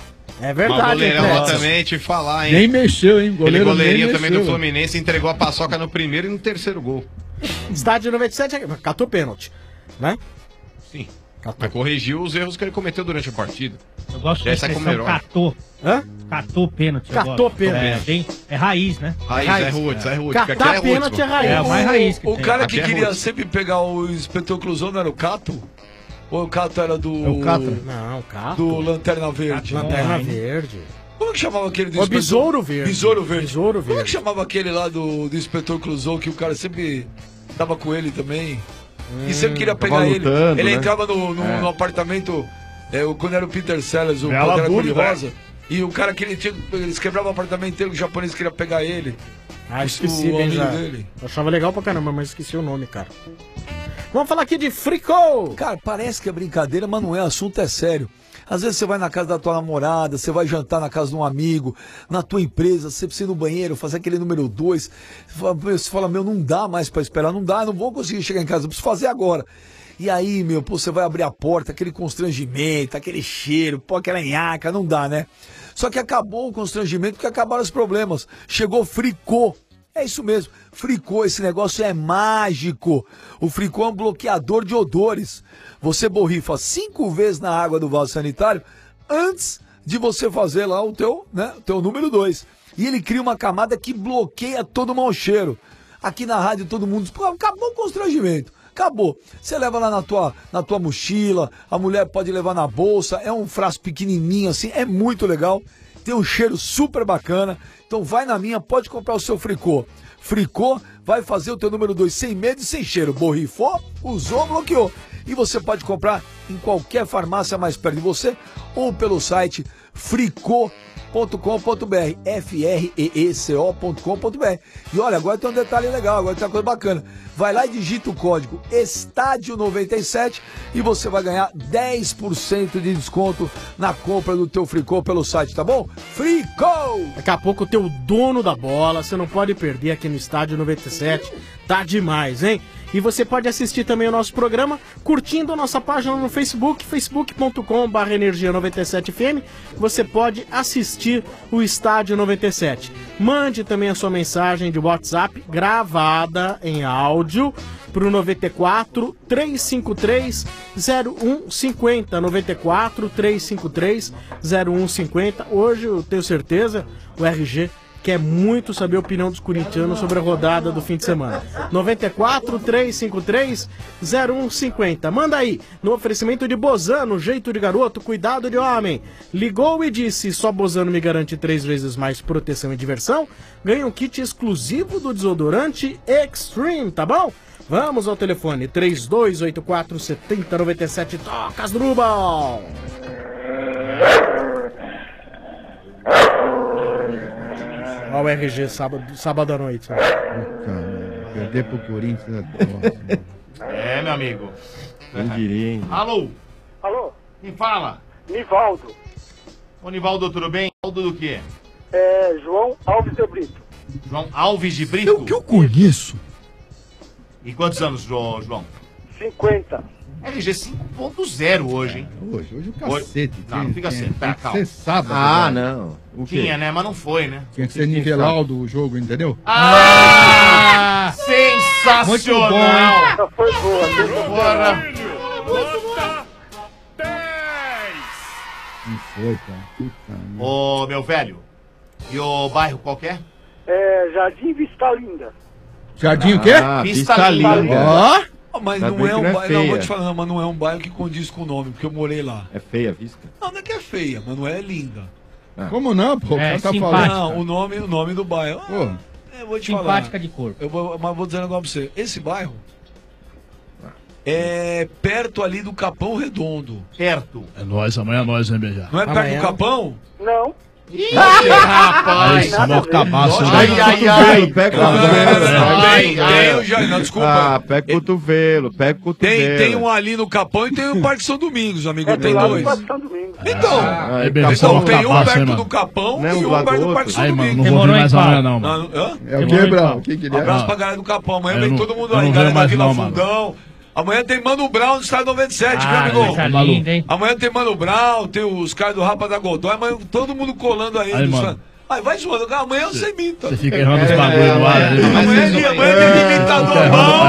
É
Mas
verdade,
o goleirão
hein,
lá
Clécio?
também, te falar, hein?
Nem mexeu, hein?
Aquele
Goleiro
goleirinho
nem
também
mexeu,
do Fluminense entregou a paçoca no primeiro e no terceiro gol.
Estádio 97, catou pênalti, né?
Sim.
Catou.
Mas corrigiu os erros que ele cometeu durante a partida.
Eu gosto
Essa é
da
como
expressão
herói.
catou.
Hã?
Catou pênalti. eu
Catou
gosto.
pênalti.
É raiz, né?
Raiz,
Raiz.
é roots, é roots.
Catar
Aqui é roots,
pênalti é
mano.
raiz.
É a mais raiz que
O
tem.
cara
Aqui
que
é
queria
roots.
sempre pegar o inspetor Clusão não era o Cato? Ou o Cato era do.
É o Catra.
Não, Cato.
Do Lanterna Verde?
Lanterna
Não,
Verde.
Como que chamava aquele do
O Besouro Verde.
Besouro Verde.
Besouro
Como é que
Verde.
chamava aquele lá do inspetor Clusão que o cara sempre tava com ele também? E sempre queria pegar
tava
ele.
lutando,
Ele
né?
entrava no apartamento, quando era o Peter Sellers, o
Bela
Pantera
dúvida,
Cor-de-Rosa. E o cara que eles quebravam o apartamento inteiro, o japonês queria pegar ele.
Ah, esqueci,
o
bem
amigo
já.
dele.
Eu achava legal pra caramba, mas esqueci o nome, cara. Vamos falar aqui de Fricô.
Cara, parece que é brincadeira, mas não é, o assunto é sério. Às vezes você vai na casa da tua namorada, você vai jantar na casa de um amigo, na tua empresa, você precisa ir no banheiro, fazer aquele número 2. Você fala, meu, não dá mais pra esperar, não dá, não vou conseguir chegar em casa, eu preciso fazer agora. E aí, meu, pô, você vai abrir a porta, aquele constrangimento, aquele cheiro, pô, aquela nhaca, não dá, né? Só que acabou o constrangimento porque acabaram os problemas. Chegou Fricô. É isso mesmo, Fricô, esse negócio é mágico. O Fricô é um bloqueador de odores. Você borrifa 5 vezes na água do vaso sanitário antes de você fazer lá o teu número 2. E ele cria uma camada que bloqueia todo o mau cheiro. Aqui na rádio todo mundo diz, pô, acabou o constrangimento. Acabou. Você leva lá na tua mochila, a mulher pode levar na bolsa, é um frasco pequenininho assim, é muito legal. Tem um cheiro super bacana. Então vai na minha, pode comprar o seu Fricô. Fricô vai fazer o teu número 2 sem medo e sem cheiro. Borrifou, usou, bloqueou. E você pode comprar em qualquer farmácia mais perto de você ou pelo site fricô.com.br, freeeco.com.br. E olha, agora tem um detalhe legal, agora tem uma coisa bacana. Vai lá e digita o código Estádio97 e você vai ganhar 10% de desconto na compra do teu Fricô pelo site, tá bom? Fricô!
Daqui a pouco o teu dono da bola, você não pode perder aqui no Estádio 97. Tá demais, hein? E você pode assistir também o nosso programa curtindo a nossa página no Facebook, facebook.com/energia97fm. Você pode assistir o Estádio 97. Mande também a sua mensagem de WhatsApp gravada em áudio pro 94 353 0150. 94 353 0150. Hoje eu tenho certeza o RG quer muito saber a opinião dos corintianos sobre a rodada do fim de semana. 94-353-0150. Manda aí, no oferecimento de Bozano, jeito de garoto, cuidado de homem. Ligou e disse, só Bozano me garante 3 vezes mais proteção e diversão. Ganha um kit exclusivo do desodorante Extreme, tá bom? Vamos ao telefone, 3284-7097. Toca, Asdrubal! Olha o RG sábado à noite.
Perder pro Corinthians
É, meu amigo.
Quem diria, hein?
Alô?
Alô?
Quem fala?
Nivaldo.
Ô, Nivaldo, tudo bem? Nivaldo do quê?
É João Alves de Brito.
João Alves de Brito?
Que eu conheço.
E quantos anos, João?
50.
LG 5.0 hoje, hein?
Hoje o cacete.
Não fica assim. Tá, calma.
Ser sábado.
Ah,
né?
não. Tinha, né? Mas não foi, né?
Tinha que ser nivelado o jogo, entendeu?
Ah! Sensacional!
Muito bom, hein?
Foi boa.
Porra.
Não foi, cara. Puta merda.
Ô, meu velho. E o bairro qualquer?
É Jardim Vista Linda.
Jardim o quê?
Vista Linda.
Ó!
Mas não é um bairro. Não, vou te falar, mas não é um bairro que condiz com o nome, porque eu morei lá.
É feia a vista?
Não, não é que é feia, mas não é linda.
Como não, pô? O cara tá falando.
Não, o nome do bairro. Eu vou te
Simpática
falar.
de cor.
Mas vou dizer um negócio pra você. Esse bairro é perto ali do Capão Redondo.
Perto.
É nóis, amanhã é nóis, hein, Beija?
Não é perto do Capão?
Não.
Ih, rapaz! Isso é cabaço,
Ai, pega o
cotovelo. Desculpa.
Ah, pega o cotovelo, pega o cotovelo.
Tem um ali no Capão e tem o Parque São Domingos, amigo. Tem
lá no
dois.
Parque São Domingos.
Então, tem um perto do Capão e um perto do Parque São Domingos.
Não vou vir mais amanhã, não, mano.
É o Quebrão. Quem que ele é?
Abraço pra galera do Capão. Amanhã vem todo mundo
eu
aí,
não
galera
venho
da
mais
Vila
não, mano.
Fundão. Amanhã tem Mano Brown do Estado 97, meu amigo.
Tá lindo, hein?
Amanhã tem Mano Brown, tem os caras do Rapa da Godoy, amanhã todo mundo colando aí.
Aí, mano.
Ai, vai zoando, amanhã você imita.
Você fica errando os bagulho no ar.
Amanhã tem imitador bom.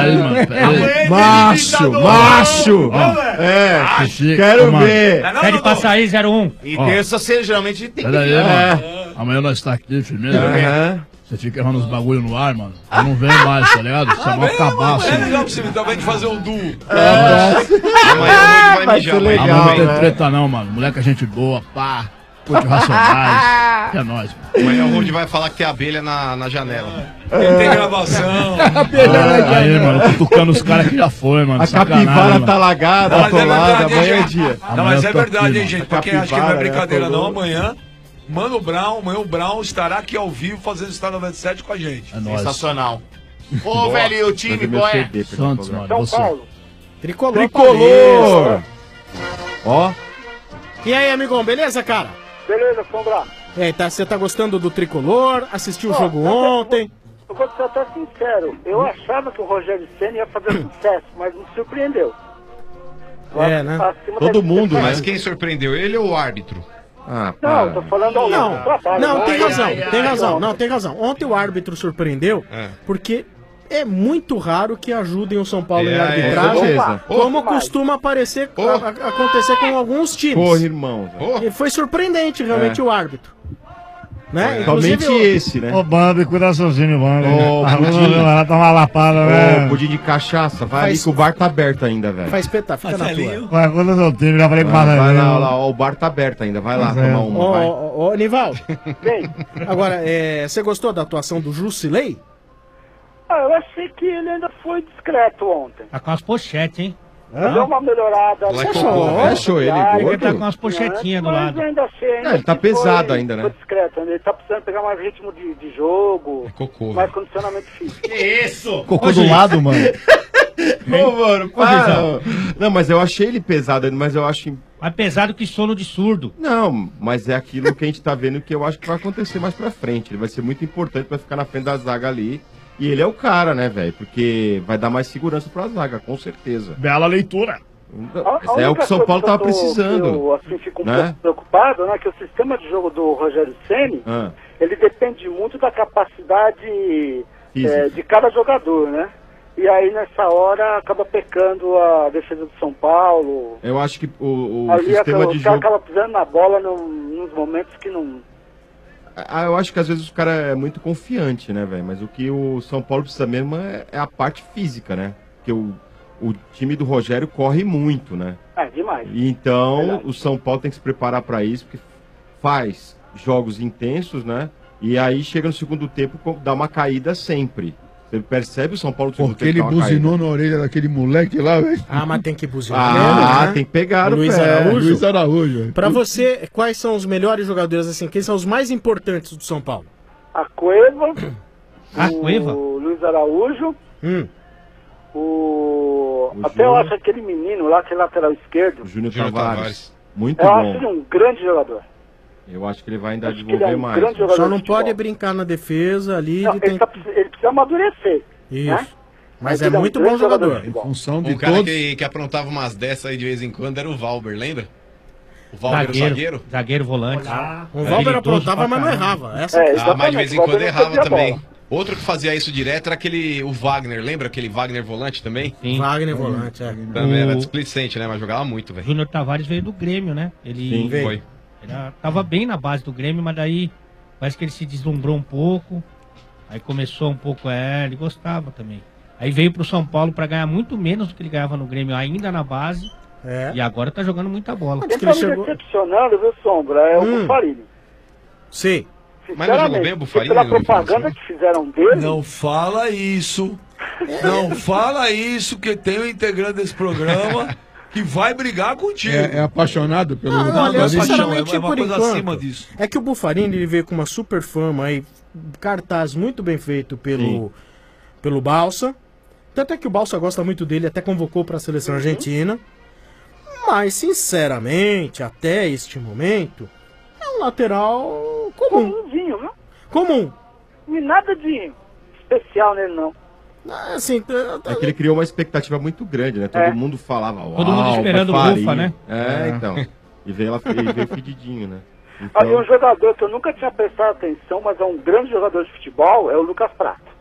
Macho! Quero ver.
Pede pra sair 01.
E terça, você geralmente tem que
Pera aí,
ficar.
mano. Amanhã nós tá aqui, firmeza. Você fica errando os bagulho no ar, mano. Eu não venho mais, tá ligado? Você é mó cabaço.
É legal pra você também de fazer um duo.
Vai ser legal, não tem treta não, mano. Moleque é gente boa, pá. Curte Racionais. É nóis.
Amanhã o Rude vai falar que tem abelha na janela.
Ele tem gravação.
Aí, mano, cutucando os caras que já foi, mano.
A capivara tá lagada, atolada, amanhã é dia.
Não, mas é
eu tô
verdade,
aqui,
hein,
mano.
gente. Pra quem acha que não é brincadeira, não, amanhã. Mano Brown, amanhã o Brown estará aqui ao vivo fazendo Estado 97 com a gente.
É nóis.
Sensacional. Ô, velho, e o time, qual é?
Santos, mano.
São
Você.
Paulo.
Tricolor!
Ó.
E aí, amigão, beleza, cara?
Beleza, Sombra.
E aí, você tá gostando do Tricolor? Assistiu o jogo
Ó,
ontem?
Eu vou ser até sincero. Eu achava que o Rogério Ceni ia fazer sucesso, mas me surpreendeu.
É, né?
Acima
Todo
da
mundo,
Mas
né?
quem surpreendeu ele ou o árbitro?
Ah,
Não, tô falando ao longo do trabalho.
Não, tem razão,
Ai,
tem
ai,
razão.
ai.
Não, tem razão. Ontem o árbitro surpreendeu, porque é muito raro que ajudem o São Paulo em arbitragem, como costuma acontecer com alguns times.
Porra, irmão.
E foi surpreendente realmente o árbitro. Né?
Somente esse, né?
Ô, Bambi, coraçãozinho, Bambi.
Ô, pudim.
Ela tá uma lapada,
Ô,
né?
pudim de cachaça. Vai ali que o bar tá aberto ainda, velho.
Faz espetar, fica na tua.
Vai, quando eu tenho, já falei com o
Vai lá,
Marlene.
lá, ó, o bar tá aberto ainda. Vai lá tomar uma, vai.
Ô, Nival,
Bem,
agora, você gostou da atuação do Jusilei?
eu achei que ele ainda foi discreto ontem.
Tá com as pochetes, hein?
Deu uma melhorada.
Você
achou ele
Ele
gordo?
tá com as pochetinhas do
Mas
lado.
eu ainda achei ainda
Ele tá
que
pesado
foi,
ainda, né?
Foi discreto, ele tá precisando pegar mais ritmo de jogo,
Cocô.
mais condicionamento físico.
Que isso?
Cocô do lado, mano.
Ô, mano, para. Não, mas eu achei ele pesado, mas eu acho...
Mais pesado que sono de surdo.
Não, mas é aquilo que a gente tá vendo que eu acho que vai acontecer mais pra frente. Ele vai ser muito importante pra ficar na frente da zaga ali. E ele é o cara, né, velho? Porque vai dar mais segurança pra zaga, com certeza.
Bela leitura.
A
É o
única
que o São
coisa
Paulo
que
tava
eu tô-
precisando.
Eu, assim, fico um
né?
pouco preocupado, né? Que o sistema de jogo do Rogério Ceni,
Ah.
ele depende muito da capacidade
Física.
de cada jogador, né? E aí nessa hora acaba pecando a defesa do São Paulo.
Eu acho que o
Ali
sistema de
o cara
jogo...
acaba pisando na bola nos momentos que não
Eu acho que às vezes o cara é muito confiante, né, velho? Mas o que o São Paulo precisa mesmo é a parte física, né? Porque o time do Rogério corre muito, né?
É, demais.
Então,
Verdade.
o São Paulo tem que se preparar para isso, porque faz jogos intensos, né? E aí chega no segundo tempo, dá uma caída sempre. Você percebe o São Paulo no segundo
Porque ele
tempo dá uma
buzinou
caída.
na orelha daquele moleque lá, velho.
Ah, mas tem que buzinar.
Tem que pegar no
Luiz
pé.
Araújo.
Luiz Araújo, velho.
Pra você, quais são os melhores jogadores, assim, quem são os mais importantes do São Paulo?
A Cueva.
A Cueva?
O Luiz Araújo. Até eu
Júnior.
acho aquele menino lá, que é lateral esquerdo.
Júnior Tavares. Muito
Eu
bom.
acho ele um grande jogador.
Eu acho que ele vai ainda
Acho que
desenvolver
ele é um
mais.
grande jogador
Só não
de futebol.
pode brincar na defesa ali.
Não, ele precisa amadurecer.
Isso.
Né?
Mas
ele
é
um
muito
grande
bom jogador.
de futebol.
Um cara que aprontava umas dessas aí de vez em quando era o Valber, lembra? O Valber, o zagueiro.
Zagueiro volante.
O Valber aprontava, mas não errava.
Mas de vez em quando errava também. Outro que fazia isso direto era o Wagner, lembra aquele Wagner volante também?
Sim.
Wagner volante, é.
Também era displicente, né? Mas jogava muito, velho.
Júnior Tavares veio do Grêmio, né? Ele
Sim, foi.
Tava bem na base do Grêmio, mas daí parece que ele se deslumbrou um pouco. Aí começou um pouco, ele gostava também. Aí veio pro São Paulo pra ganhar muito menos do que ele ganhava no Grêmio, ainda na base. E agora tá jogando muita bola.
Quem tá me decepcionando, viu, Sombra, é o Buffarini.
Sim.
Mas não jogou bem o Buffarini?
Pela propaganda que fizeram dele...
Não fala isso. Não fala isso, que tem um integrante desse programa que vai brigar contigo.
É apaixonado pelo...
Olha, sinceramente,
é uma
por
coisa
enquanto,
acima disso.
é que o Buffarini ele veio com uma super fama aí, cartaz muito bem feito pelo Balsa. Tanto é que o Balsa gosta muito dele, até convocou para a seleção argentina. Mas, sinceramente, até este momento, é um lateral comum.
Comumzinho, viu?
Comum.
E nada de especial nele, não.
Assim,
É que ele criou uma expectativa muito grande, né? Todo mundo falava, uau,
Todo mundo esperando o
Buffarini.
Bufa, né?
Então. E veio fedidinho, né?
Aí um jogador que eu nunca tinha prestado atenção, mas é um grande jogador de futebol, é o Lucas Prato.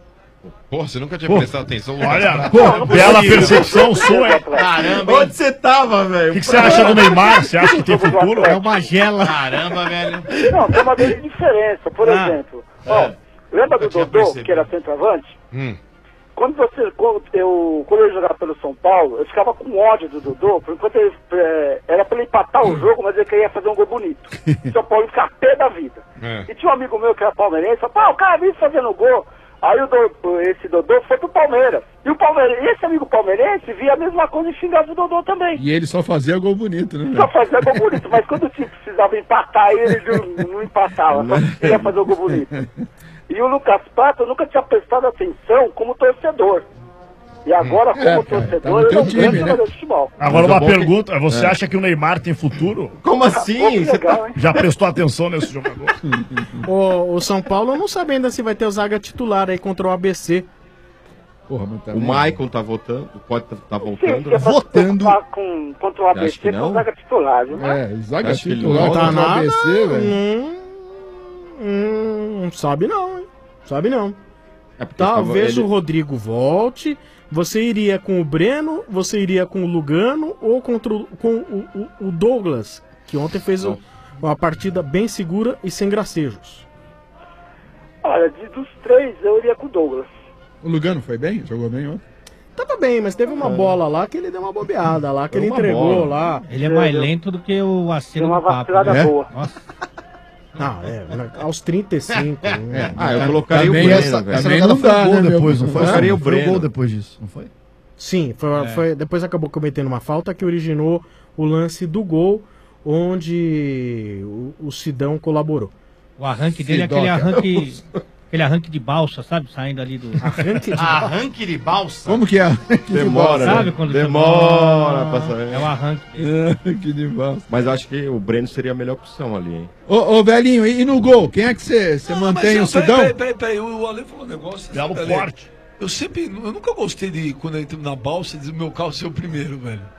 Pô, você nunca tinha prestado atenção.
Olha, bela percepção sua, hein?
Caramba,
onde você tava, velho?
O que você acha do Neymar? Você acha que tem futuro?
É uma gela.
Caramba, velho.
Não, tem uma grande diferença. Por exemplo, lembra do Dodô, que era centroavante? Quando eu jogava pelo São Paulo, eu ficava com ódio do Dodô, por enquanto ele, era pra ele empatar o jogo, mas ele queria fazer um gol bonito. O São Paulo ficava pé da vida. E tinha um amigo meu que era palmeirense, falou, o cara vive fazendo gol. Aí esse Dodô foi pro Palmeiras. E esse amigo palmeirense via a mesma coisa e xingava o Dodô também.
E ele só fazia gol bonito, né?
Só fazia gol bonito, mas quando o time precisava empatar, ele não empatava, só queria fazer o gol bonito. E o Lucas Prato eu nunca tinha prestado atenção como torcedor. E agora, como torcedor, ele é um grande jogador de futebol.
Agora uma pergunta, você acha que o Neymar tem futuro?
Como assim?
Legal, hein?
Já prestou atenção nesse jogador?
O São Paulo não sabe ainda se vai ter o zaga titular aí contra o ABC.
Porra, mas
O
também...
Maicon tá voltando, pode tá
Sim,
voltando.
se é pra se
Votando.
preocupar contra o
Acho
ABC,
que
com
não.
zaga titular, viu? Né?
zaga
Acho que ele
titular
não
contra
tá
o
nada,
ABC, velho.
Não sabe não, hein? Sabe não.
É porque
Talvez
ele-
o Rodrigo volte. Você iria com o Breno, você iria com o Lugano ou com o Douglas, que ontem fez uma partida bem segura e sem gracejos.
Olha, dos três, eu iria com o Douglas.
O Lugano foi bem? Jogou bem ontem?
Tava bem, mas teve uma bola lá que ele deu uma bobeada lá, que ele entregou
bola.
lá.
Ele é mais lento do que o Aceno
Deu uma
do Papo.
vacilada
né?
boa.
Nossa.
Não, aos 35. né?
eu colocaria o
Também
Breno,
essa-
velho.
essa
Também
jogada
não foi
dá,
gol
né,
depois,
meu?
não foi?
Colocaria o
Foi
Breno.
gol depois disso, não foi?
Sim, depois acabou cometendo uma falta que originou o lance do gol, onde o Sidão colaborou.
O arranque dele é aquele arranque de balsa, sabe? Saindo ali do.
Arranque de balsa?
Como que é?
Demora,
Sabe
né?
quando
Demora pra sair.
É o arranque.
Que de balsa.
Mas eu acho que o Breno seria a melhor opção ali, hein?
Ô, velhinho, e no gol? Quem é que você mantém o Sidão?
Peraí, o Ale falou um negócio.
Galo
Ale,
forte.
Eu nunca gostei de, quando eu entro na balsa, dizer o meu carro ser o primeiro, velho.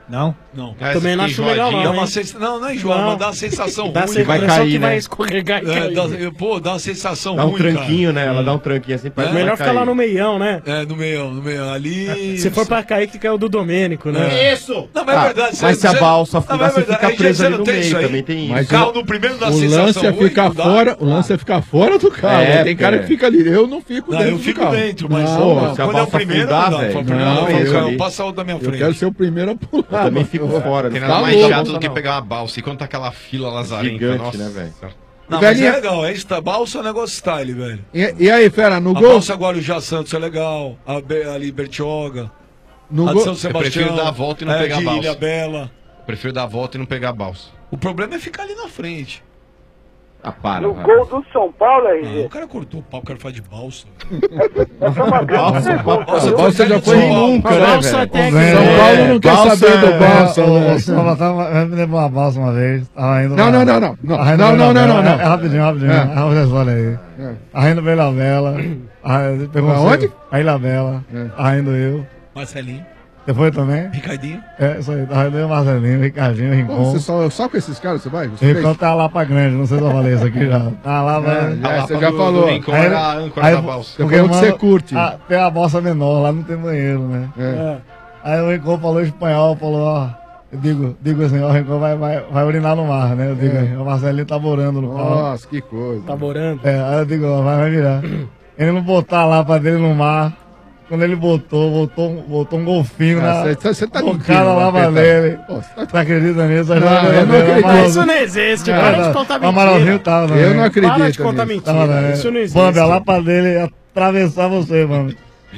Não?
Não.
Também não acho legal, não.
Dá uma
hein?
não enjoa, mas dá uma sensação
Dá
ruim.
vai cair, que vai escorregar e cair.
Dá uma sensação
Dá um
ruim,
tranquinho,
cara.
né? Ela dá um tranquinho assim. Parece que
Melhor
vai
ficar lá
cair.
no meião, né?
No meião. Ali...
Se for pra cair, que caiu do Domênico, né?
Isso!
Não, mas é verdade.
mas se a balsa
afundar,
você
fica preso ali no meio, também
tem
Mas
o carro no primeiro dá
o
sensação
lance é
ruim,
ficar
não dá?
fora, o lance é ficar fora do carro.
É,
Tem cara que fica ali. Eu não fico
Não,
dentro
eu
do
fico
carro.
dentro, mas
não,
quando é o primeiro, não dá. Foi o primeiro, passa outro da minha frente.
Eu quero ser o primeiro a pular.
Eu também fico fora.
Tem
Tá
nada mais
louco,
chato do que
não.
pegar uma balsa. E quando tá aquela fila lazarenta,
Gigante,
nossa.
né, velho?
Não, mas é legal, balsa é um negócio style, velho.
E aí, fera, no
a
gol?
balsa Guarujá Santos é legal, ali Bertioga,
no
a
gol...
de São Sebastião,
Eu prefiro dar a volta e não pegar a
de
balsa.
Ilha Bela.
Eu prefiro dar a volta e não pegar a balsa.
O problema é ficar ali na frente.
Ah, para.
No gol do São Paulo, RG.
O cara cortou o pau, o cara faz de balsa.
Essa é uma grande pergunta.
Balsa já foi nunca, né,
Balsa
velho?
técnica.
São Paulo não quer saber do balsa,
O
né?
senhor me levou uma balsa uma vez. Tava indo
Não.
É rapidinho. Olha aí. Tava indo pra Ilha Bela.
Aonde?
A Ilha Bela. Tava indo eu.
Marcelinho,
Você foi também?
Ricardinho.
É, isso aí. Tava indo eu, Marcelinho, Ricardinho,
Pô,
Rincon.
você só com esses caras você vai?
O Rincon tá lá pra grande, não sei se eu falei isso aqui já. Tá lá pra...
Você já falou.
Rincon era a âncora da balsa.
Você falou que você curte.
Tem a balsa menor, lá não tem banheiro, né? Aí o Rincon falou espanhol, falou, ó... Eu digo assim, ó, o Rincon vai urinar no mar, né? Eu digo, o Marcelinho tá morando no carro.
Nossa, que coisa.
Tá morando.
Aí eu digo, ó, vai virar. Ele não botar a lapa dele no mar. Quando ele botou um golfinho
Você tá
bocada lá pra dele. Você acredita nisso?
Eu não acredito.
Isso não existe, para de contar
O Amaral Rio tava, né?
Eu não acredito.
Para de contar
nisso.
mentira. Isso não existe.
Bambi, a lapa dele ia atravessar você, mano.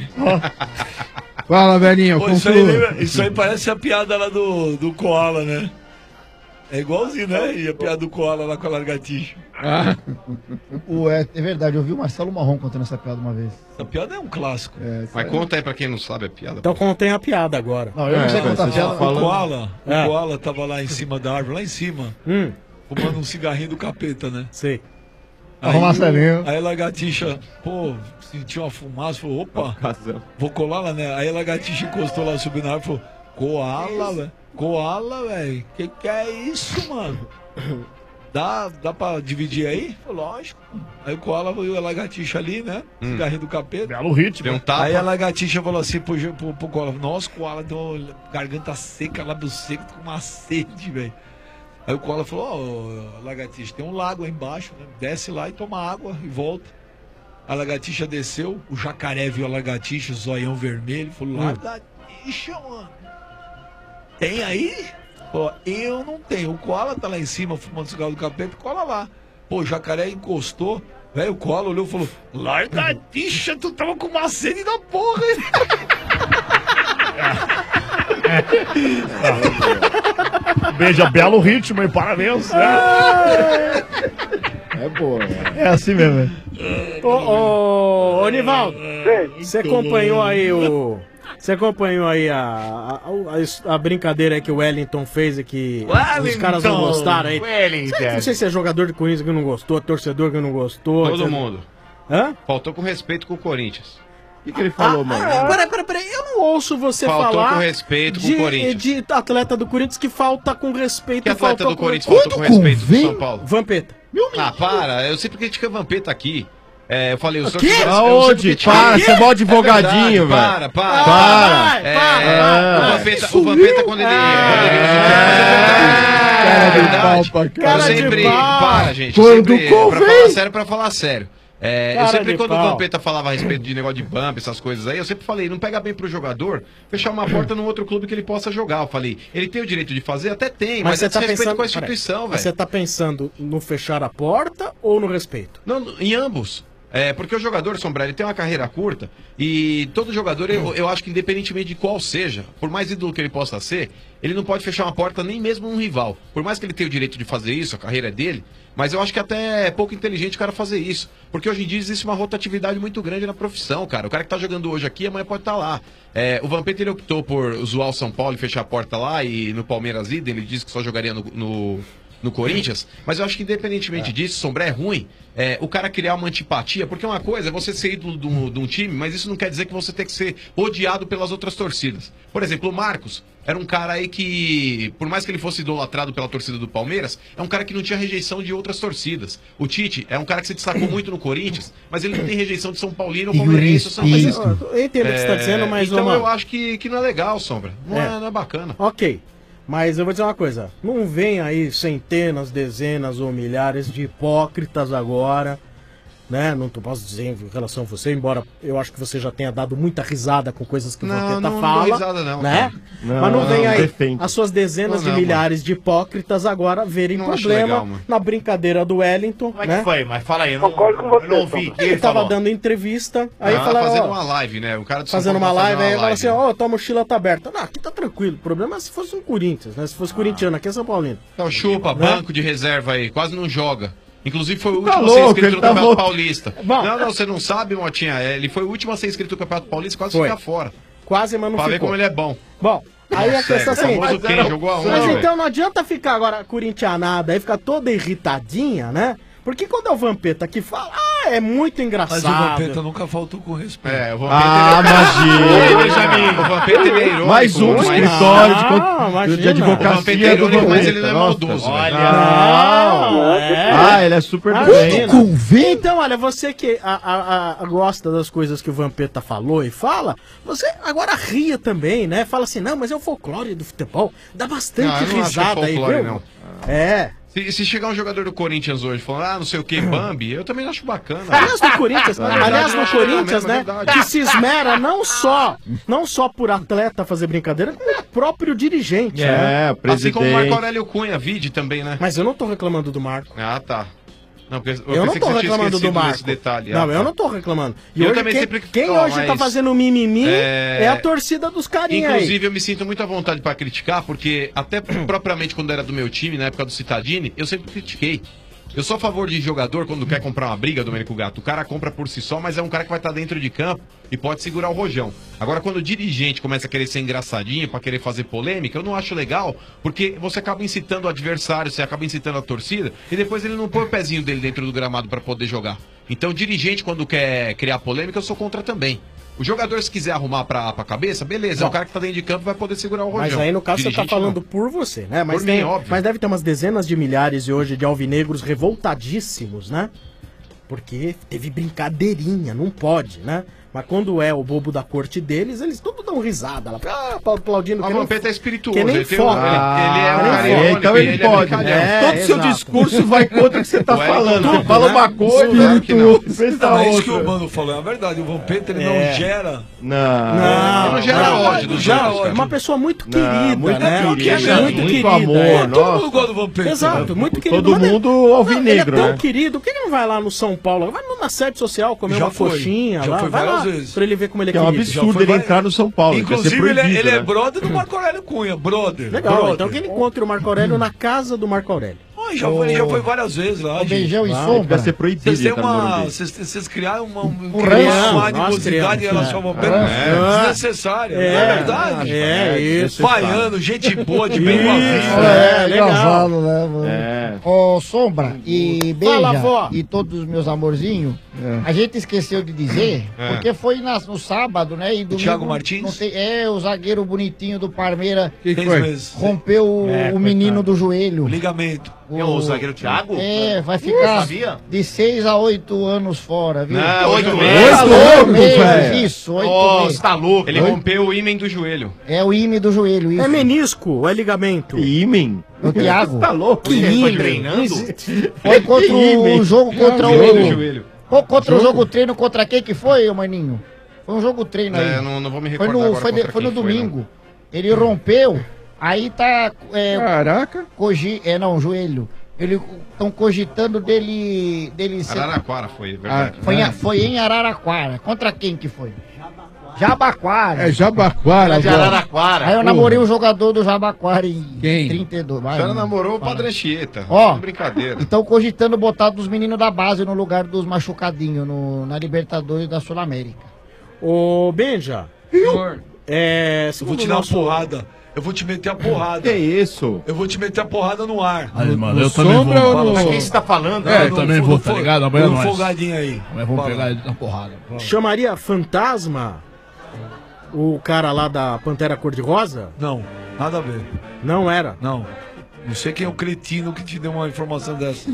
Fala, velhinho,
Pô, isso aí parece a piada lá do Koala, né? É igualzinho, né? E a piada do Koala lá com a lagartixa.
É verdade, eu vi o Marcelo Marrom contando essa piada uma vez.
Essa piada é um clássico.
Mas conta aí pra quem não sabe a piada.
Então contém a piada agora.
Não, eu não sei contar a piada.
O Koala tava lá em cima da árvore, lá em cima, fumando um cigarrinho do capeta, né?
Sei.
Aí, Marcelinho.
Aí a lagartixa, sentiu uma fumaça, falou, opa, vou colar lá, né? Aí a lagartixa encostou lá, subiu na árvore e falou, Koala, velho. Koala, velho. Que é isso, mano? Dá pra dividir aí? Falei, lógico. Aí o Koala viu a lagartixa ali, né? Cigarrinho do capeta.
Belo ritmo.
Um tapa.
Aí a lagartixa falou assim pro Koala, nossa, Koala deu uma garganta seca, lábio seco, com uma sede, velho. Aí o Koala falou, lagartixa, tem um lago aí embaixo, né? Desce lá e toma água e volta. A lagartixa desceu, o jacaré viu a lagartixa, zoião vermelho, falou, lagartixa, mano. Tem aí? Pô, eu não tenho. O Koala tá lá em cima fumando cigarro do capeta, cola lá. Pô, o jacaré encostou. Velho, o Koala olhou e falou: lagartixa, tu tava com uma sede da porra, hein?
Beija, belo ritmo e parabéns.
É boa.
É assim mesmo.
Ô, Nivaldo, você acompanhou aí Você acompanhou aí a brincadeira aí que o Wellington fez e que os caras não gostaram aí? Não sei se é jogador de Corinthians que não gostou, torcedor que não gostou.
Todo mundo.
Hã?
Faltou com respeito com o Corinthians.
O que ele falou, mano?
Peraí, eu não ouço você
Faltou
falar
com respeito com o Corinthians.
de atleta do Corinthians que falta com respeito.
Que atleta do Corinthians faltou com respeito do São Paulo?
Vampeta.
Para, eu sempre critico a Vampeta aqui. Eu falei, o senhor...
quê? Aonde? Para, você é mó advogadinho, velho.
Para. O Vampeta quando ele...
Cara de pau.
Para, gente. Pra falar sério. Eu sempre, quando o Vampeta falava a respeito de negócio de bump, essas coisas aí, eu sempre falei, não pega bem pro jogador fechar uma porta num outro clube que ele possa jogar. Eu falei, ele tem o direito de fazer? Até tem, mas é desrespeito com a instituição, velho.
Você tá pensando no fechar a porta ou no respeito?
Não, em ambos. Porque o jogador, Sombra, ele tem uma carreira curta e todo jogador, eu acho que independentemente de qual seja, por mais ídolo que ele possa ser, ele não pode fechar uma porta nem mesmo num rival. Por mais que ele tenha o direito de fazer isso, a carreira é dele, mas eu acho que até é pouco inteligente o cara fazer isso. Porque hoje em dia existe uma rotatividade muito grande na profissão, cara. O cara que tá jogando hoje aqui, amanhã pode estar lá. O Vampeta, ele optou por zoar o São Paulo e fechar a porta lá, e no Palmeiras idem, ele disse que só jogaria no no Corinthians, mas eu acho que independentemente disso, Sombra, é ruim o cara criar uma antipatia, porque uma coisa é você ser ídolo de um time, mas isso não quer dizer que você tem que ser odiado pelas outras torcidas. Por exemplo, o Marcos era um cara aí que, por mais que ele fosse idolatrado pela torcida do Palmeiras, é um cara que não tinha rejeição de outras torcidas. O Tite é um cara que se destacou muito no Corinthians, mas ele não tem rejeição de São Paulino ou palmeirense.
Eu entendo o que você está dizendo, mas...
Então eu acho que não é legal, Sombra. Não é bacana.
Ok. Mas eu vou dizer uma coisa, não vem aí centenas, dezenas ou milhares de hipócritas agora, né? Não posso dizer em relação a você, embora eu acho que você já tenha dado muita risada com coisas que o Vampeta fala. Não dou risada não, né? Mas não vem aí as suas dezenas de milhares de hipócritas agora verem problema na brincadeira do Wellington.
Como é que foi? Mas fala aí, eu
concordo com você.
não ouvi.
Ele tava dando entrevista, aí falaram...
Fazendo uma live, né? O cara do
fazendo uma live, aí fala assim, tua mochila tá aberta. Não, aqui tá tranquilo. O problema é se fosse um Corinthians, né? Se fosse corintiano, aqui é São Paulino.
Então chupa, banco de reserva aí, quase não joga. Inclusive foi o último a ser inscrito no Campeonato Paulista. Não, você não sabe, Motinha. Ele foi o último a ser inscrito no Campeonato Paulista, quase ficar fora.
Quase, mas não ficou.
Pra ver como ele é bom.
Bom, aí a questão é a seguinte.
Mas
então não adianta ficar agora corintianada, aí ficar toda irritadinha, né? Porque quando é o Vampeta que fala, é muito engraçado.
Mas o Vampeta nunca faltou com respeito.
O Vampeta o Vampeta ele é irônico.
Mais um escritório de advocacia.
O Vampeta é irônico, mas ele não é maldoso.
Olha. Ele é super
bem. Então, olha, você que gosta das coisas que o Vampeta falou e fala, você agora ria também, né? Fala assim, não, mas é o folclore do futebol. Dá bastante risada aí, viu?
Não.
É.
Se chegar um jogador do Corinthians hoje falando, não sei o que, Bambi, eu também acho bacana.
Aliás, no Corinthians, né, que se esmera não só por atleta fazer brincadeira, como o próprio dirigente.
Presidente. Assim como o Marco Aurélio Cunha, vide também, né?
Mas eu não tô reclamando do Marco.
Ah, tá. Não,
eu não tô reclamando do Marco.
Detalhe.
Não, eu não tô reclamando. E
eu
hoje,
também sempre...
quem hoje tá fazendo mimimi é a torcida dos carinhas.
Inclusive, eu me sinto muito à vontade pra criticar, porque até propriamente quando era do meu time, na época do Cittadini, eu sempre critiquei. Eu sou a favor de jogador, quando quer comprar uma briga, Domênico Gato, o cara compra por si só, mas é um cara que vai estar dentro de campo e pode segurar o rojão. Agora, quando o dirigente começa a querer ser engraçadinho, pra querer fazer polêmica, eu não acho legal, porque você acaba incitando o adversário, você acaba incitando a torcida, e depois ele não põe o pezinho dele dentro do gramado pra poder jogar. Então, dirigente, quando quer criar polêmica, eu sou contra também. O jogador, se quiser arrumar pra cabeça, beleza. É o cara que tá dentro de campo vai poder segurar o rojão.
Mas aí, no caso, você tá falando por você, né? Mas, por mim, óbvio. Mas deve ter umas dezenas de milhares hoje de alvinegros revoltadíssimos, né? Porque teve brincadeirinha, não pode, né? Mas quando é o bobo da corte deles, eles tudo dão risada lá, aplaudindo.
O Vampeta é espirituoso.
Que nem
ele é um cara irônico,
então ele pode. Todo seu discurso vai contra o que você tá falando. Você fala uma coisa,
é isso que o Mano falou, é verdade. O Vampeta ele não gera.
Não.
Ele não gera ódio dos outros.
É uma pessoa muito querida,
muito
né?
muito amor.
Todo mundo gosta do Vampeta.
Exato, muito querido.
Todo mundo alvinegro, né?
Ele é tão querido. Por que ele não vai lá no São Paulo? Vai na sede social comer uma coxinha lá. Vai lá. Pra ele ver como ele é querido.
É um absurdo ele entrar no São Paulo.
Inclusive, ele é brother do Marco Aurélio Cunha. Brother.
Legal, então que ele encontre o Marco Aurélio na casa do Marco Aurélio.
Já foi várias vezes lá.
Beijão e sombra.
Vai ser proibido.
Vocês criaram uma animosidade em relação ao Vampeta desnecessária. É verdade.
É isso.
Baiano, gente boa, de bem com a
vida. Legal. Ô, Sombra e Beija e todos os meus amorzinhos, a gente esqueceu de dizer, porque foi no sábado, né? E domingo,
Thiago Martins?
O zagueiro bonitinho do Palmeiras
foi?
rompeu o menino do joelho.
Ligamento.
O zagueiro Thiago?
Vai ficar de 6 a 8 anos fora, viu?
Não, 8
meses. Isso, 8 meses.
Você tá louco.
Ele rompeu o ímen do joelho.
É o ímen do joelho, isso.
É menisco ou é ligamento?
Ímen?
O Thiago.
Tá louco?
Ele foi treinando?
Foi contra o jogo contra o... Contra o jogo treino contra quem que foi, maninho? Foi um jogo treino aí.
Não vou me recordar agora.
Foi no domingo. Ele rompeu... Aí tá...
Caraca.
Joelho. Eles estão cogitando dele
Araraquara foi, é verdade.
Foi em Araraquara. Contra quem que foi? Jabaquara.
Jabaquara.
De Araraquara.
Aí eu namorei um jogador do Jabaquara em 32.
O cara namorou o Padre Anchieta. Brincadeira.
Estão cogitando botar dos meninos da base no lugar dos machucadinhos na Libertadores da Sul-América.
Ô, Benja.
Senhor. Vou te dar uma porrada. eu vou te meter a porrada.
Que isso?
Eu vou te meter a porrada no ar.
Aí, mano, eu também vou.
Mas quem você tá falando?
Eu também vou, tá ligado? Amanhã é
Um
nóis.
folgadinho aí.
Amanhã vamos pegar ele na porrada.
Chamaria Fantasma o cara lá da Pantera Cor-de-Rosa?
Não, nada a ver.
Não era?
Não. Não sei quem é o cretino que te deu uma informação dessa.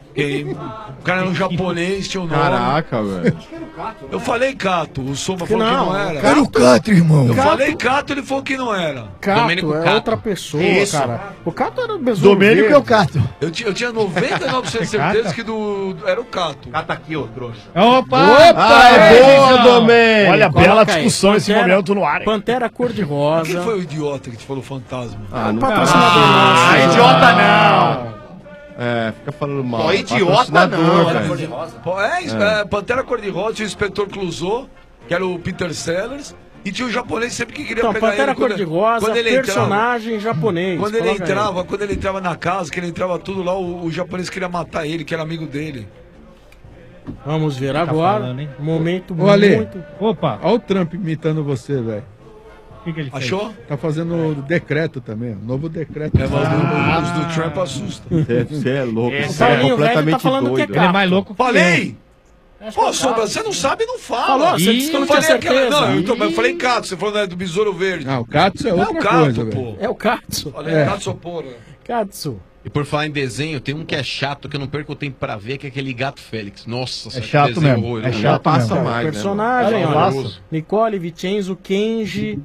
O cara era um japonês, tinha o nome.
Caraca, velho.
Eu falei Cato, o Sombra falou que não era.
Era o Cato, irmão.
Eu falei Cato, ele falou que não era.
Cato é outra pessoa,
Isso.
cara. O Cato era o besouro
Domênico
verde.
é o Cato.
Eu tinha 99% de certeza que era o Cato.
Cato aqui, ô trouxa.
Opa!
É boa, Domênico.
Olha, bela
Coloca aí,
discussão esse
Pantera-
momento no ar, hein?
Pantera Cor-de-Rosa.
Quem foi o idiota que te falou fantasma?
Ah, não
Ah, idiota não.
É, fica falando mal.
Pô, idiota
Patrocinador,
não.
velho.
Pantera Cor-de-Rosa, tinha o Inspetor Clouseau, que era o Peter Sellers, e tinha o japonês sempre que queria
Então,
pegar
Pantera
ele. quando
Cor-de-Rosa,
ele
personagem japonês.
Quando ele,
Coloca aí.
quando ele entrava na casa, que ele entrava tudo lá, o japonês queria matar ele, que era amigo dele.
Vamos ver agora.
falando, hein?
Momento
Ô, Ale.
muito...
Opa!
Olha o Trump imitando você, velho.
O que ele fez?
Achou?
Tá fazendo o decreto também, o novo decreto.
É, mas os do Trump assustam.
Você é louco.
Esse
Você é
Paulinho velho tá
completamente
falando que é
doido.
Ele é mais louco que
Falei!
Acho
Pô,
que é
Sombra,
Cato.
você não sabe, não fala.
Falou, você disse que
eu
não
falei
tinha
aquela.
certeza.
Não, eu falei Cato, você falou do Besouro Verde.
Ah, o Katsu é
Não é
outra
o Cato,
coisa, velho.
pô.
É o Katsu.
Falei
É.
Cato, porra.
Katsu.
E por falar em desenho, tem um que é chato, que eu não perco o tempo pra ver, que é aquele Gato Félix. Nossa,
É chato mesmo. É chato
passa
mesmo.
mais, né,
Personagem,
mano?
olha.
Horroroso.
Nicole, Vicenzo, Kenji.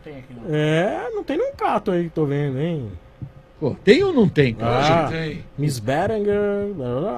Não tem nenhum Cato aí que tô vendo, hein?
Pô, tem ou não tem, cara?
Tem.
Miss Berenger.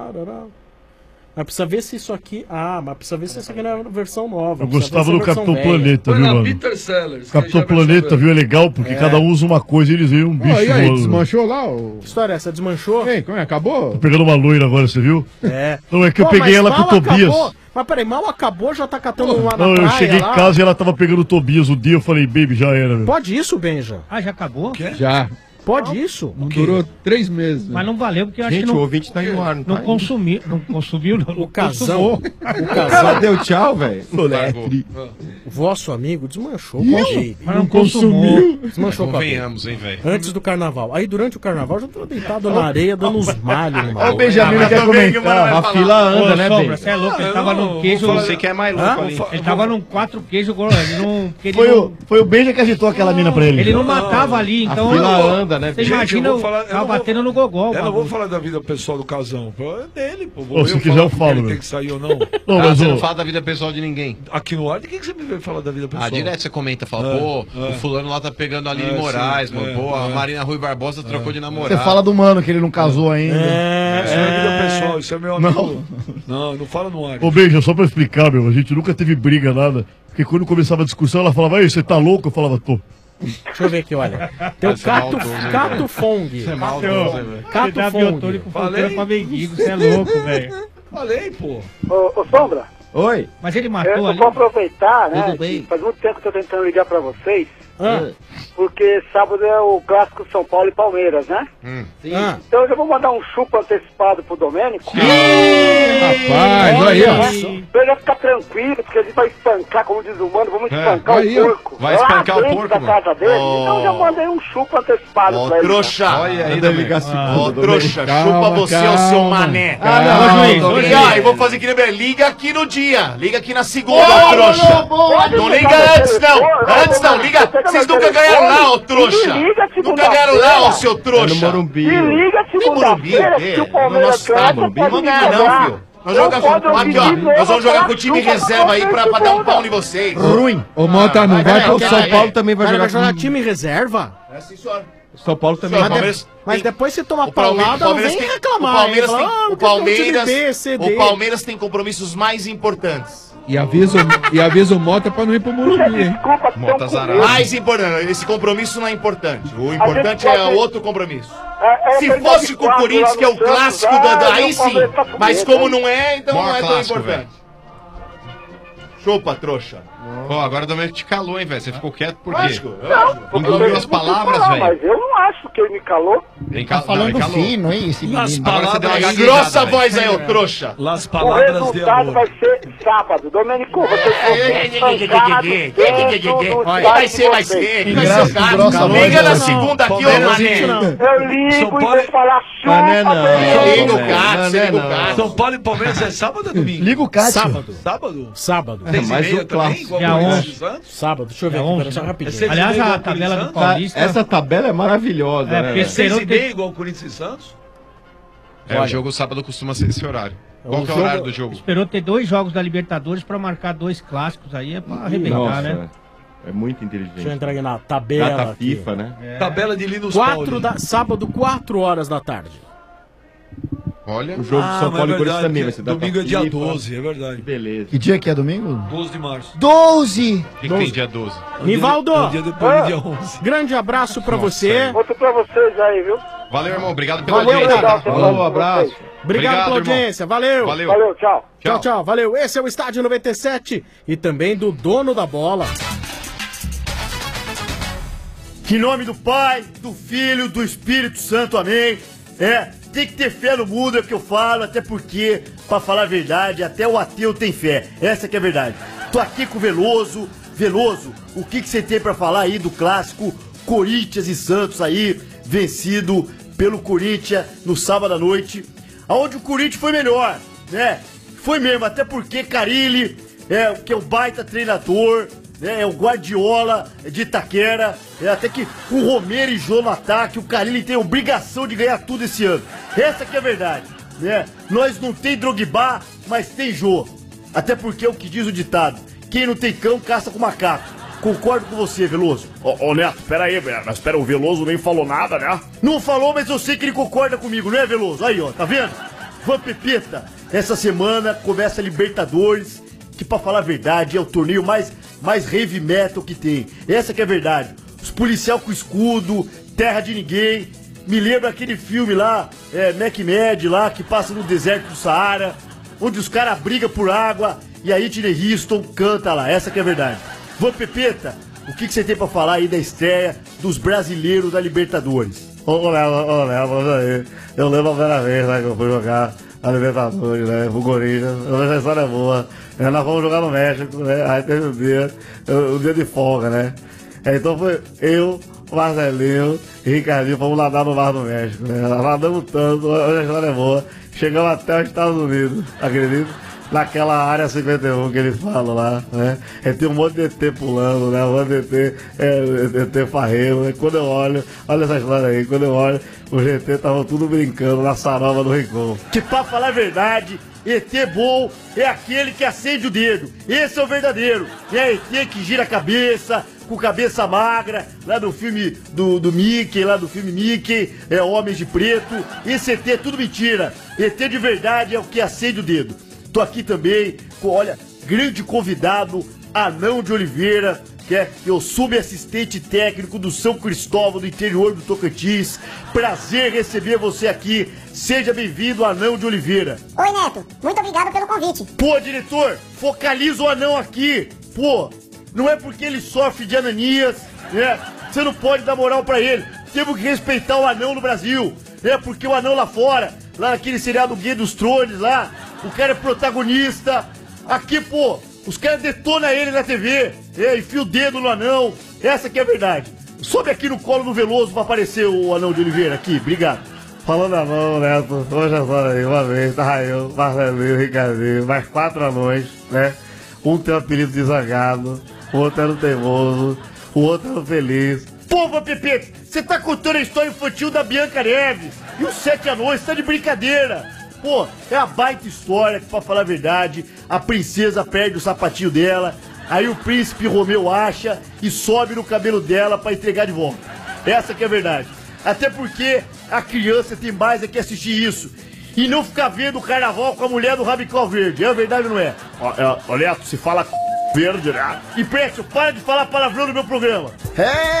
Mas precisa ver se isso aqui. Mas precisa ver se isso aqui não é a versão nova.
Eu
Precisa
gostava
ver
do
se é a versão
Capitão
velha.
Planeta,
Foi
viu,
na
mano?
Peter Sellers.
Capitão Planeta, viu? É legal, porque cada um usa uma coisa e eles veem um bicho.
Ó, e aí,
voando.
desmanchou lá? O...
Que história é essa? Desmanchou?
Ei, como é? Acabou?
Tô pegando uma loira agora, você viu?
É.
Não, é que eu
Pô,
peguei
mas
ela com o
mal
Tobias.
acabou. Mas peraí, mal acabou, já tá catando uma na
Não, eu
praia
cheguei
lá.
em casa e ela tava pegando o Tobias o dia, eu falei, baby, já era, velho.
Pode isso, Benja?
Ah, já acabou?
Já.
Pode isso?
Não durou 3 meses.
Mas não valeu, porque eu acho
Gente,
que
o
não,
ouvinte tá no ar, não
não
tá?
consumiu. Não consumiu, não.
O casão.
consumou.
O
O cara
casal.
deu tchau, velho.
Soletre.
Vosso amigo desmanchou com a Baby.
Mas não consumou.
Desmanchou com a Baby.
Convenhamos, hein, velho.
Antes do carnaval. Aí durante o carnaval já tô deitado na areia dando uns malhos no
Ó, o
maluco.
Benjamin quer comentar.
A fila anda,
Ô,
né,
Sombra,
Ben?
você é louco, ele tava num queijo.
Você que é mais louco ali.
Ele tava num 4 queijo, ele não. Porque ele
Foi
não,
o Benja que agitou aquela mina pra ele.
ele não matava ali, então.
fila anda, né,
Você
gente?
imagina
eu vou
o
falar- eu
tava
não vou-
batendo no gogol.
Eu não vou
bagulho.
falar da vida pessoal do casão. É dele, pô.
Ô, se quiser eu
porque
falo,
ele
meu.
tem que sair ou não.
Não,
Ah,
mas
você
ô,
não fala da vida pessoal de ninguém.
Aqui no ar, de quem que você me veio falar da vida pessoal?
Ah, direto você comenta, fala, pô, o fulano lá tá pegando a Lili Moraes,
sim,
mano. Pô, a Marina Rui Barbosa trocou de
Você
namorado.
fala do mano que ele não casou ainda.
Isso não é vida pessoal, isso é meu amigo. Não falha no ar.
Ô, Benja, só pra explicar, meu, a gente nunca teve briga, nada. Porque quando começava a discussão, ela falava, ei, você tá louco? Eu falava, tô.
Deixa eu ver aqui, olha. Tem o
Você é maldoso, hein,
Cato Fong.
Você é maldoso, hein, velho.
Você
Cato
dá
Fong.
biotônico
Falei.
fronteira pra mendigo, você é louco, velho.
Falei, pô.
Ô, Sombra,
Oi.
Mas ele
eu
matou ali.
vou aproveitar, né?
Tudo bem.
que faz muito tempo que eu tô tentando ligar pra vocês,
Ah,
porque sábado é o clássico São Paulo e Palmeiras, né?
ah.
Então eu já vou mandar um chupa antecipado pro Domênico.
Rapaz, olha aí, ó.
Pra ele ficar tranquilo, porque ele vai espancar, como diz o mano, vamos espancar
aí,
o
ó.
porco.
Vai espancar
lá
o
dentro
porco,
da
mano.
casa dele. Então já mandei um chupa antecipado
Ó,
pra ele.
trouxa.
Olha aí,
Manda
Domênico.
ligar segunda.
Ó, trouxa,
Calma,
chupa você, ô seu
calma.
mané.
Ô, juiz, ô,
E
juiz.
aí, vou fazer que nem liga aqui no dia. Liga aqui na segunda, trouxa.
Pode
Não
ligar
liga
no
antes, não.
telefone,
Antes não, liga.
pega
Vocês
meu
nunca ganharam
telefone
lá, ô trouxa.
e liga
Nunca ganharam lá, ô seu
É no
trouxa.
Morumbi.
Se liga
Tem Morumbi,
segunda-feira,
é?
se o
No
Palmeiras
nosso
ganhar,
estádio.
você pode
Não
me
ganhar não,
cobrar.
filho. Nós jogamos
Não pode
aqui,
ouvir
ó.
de novo
Nós vamos jogar
aquela
com o time
chupa
reserva aí pra dar um
segunda.
pau em vocês.
Ruim.
Ô, Mota, não vai
O
pro
São Paulo também vai
Cara, vai
jogar
jogar
com...
time reserva?
É sim, senhor.
O São Paulo também
Senhor,
vai.
Palmeiras-
Mas
tem-
depois você toma
O Palmeiras-
paulada, não
Palmeiras
vem
tem-
reclamar.
o Palmeiras
hein?
tem-
Fala,
o
porque tem um time
Palmeiras-
B, C, D.
O Palmeiras tem compromissos mais importantes.
E avisa o Mota pra não ir pro Morumbi, hein?
Mota zarado.
Mais importante, esse compromisso não é importante. O importante é outro compromisso. Se
perder
fosse
de
com o
quatro
Corinthians,
lá
que é o
no Santos,
clássico aí
o
sim.
Palmeiras tá fudido,
Mas como
hein?
não é, então
Maior
não é tão
clássico,
importante. Chupa, trouxa.
Pô, agora o Domênico te calou, hein, velho? Você ficou quieto por quê?
Lógico, não, porque
Engoliu
eu
as
não
palavras,
falar,
velho.
Mas eu não acho que ele me calou.
Tá falando fino, hein, esse menino.
As palavras...
Grossa a voz aí, ô trouxa.
Las
O
palavras de
resultado
amor.
vai ser sábado. Domênico, você
Vai ser.
Grossa
Liga na segunda aqui, ô Mané.
Eu ligo e vou falar
Mané,
chupa,
não. Liga o
Domênico.
gato, liga o gato.
São Paulo e Palmeiras é sábado ou domingo?
Liga o Cássio.
Sábado?
Sábado.
6h30 também? Igual
Dia
o
11.
Santos?
Sábado, deixa eu ver
É
aqui,
11,
pera, só
né?
rapidinho.
Aliás, a tabela do Paulista...
Essa tabela é maravilhosa,
É,
né?
porque
velho?
6h30 igual o Corinthians e Santos?
É, o jogo sábado costuma ser esse horário. Qual que é o horário do jogo?
Esperou ter 2 jogos da Libertadores pra marcar 2 clássicos aí, é pra arrebentar,
Nossa,
né?
é muito inteligente.
Deixa eu entrar aqui na tabela.
Data
aqui.
FIFA, né?
Tabela de Linus Paulo.
Sábado, 4 horas da tarde.
Olha.
O jogo de São Paulo e Corinthians também vai ser data
Domingo é dia
FIFA.
12, é verdade.
Que beleza.
Que dia que é domingo?
12 de março.
12!
O que tem dia 12?
Nivaldo,
O dia depois do dia 11.
grande abraço pra você.
Outro pra vocês aí, viu?
Valeu, irmão. Obrigado pela
Valeu,
audiência.
cara.
Falou, um abraço.
Obrigado pela
irmão.
audiência, valeu.
Valeu.
Valeu, tchau.
Tchau, tchau, valeu. Esse é o Estádio 97 e também do dono da bola.
Em nome do Pai, do Filho, do Espírito Santo, amém. Tem que ter fé no mundo, é o que eu falo, até porque, pra falar a verdade, até o ateu tem fé. Essa que é a verdade. Tô aqui com o Veloso. Veloso, o que você tem pra falar aí do clássico Corinthians e Santos aí, vencido pelo Corinthians no sábado à noite, aonde o Corinthians foi melhor, né? Foi mesmo, até porque Carille, que é o baita treinador, é o Guardiola de Itaquera, até que o Romero e Jô no ataque, o Carille tem obrigação de ganhar tudo esse ano. Essa que é a verdade, né? Nós não tem Drogba, mas tem Jô. Até porque é o que diz o ditado, quem não tem cão, caça com macaco. Concordo com você, Veloso. Ô, Neto, pera aí, mas espera, o Veloso nem falou nada, né? Não falou, mas eu sei que ele concorda comigo, não é, Veloso? Aí, ó, tá vendo? Van Pepeta, essa semana começa a Libertadores, que pra falar a verdade é o torneio mais heavy metal que tem. Essa que é a verdade. Os policial com escudo, terra de ninguém. Me lembra aquele filme lá, Mac lá, que passa no deserto do Saara, onde os caras brigam por água e a Whitney Houston canta lá. Essa que é a verdade. Van Pepeta, o que você tem pra falar aí da estreia dos brasileiros da Libertadores?
Ô, Léo, eu lembro a primeira vez, né, que eu fui jogar a Libertadores, né, pro Corinthians. A história é boa. Nós fomos jogar no México, né, aí teve um dia de folga, né. Então foi eu, Marcelinho e Ricardinho, fomos nadar no Mar do México, né. Nós nadamos tanto, hoje a história é boa. Chegamos até os Estados Unidos, acredito? Naquela área 51 que eles falam lá, né? Tem um monte de ET pulando, né? Um monte de ET farreiro, né? Quando eu olho, olha essa história aí, quando eu olho, os GT estavam tudo brincando na saroba do Rincon.
Que pra falar a verdade, ET bom é aquele que acende o dedo. Esse é o verdadeiro. É ET que gira a cabeça, com cabeça magra, lá do filme do Mickey, lá do filme Mickey, Homens de Preto. Esse ET é tudo mentira. ET de verdade é o que acende o dedo. Tô aqui também com, olha, grande convidado, Anão de Oliveira, que é eu subassistente técnico do São Cristóvão, do interior do Tocantins. Prazer receber você aqui. Seja bem-vindo, Anão de Oliveira.
Oi, Neto. Muito obrigado pelo convite.
Pô, diretor, focaliza o Anão aqui. Pô, não é porque ele sofre de ananias, né? Você não pode dar moral pra ele. Temos que respeitar o Anão no Brasil, né? Porque o Anão lá fora, lá naquele seriado Guia dos Tronos lá, o cara é protagonista. Aqui, pô, os caras detonam ele na TV, enfia o dedo no Anão. Essa que é a verdade. Sobe aqui no colo do Veloso pra aparecer o Anão de Oliveira aqui, obrigado.
Falando a mão, Neto, hoje é só aí, uma vez, tá eu, Marcelinho, Ricardinho, mais 4 anões, né? Um tem o apelido de Zangado, o outro era o Teimoso, o outro era o Feliz.
Pô, Pepe, você tá contando a história infantil da Bianca Neves e os 7 anões, tá de brincadeira. Pô, é a baita história que, pra falar a verdade, a princesa perde o sapatinho dela, aí o príncipe Romeu acha e sobe no cabelo dela pra entregar de volta. Essa que é a verdade. Até porque a criança tem mais é que assistir isso e não ficar vendo o carnaval com a mulher do Rabicó Verde. É verdade ou não é?
Olha, se fala verde, né?
E Précio, para de falar palavrão no meu programa.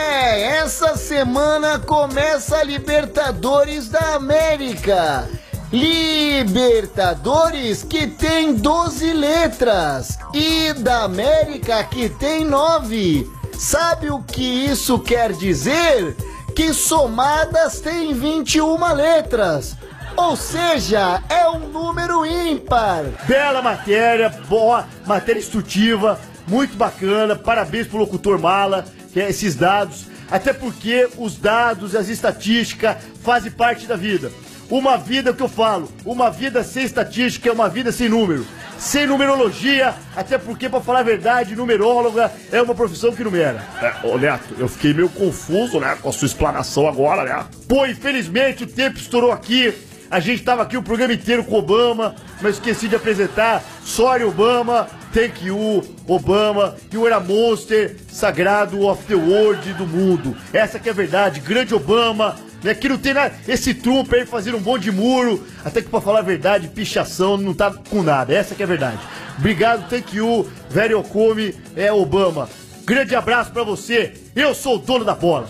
Essa semana começa a Libertadores da América. Libertadores, que tem 12 letras, e da América, que tem 9. Sabe o que isso quer dizer? Que somadas tem 21 letras. Ou seja, é um número ímpar.
Bela matéria, boa, matéria instrutiva, muito bacana. Parabéns pro locutor Mala, que é esses dados. Até porque os dados e as estatísticas fazem parte da vida. Uma vida, que eu falo, uma vida sem estatística é uma vida sem número. Sem numerologia, até porque, pra falar a verdade, numeróloga é uma profissão que numera.
Ô Neto, eu fiquei meio confuso, né, com a sua explanação agora, né?
Pô, infelizmente o tempo estourou aqui. A gente tava aqui o programa inteiro com Obama, mas esqueci de apresentar. Sorry Obama, thank you Obama. You era monster, sagrado of the world do mundo. Essa que é a verdade, grande Obama. Né, que não tem nada, esse Trump aí fazendo um bom de muro, até que pra falar a verdade, pichação não tá com nada, essa que é a verdade. Obrigado, thank you, velho Okumi, Obama. Grande abraço pra você, eu sou o dono da bola.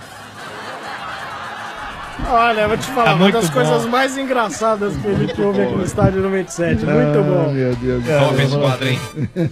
Olha, eu vou te falar, uma das coisas mais engraçadas que a gente ouve aqui no Estádio 97. Muito bom.
Meu Deus.
Toma esse quadro, hein?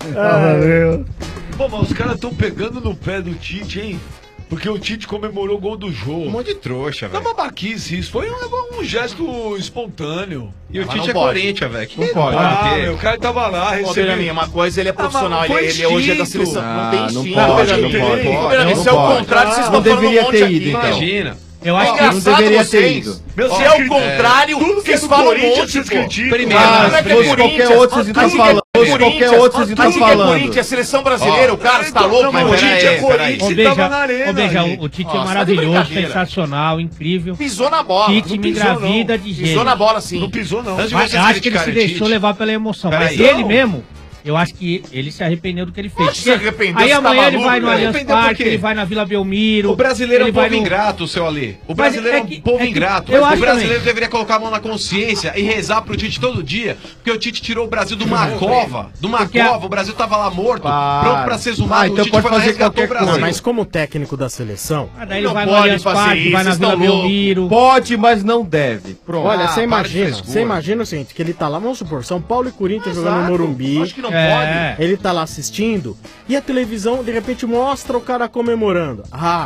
Valeu. Pô, mas os caras estão pegando no pé do Tite, hein? Porque o Tite comemorou o gol do jogo.
Um monte de trouxa, velho.
Tá babaquice isso. Foi um gesto espontâneo.
E o Tite é Corinthians, velho.
Não pode. O cara tava lá,
recebeu. Uma coisa, ele é profissional, ele hoje é da seleção. Não tem instinto.
Não pode.
Isso é o contrário, vocês estão falando um monte aqui.
Imagina.
Eu acho que
não deveria ter ido. Se é o contrário, vocês falam um monte,
Primeiro,
qualquer outro vocês estão falando. Qualquer outro vocês estão falando.
Corinthians, é seleção brasileira, o cara está louco.
Mas
o Tite é Corinthians
e tava na arena. O Tite é maravilhoso, sensacional, incrível.
Pisou na bola.
Tite me engravida de jeito.
Pisou na bola, sim.
Não pisou, não.
Mas acho que ele se deixou levar pela emoção. Mas ele mesmo... Eu acho que ele se arrependeu do que ele fez.
Se arrependeu,
aí amanhã
tá
ele vai no Allianz Parque, ele vai na Vila Belmiro.
O brasileiro é um povo
no...
ingrato, seu Alê. O brasileiro é um povo ingrato.
O
brasileiro deveria colocar a mão na consciência e rezar pro Tite todo dia, porque o Tite tirou o Brasil de uma cova. De uma cova, o Brasil tava lá morto, pronto pra ser exumado.
Então
o Tite
pode
foi lá e
fazer
resgatou o Brasil.
Mas como técnico da seleção...
daí ele vai no Allianz Parque, vai na Vila Belmiro.
Pode, mas não deve.
Pronto. Olha, você imagina o seguinte, que ele tá lá, vamos supor, São Paulo e Corinthians jogando no Morumbi.
Acho que não pode.
Ele tá lá assistindo e a televisão de repente mostra o cara comemorando.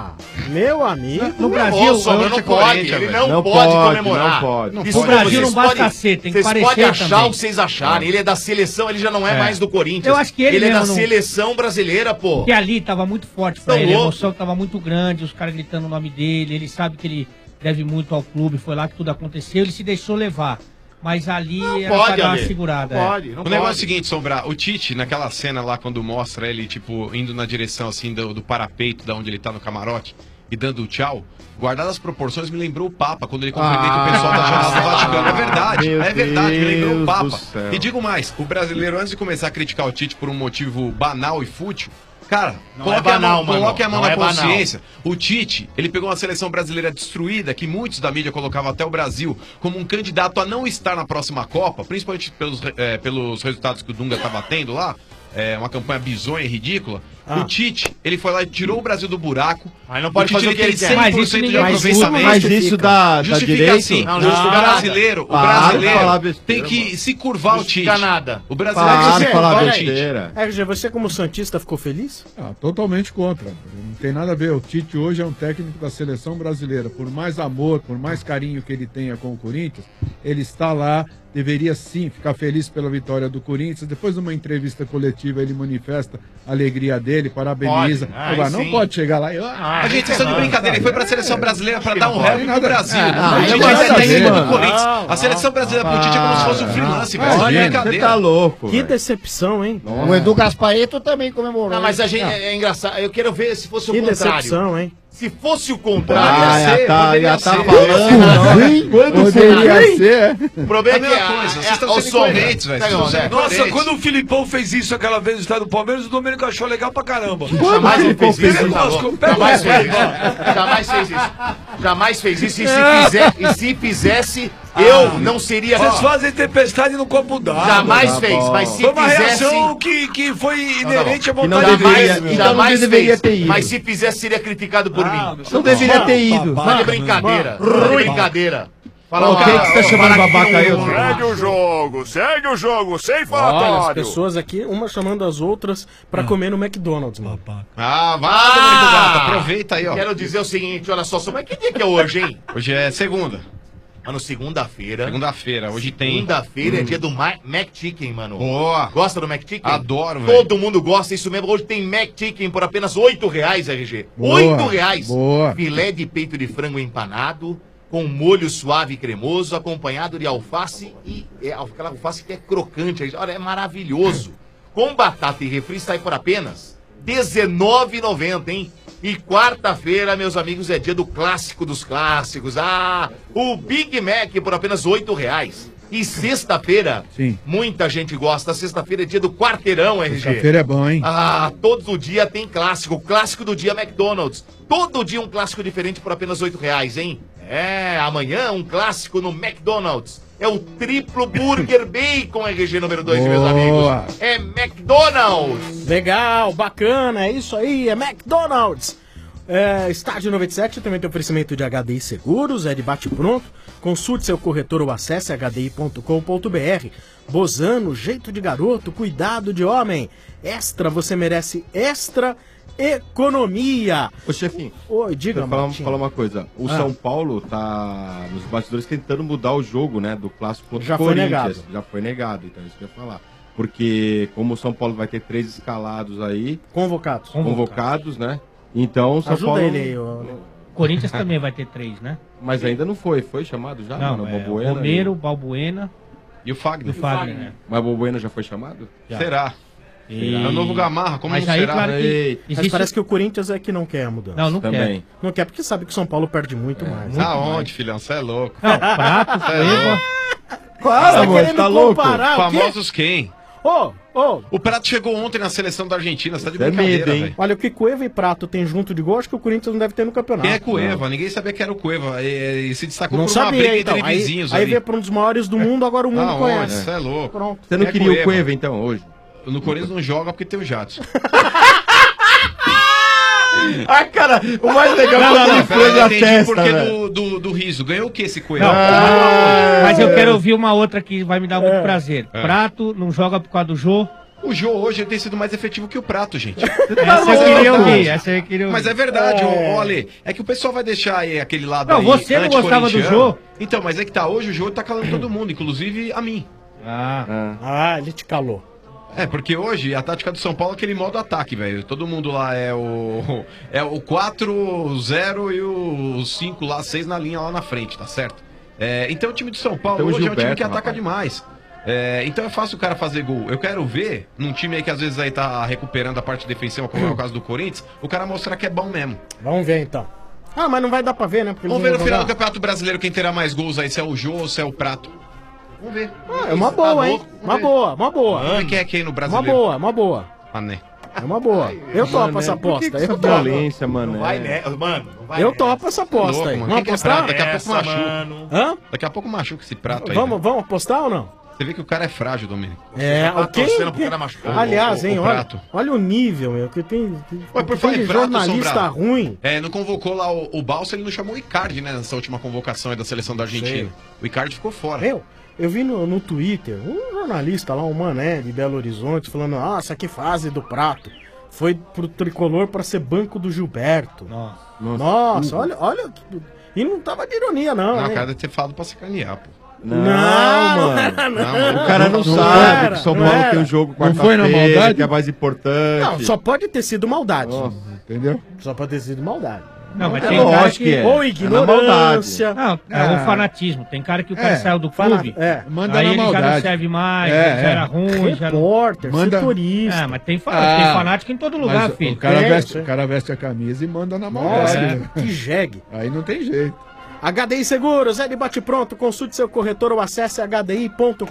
Meu amigo.
No Brasil
não pode. Ele não pode comemorar.
No Brasil não basta ser, tem que parecer
também. Vocês podem achar
também.
o que vocês acharem. Ele é da seleção, ele já não é mais do Corinthians.
Eu acho que ele
é da
mesmo
seleção brasileira, pô.
Porque ali tava muito forte pra ele, a emoção tava muito grande, os caras gritando o nome dele, ele sabe que ele deve muito ao clube, foi lá que tudo aconteceu, ele se deixou levar. Mas ali era pra dar uma segurada.
O negócio é o seguinte, Sombra, o Tite, naquela cena lá, quando mostra ele, tipo, indo na direção, assim, do parapeito, da onde ele tá no camarote, e dando tchau, guardado as proporções, me lembrou o Papa, quando ele cumprimenta o pessoal da Jornada do Vaticano. É verdade, me lembrou o Papa. E digo mais, o brasileiro, antes de começar a criticar o Tite por um motivo banal e fútil, cara, coloque a mão na consciência. O Tite, ele pegou uma seleção brasileira destruída, que muitos da mídia colocavam até o Brasil como um candidato a não estar na próxima Copa, principalmente pelos resultados que o Dunga estava tendo lá, uma campanha bizonha e ridícula. O Tite, ele foi lá e tirou o Brasil do buraco.
Aí não pode fazer o que ele quer.
100% de aproveitamento.
Mas isso da direito?
Assim, o brasileiro tem que se curvar o Tite. O brasileiro tem que se curvar o Tite.
Você como santista ficou feliz?
Totalmente contra. Não tem nada a ver. O Tite hoje é um técnico da seleção brasileira. Por mais amor, por mais carinho que ele tenha com o Corinthians, ele está lá, deveria sim ficar feliz pela vitória do Corinthians. Depois de uma entrevista coletiva, ele manifesta a alegria dele, parabeniza. Agora, não pode chegar lá e...
A gente está de brincadeira. Ele foi para a seleção brasileira para dar um help pro Brasil. A seleção brasileira pro Tite é como se fosse um freelance, velho.
Você tá louco.
Que decepção, hein?
O Edu Gaspareto também comemorou.
Não, mas a gente é engraçado. Eu quero ver se fosse o contrário.
Que decepção, hein?
Se fosse o contrário,
já tá falando. Poderia ser.
O problema é que
vocês estão sendo incoerentes, velho.
Nossa, quando o Filipão fez isso aquela vez no estádio do Palmeiras, o Domênico achou legal pra caramba.
Jamais ele fez isso. Jamais fez isso. E se fizesse, eu não seria...
Vocês fazem tempestade no copo d'água.
Jamais fez, mas se
foi uma
fizesse...
reação que foi inerente à vontade
dele. Jamais deveria ter ido. Mas se fizesse, seria criticado por mim.
Não deveria ter ido.
Mas é brincadeira. Brincadeira. Fala,
quem que tá chamando babaca aí?
Segue o jogo, sem
Olha, as
falatório.
pessoas aqui, uma chamando as outras pra comer no McDonald's, mano.
Ah, vai, Domênico Gato, aproveita aí, ó.
Quero dizer o seguinte, olha só, mas que dia que é hoje, hein?
Hoje é segunda.
Mano, segunda-feira.
Segunda-feira, hoje tem.
Segunda-feira é dia do McChicken, mano.
Boa.
Gosta do McChicken?
Adoro, velho.
Todo mundo gosta, isso mesmo. Hoje tem McChicken por apenas R$8, RG.
Boa,
R$8.
boa.
Filé de peito de frango empanado, com molho suave e cremoso, acompanhado de alface e aquela alface que é crocante. Olha, é maravilhoso. Com batata e refri sai por apenas R$19,90, hein? E quarta-feira, meus amigos, é dia do clássico dos clássicos. Ah, o Big Mac por apenas R$8. E sexta-feira, muita gente gosta. Sexta-feira é dia do quarteirão, RG.
Sexta-feira é bom, hein?
Ah, todo dia tem clássico. O clássico do dia McDonald's. Todo dia um clássico diferente por apenas R$8, hein? É, amanhã um clássico no McDonald's. É o triplo burger bacon, RG número 2, meus amigos. É McDonald's.
Legal, bacana, é isso aí, é McDonald's. Estádio 97 também tem oferecimento de HDI Seguros, é de bate-pronto. Consulte seu corretor ou acesse hdi.com.br. Bozano, jeito de garoto, cuidado de homem. Extra, você merece extra economia.
Ô, chefinho.
Oi, diga,
falar uma coisa. O São Paulo tá nos bastidores tentando mudar o jogo, né? Do clássico contra
Já
o
foi
Corinthians.
negado.
Já foi negado, então é isso que eu ia falar. Porque como o São Paulo vai ter 3 escalados aí... Convocados, né? Então o São
Ajuda
Paulo...
ele aí, ô.
Corinthians também vai ter 3, né?
Mas ainda não foi. Foi chamado já?
Não,
mano?
é
Balbuena
Romero, Balbuena
e o Fagner.
Né?
Mas o Balbuena já foi chamado?
Já.
Será? É o novo Gamarra, como
Mas
não
aí,
será?
claro que
Mas
Mas parece que o Corinthians é que não quer a mudança.
Não, não Também. quer.
Não quer porque sabe que o São Paulo perde muito mais.
Aonde, filhão? Você é louco.
Não, Prato,
Cueva.
Claro,
Tá
querendo
tá louco?
comparar, o quê?
Famosos quem?
O
Prato chegou ontem na seleção da Argentina, você tá de brincadeira, velho.
Olha, o que Cueva e Prato tem junto de gol, acho que o Corinthians não deve ter no campeonato.
Quem é Cueva? Ninguém sabia que era o Cueva. E se destacou
Não
por uma
sabia,
briga
então.
entre vizinhos
Aí
ali.
veio para um dos maiores do mundo, agora o mundo
Aonde?
conhece.
Você é louco.
Pronto.
Você não
É
queria o
Cueva.
Cueva, então, hoje?
No Corinthians não joga porque tem o Jadson.
Ah, cara, o mais legal é quando ele fez a testa,
porque
velho.
do riso. Ganhou o que esse Cueva?
Não, mas eu quero ouvir uma outra que vai me dar muito prazer.
É.
Prato não joga por causa do Jô.
O Jô hoje tem sido mais efetivo que o Prato, gente.
Essa eu queria ouvir, essa eu queria ouvir.
Mas é verdade, ô Ale. É que o pessoal vai deixar aí aquele lado
Não,
aí
você não gostava do
anticorintiano.
Jô?
Então, mas é que tá, hoje o Jô tá calando todo mundo, inclusive a mim.
Ele te calou.
É, porque hoje a tática do São Paulo é aquele modo ataque, velho. Todo mundo lá é o 4-0 e o 5 lá, 6 na linha lá na frente, tá certo? Então o time do São Paulo
Então, o
hoje é um time
Gilberto,
que ataca
rapaz.
demais. Então é fácil o cara fazer gol. Eu quero ver, num time aí que às vezes aí tá recuperando a parte defensiva, como é o caso do Corinthians, o cara mostrar que é bom mesmo.
Vamos ver então. Ah, mas não vai dar pra ver, né? Porque
Vamos
eles
ver
não
no final
vão
do Campeonato Brasileiro quem terá mais gols aí, se é o Jô ou se é o Prato. Vamos ver.
É uma boa, hein? Uma boa.
Vamos ver quem é quem no Brasileiro.
Uma boa.
Mané.
É uma boa. Eu topo essa aposta. Eu topo.
violência, mano.
Não vai, né? Mano, não vai.
Eu topo essa aposta
Louco,
aí.
mano.
Vamos
Quem que é
apostar?
Prato? Daqui a pouco
Essa,
machuca.
mano.
Hã?
Daqui a pouco machuca esse Prato aí.
Vamos
velho.
apostar ou não?
Você vê que o cara é frágil, Domênico.
O quê?
torcendo pro cara machucar.
Aliás, hein,
o
olha,
Prato.
olha o nível, meu, que tem,
Ué, por
tem
falar em
de
Prato,
jornalista
Sombra,
ruim.
não convocou lá o Balsa, ele não chamou o Icardi, né, nessa última convocação aí da seleção da Argentina.
Sei.
O Icardi ficou fora.
Eu vi no Twitter um jornalista lá, um mané de Belo Horizonte, falando, nossa, que fase do Prato. Foi pro tricolor pra ser banco do Gilberto. Nossa, olha. E não tava de ironia, não.
Não, o
hein?
cara deve ter falado pra sacanear, pô.
Não, mano.
Não,
O cara não sabe que o São Paulo tem um jogo
Não foi na
quarta-feira,
maldade?
que é mais importante.
Não, só pode ter sido maldade.
Entendeu?
Só pode ter sido maldade.
Não, mas
É
tem cara
lógico que é.
Ou
É na
ignorância.
Não, é o fanatismo. Tem cara que o cara saiu do clube,
Manda
aí
na
ele já não
maldade.
serve mais,
É,
já era ruim, já não...
Repórter,
Manda-
setorista.
mas tem fanático em todo lugar,
Mas
filho.
o cara,
Tem,
o cara veste a camisa e manda na
Nossa,
maldade.
que jegue.
Aí não tem jeito.
HDI Seguros, é de bate-pronto, consulte seu corretor ou acesse hdi.com.br.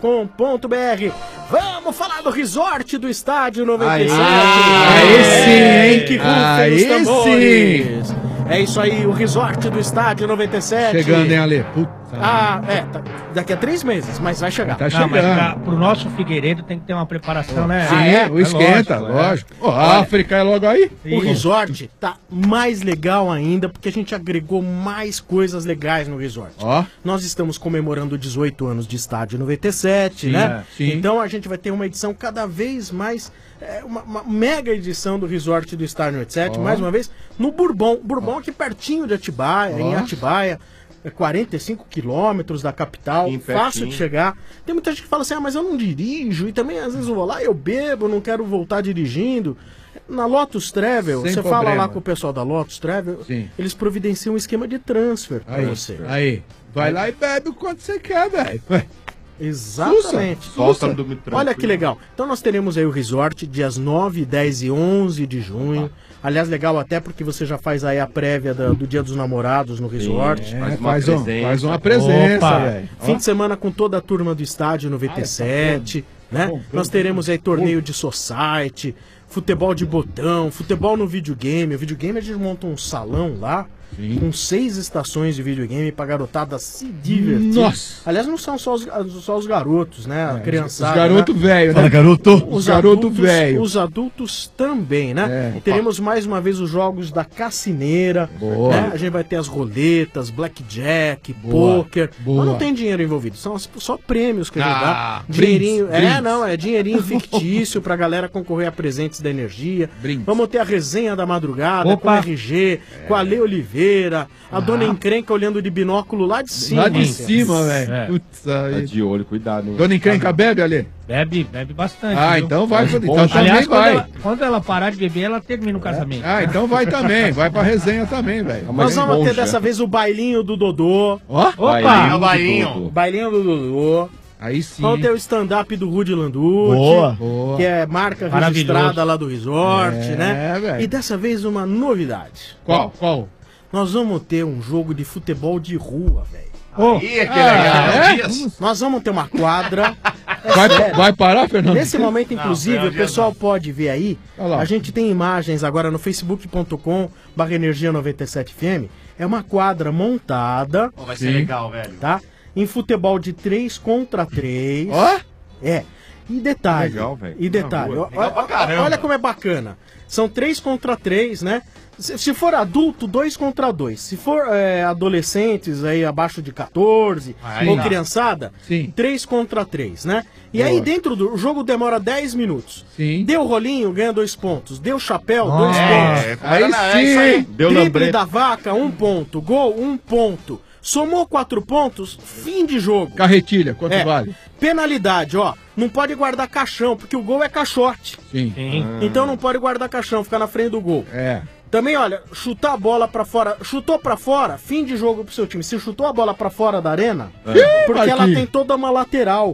Vamos falar do resort do Estádio 97.
Aí sim, hein?
Que rufem
Aí
os tambores. É isso aí, o resort do Estádio 97.
Chegando, hein, Ale? Putz.
Daqui a 3 meses, mas vai chegar.
Tá
Não, mas pro nosso Figueiredo tem que ter uma preparação, né?
Sim, o esquenta, lógico. A África é logo aí.
O resort tá mais legal ainda, porque a gente agregou mais coisas legais no resort. Nós estamos comemorando 18 anos de Estádio 97, né?
Sim.
Então a gente vai ter uma edição cada vez mais... uma mega edição do resort do Estádio 97, mais uma vez, no Bourbon. Bourbon aqui pertinho de Atibaia, em Atibaia. 45 quilômetros da capital, fácil de chegar. Tem muita gente que fala assim, mas eu não dirijo, e também às vezes eu vou lá, eu bebo, não quero voltar dirigindo. Na Lotus Travel,
Sem
você
problema.
fala lá com o pessoal da Lotus Travel, eles providenciam um esquema de transfer pra você.
Aí, vai lá e bebe o quanto você quer, velho.
Exatamente.
Sussa.
Olha que legal. Então nós teremos aí o resort dias 9, 10 e 11 de junho. Aliás, legal até porque você já faz aí a prévia do Dia dos Namorados no resort.
Faz uma presença, velho.
Fim de semana com toda a turma do Estádio 97, né? Nós teremos aí torneio de society, futebol de botão, futebol no videogame. O videogame a gente monta um salão lá. Com 6 estações de videogame pra garotada se divertir.
Nossa!
Aliás, não são só os garotos, né? A criançada.
Os garotos velhos, né?
Fala,
garoto.
Os
garoto
adultos
velho.
Os adultos também, né? Teremos mais uma vez os jogos da cassineira. Né? A gente vai ter as roletas, blackjack, poker. Mas não tem dinheiro envolvido, são só prêmios que a gente dá. Dinheirinho. É dinheirinho fictício pra galera concorrer a presentes da energia. Vamos ter a resenha da madrugada com a RG, com a Lê Oliveira. A dona Encrenca olhando de binóculo lá de cima.
Lá de cima, velho. Putz, aí.
Tá de olho, cuidado, hein?
Dona Encrenca bebe, Ale?
Bebe bastante.
Viu? Então vai. Então
aliás,
também vai.
Quando ela parar de beber, ela termina o casamento.
Então vai também. Vai pra resenha também, velho.
Nós vamos ter dessa vez o bailinho do Dodô.
Opa!
Bailinho do Dodô.
Aí sim.
Vamos ter o stand-up do Rudy Landucci. Boa. Que é marca registrada lá do resort, né?
Véio.
E dessa vez uma novidade.
Qual?
Nós vamos ter um jogo de futebol de rua, velho.
Que legal.
Nós vamos ter uma quadra.
Vai parar, Fernando?
Nesse momento, inclusive, o pessoal pode ver aí. A gente tem imagens agora no facebook.com/energia97fm. É uma quadra montada.
Vai ser legal, velho.
Tá? Em futebol de 3 contra 3. E detalhe.
Legal, velho.
E detalhe.
Legal pra caramba.
Olha como é bacana. São 3 contra 3, né? Se for adulto, 2 contra 2. Se for adolescentes aí abaixo de 14 ou criançada, 3 contra 3, né? E aí dentro do jogo demora 10 minutos. Deu rolinho, ganha 2 pontos. Deu chapéu, 2 pontos.
Aí sim.
Deu
Drible
lambreta.
da vaca, 1 ponto. Gol, 1 ponto. Somou 4 pontos, fim de jogo.
Carretilha, quanto vale?
Penalidade, não pode guardar caixão, porque o gol é caixote.
Sim.
Então não pode guardar caixão, ficar na frente do gol. Também, olha, chutar a bola pra fora. Chutou pra fora, fim de jogo pro seu time. Se chutou a bola pra fora da arena, porque ela tem toda uma lateral.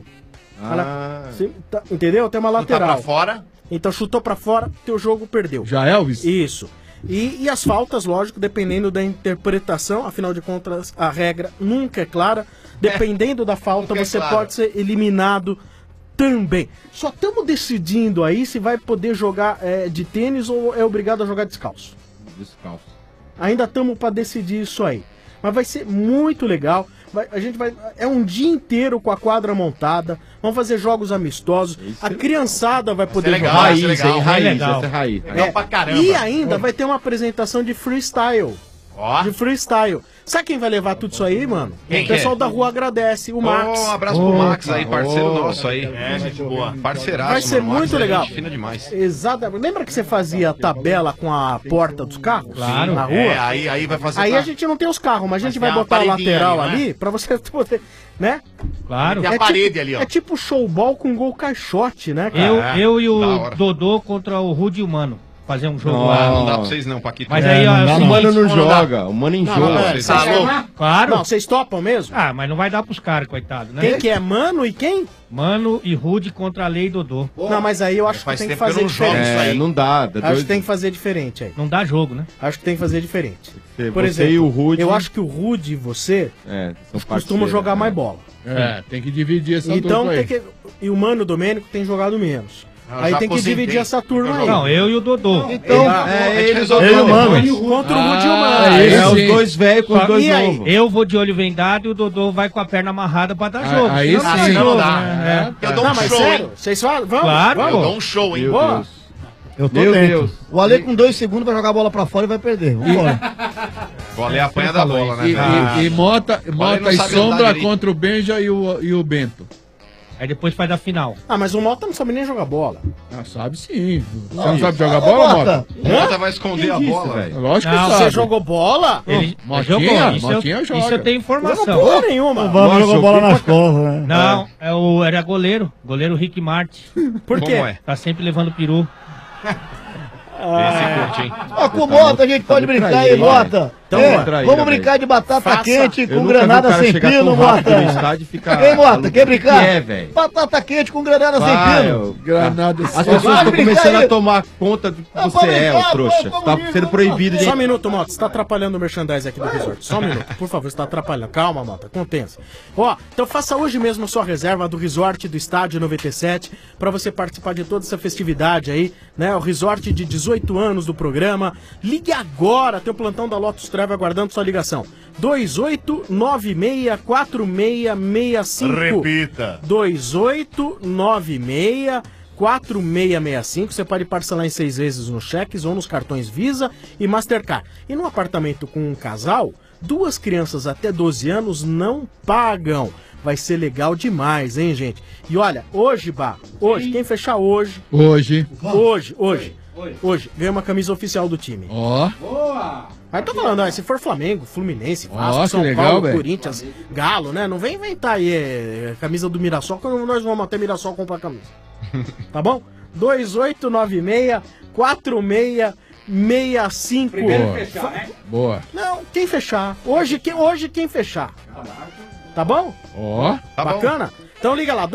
Entendeu? Tem uma lateral.
Chutar pra fora.
Então chutou pra fora, teu jogo perdeu.
Já Elvis?
Isso. E as faltas, lógico, dependendo da interpretação, afinal de contas, a regra nunca é clara. Dependendo da falta, você pode ser eliminado também. Só estamos decidindo aí se vai poder jogar de tênis ou é obrigado a jogar descalço. Ainda estamos para decidir isso aí. Mas vai ser muito legal. É um dia inteiro com a quadra montada. Vamos fazer jogos amistosos. A criançada vai poder jogar.
Raiz.
Legal pra caramba.
E ainda vai ter uma apresentação de freestyle. De freestyle. Sabe quem vai levar tudo isso aí, mano?
Quem
o pessoal da rua agradece, o Max.
Um abraço pro Max aí, parceiro nosso aí.
Gente boa.
Parceiraço.
Vai ser
mano,
muito
Max,
legal.
Gente fina demais.
Exatamente. Lembra que você fazia tabela com a porta dos carros?
Claro.
Na rua?
Aí vai fazer.
Aí a gente não tem os carros, mas a gente vai
tem uma
botar a lateral
paredinha
ali pra você poder, né?
Claro.
Tem a parede ali, ó.
É tipo showball com gol caixote, né, cara?
Eu e o Dodô contra o Rudy Humano. Fazer um jogo lá.
Não dá pra vocês não, Paquito.
Mas aí, ó,
O mano não joga, o mano enjoa.
Claro.
Não, vocês topam mesmo?
Ah, mas não vai dar pros caras, coitado, né?
Quem que é? Mano e quem?
Mano e Rudy contra a Lei Dodô.
Não, mas aí eu acho que tem que fazer diferente.
Não dá.
Acho que tem que fazer diferente aí.
Não dá jogo, né?
Acho que tem que fazer diferente. Por
Você
exemplo,
e o Rudy.
eu acho que o Rudy e você costumam jogar mais bola.
Tem que dividir essa
Então
dupla aí.
tem que. E o Mano Domênico tem jogado menos. Aí tem que dividir essa turma aí.
Não, eu e o Dodô.
Então,
eles
ele e o Mano. Contra o Rudy e o Mano.
os dois velhos
com os dois
E aí?
novos.
Eu vou de olho vendado e o Dodô vai com a perna amarrada pra dar jogo.
aí
Senão
sim.
dá jogo,
Não dá.
né?
Eu dou um
mas
show,
sério?
hein?
Vocês falam? Vamos?
Claro,
vamos.
Eu dou um show, hein?
Boa.
Eu tô
Meu
dentro.
Deus.
O Ale com 2 segundos vai jogar a bola pra fora e vai perder. Vambora.
O Ale apanha da bola, né?
E Mota
não
e
sabe
Sombra
andar direito.
contra o Benja e o Bento.
Aí depois faz a final.
Ah, mas o Mota não sabe nem jogar bola.
Ah, sabe sim. Você não
Não,
sabe
isso.
jogar
Ô,
bola,
Mota.
Mota?
O Mota vai esconder a bola,
velho. Lógico que
Não,
sabe.
Você jogou bola?
Ele
Motinha,
jogou.
Motinha joga.
Isso eu tenho informação.
Não porra nenhuma.
O Vamos jogou bola nas costas, né?
Não, era goleiro. Goleiro Rick Martin.
Por quê?
Como é?
Tá sempre levando peru.
Esse curte, hein?
Ó, com o Mota a gente pode brincar aí, Mota.
Então,
Vamos brincar de batata quente
Eu
com
nunca vi
granada
o cara
sem
chegar
pino,
tão rápido
Mota.
no estádio e ficar
Ei, Mota,
falando
quer
o
brincar?
que é, velho?
Batata quente com granada sem
Vai,
pino.
Granada
As
sem
pessoas
Vai
estão
brincar
começando
aí.
a tomar conta do que
Não,
você
pode
é,
brincar,
ô trouxa.
pô,
Tá sendo proibido de...
Só um minuto, Mota. Você tá atrapalhando o merchandising aqui do resort. Só um minuto, por favor. Você tá atrapalhando. Calma, Mota. Contença. Ó, então faça hoje mesmo a sua reserva do resort do Estádio 97 pra você participar de toda essa festividade aí, né? O resort de 18 anos do programa. Ligue agora. Tem o plantão da Lotus Travel aguardando sua ligação. 28964665.
Repita.
28964665. Você pode parcelar em 6 vezes nos cheques ou nos cartões Visa e Mastercard. E num apartamento com um casal, 2 crianças até 12 anos não pagam. Vai ser legal demais, hein, gente? E olha, hoje, hoje, quem fechar hoje, ganha uma camisa oficial do time.
Ó.
Aí tô falando, ó, se for Flamengo, Fluminense,
Ó,
Vasco,
que
São
legal,
Paulo,
velho.
Corinthians, Galo, né? Não vem inventar aí camisa do Mirassol, quando nós vamos até Mirassol comprar camisa. Tá bom? 28964665.
Primeiro fechar, né? Boa.
Não, quem fechar. Hoje quem fechar. Tá bom?
Ó.
Tá bom.
Bacana? Então liga lá,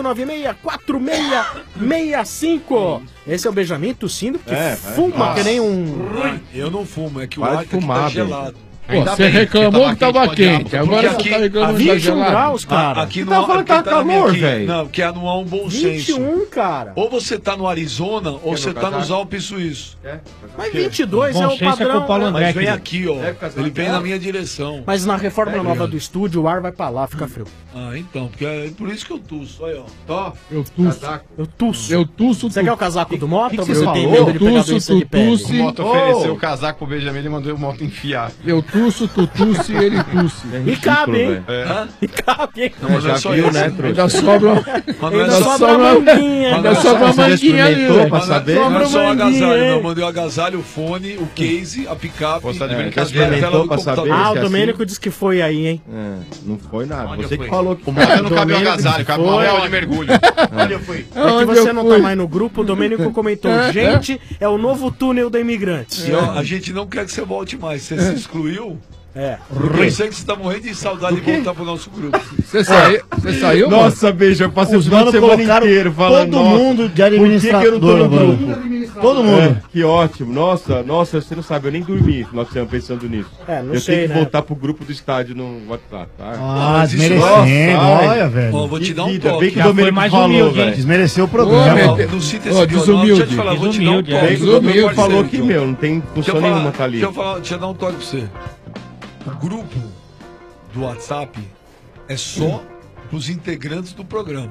28964665. Esse é o Benjamin tossindo, porque fuma que nem um...
Eu não fumo, é que o
Para
ar
de
aqui
fumar,
tá
velho.
gelado.
Pô, você reclamou que tava quente, agora você tá reclamando que tá
21
gelado.
graus, cara.
Aqui
Você
não
tava falando que tava
na minha
calor,
aqui.
velho.
Não, porque não há um bom senso.
21, cara.
Ou você tá no Arizona, ou você tá nos Alpes Suíços.
Mas 22
Bom
é o
senso é com
padrão.
o Paulo André.
Mas vem
querido.
aqui, ó. Ele vem na minha direção.
Mas na reforma nova do estúdio, o ar vai pra lá, fica frio.
Ah, então, porque é por isso que eu tuço. Olha, ó.
Eu tuço.
Eu tuço.
Eu tuço.
Você quer o casaco do Mota ou
que
você
você
tem
falou?
medo de pegar
Tuço,
doença de pele?
tuço.
O Mota ofereceu o casaco pro Benjamin e mandou o Mota enfiar.
Eu tuço, tu tusse e ele tusse.
E cabe, hein?
É.
E cabe, hein?
Não, mas não é só isso.
Ainda sobra
Mas não é
Ainda
só
sobra a manguinha.
ainda sobra uma manguinha ali, velho.
pra saber?
Não é só o
manguinha,
agasalho,
hein?
não. Mandei o agasalho, o fone, o case, a picape.
Pô, você tá de
É,
brincadeira.
já experimentou
tela do
pra
computador.
saber?
Ah, o
Esse
Domênico disse que foi aí, hein?
É, não foi nada.
Onde
Você
eu
que
fui?
falou que
O Mota não cabe o
Domênico
agasalho, cabe uma
foi.
bola de mergulho.
Onde eu fui?
É que
Onde
você
eu
não
fui?
tá mais no grupo, o Domênico comentou. Gente, é o novo túnel da imigrante.
E, ó, a gente não quer que você volte mais. Você se excluiu?
É.
Porque eu sei que você tá morrendo de saudade de voltar pro nosso grupo.
Você saiu? mano?
Nossa, beijo, eu passei o
Os
final de
manos
semana
colocaram
inteiro falando.
todo
nossa,
mundo de
por que
administrador
eu não tô no
agora.
grupo?
Todo mundo.
Que ótimo. Nossa, você não sabe, eu nem dormi no final de semana pensando nisso.
É, não
eu
sei,
tenho que
né?
voltar pro grupo do estádio no WhatsApp, tá?
Ah,
Mas isso-
desmerecendo,
Nossa,
olha, velho.
Ó, vou te dar um
Vida,
toque.
bem que
Já
o
foi
Domênico
mais
falou,
humilde, hein?
velho.
Desmereceu o
Ô,
programa.
meu,
Não cita
Ó,
esse violão.
desumilde.
Deixa eu te falar, vou te dar um
Desumilde,
toque.
é.
Desumilde.
Ele falou que,
Então.
meu, não tem função nenhuma, tá ali.
Deixa eu dar um toque pra você. O grupo do WhatsApp é só pros integrantes do programa.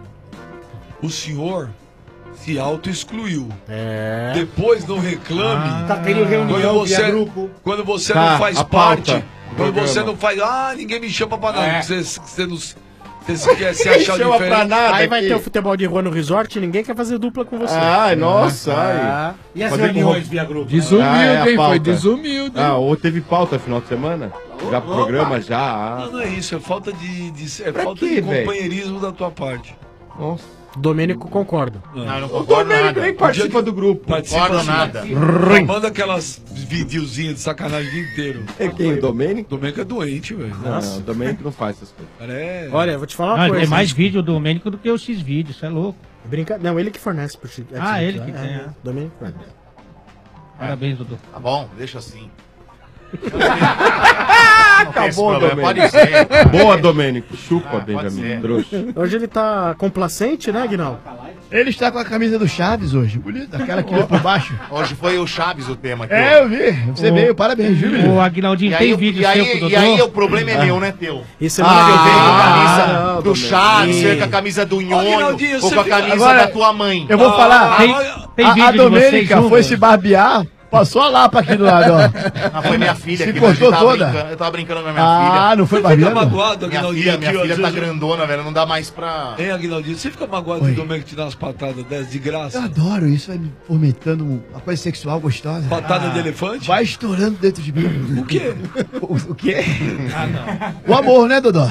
O senhor se auto-excluiu.
É.
Depois não reclame.
Tá tendo reunião via grupo.
Quando você
Tá,
não faz
a pauta
parte.
do
Quando você
programa.
não faz. Ah, ninguém me chama pra nada.
É.
Você não. Você quer se achar
Chama pra
diferente.
nada
Aí vai
aqui.
ter o futebol de rua no resort e ninguém quer fazer dupla com você.
Ai, nossa, ai.
Ah.
E as
Fazer
reuniões
com-
via grupo?
Desumilde,
Ah, é a
hein? Foi
pauta.
desumilde.
Ah, ou teve pauta final de semana? Já pro programa, já.
Não,
Ah.
não é isso, é falta é
Pra
falta
quê,
de
velho?
companheirismo da tua parte.
Nossa.
Domênico concorda.
Não, não
O
concordo
Domênico
nada.
nem participa do grupo.
Participa
Concordo
assim,
nada.
Manda aquelas videozinhas de sacanagem o dia inteiro.
É quem? O Domênico?
Domênico é doente, velho.
Não, o Domênico não faz essas coisas.
Cara, é...
Olha, eu vou te falar uma
Ah,
coisa.
tem mais vídeo do Domênico do que o X-Vídeo, isso é louco.
Não, ele que fornece pro Chico.
Ah, ele que tem, é.
Domênico fornece.
Parabéns, Dudu.
Tá bom, deixa assim.
Acabou,
problema,
Domênico.
pode ser.
Boa, Domênico. Chupa,
pode
Benjamin.
ser.
Trouxa.
Hoje ele tá complacente, né, Guinaldo?
Ele está com a camisa do Chaves hoje, bonita, aquela que veio por baixo.
Hoje foi o Chaves o tema aqui.
Eu vi, você veio, parabéns, viu, menino?
O Aguinaldinho tem vídeo seu com o Dodô?
E aí o problema é meu, né, teu?
Isso
eu venho com a camisa do Chaves, você veio com a camisa do Nhonho, ou com a camisa da tua mãe.
Eu vou falar, a Domênica foi se barbear, passou a lapa aqui do lado, ó.
Não, foi minha filha
Se
que
cortou toda.
Eu tava brincando com a minha filha.
Ah, não foi barbeando?
Minha filha tá grandona, velho, não dá mais pra...
Hein, Aguinaldinho, você fica magoado do Domênico te dar umas patadas dessas de graça?
Eu adoro isso, vai me fomentando uma coisa sexual gostosa.
Patada de elefante?
Vai estourando dentro de mim.
O quê?
O quê?
Ah, não.
O amor, né, Dodô?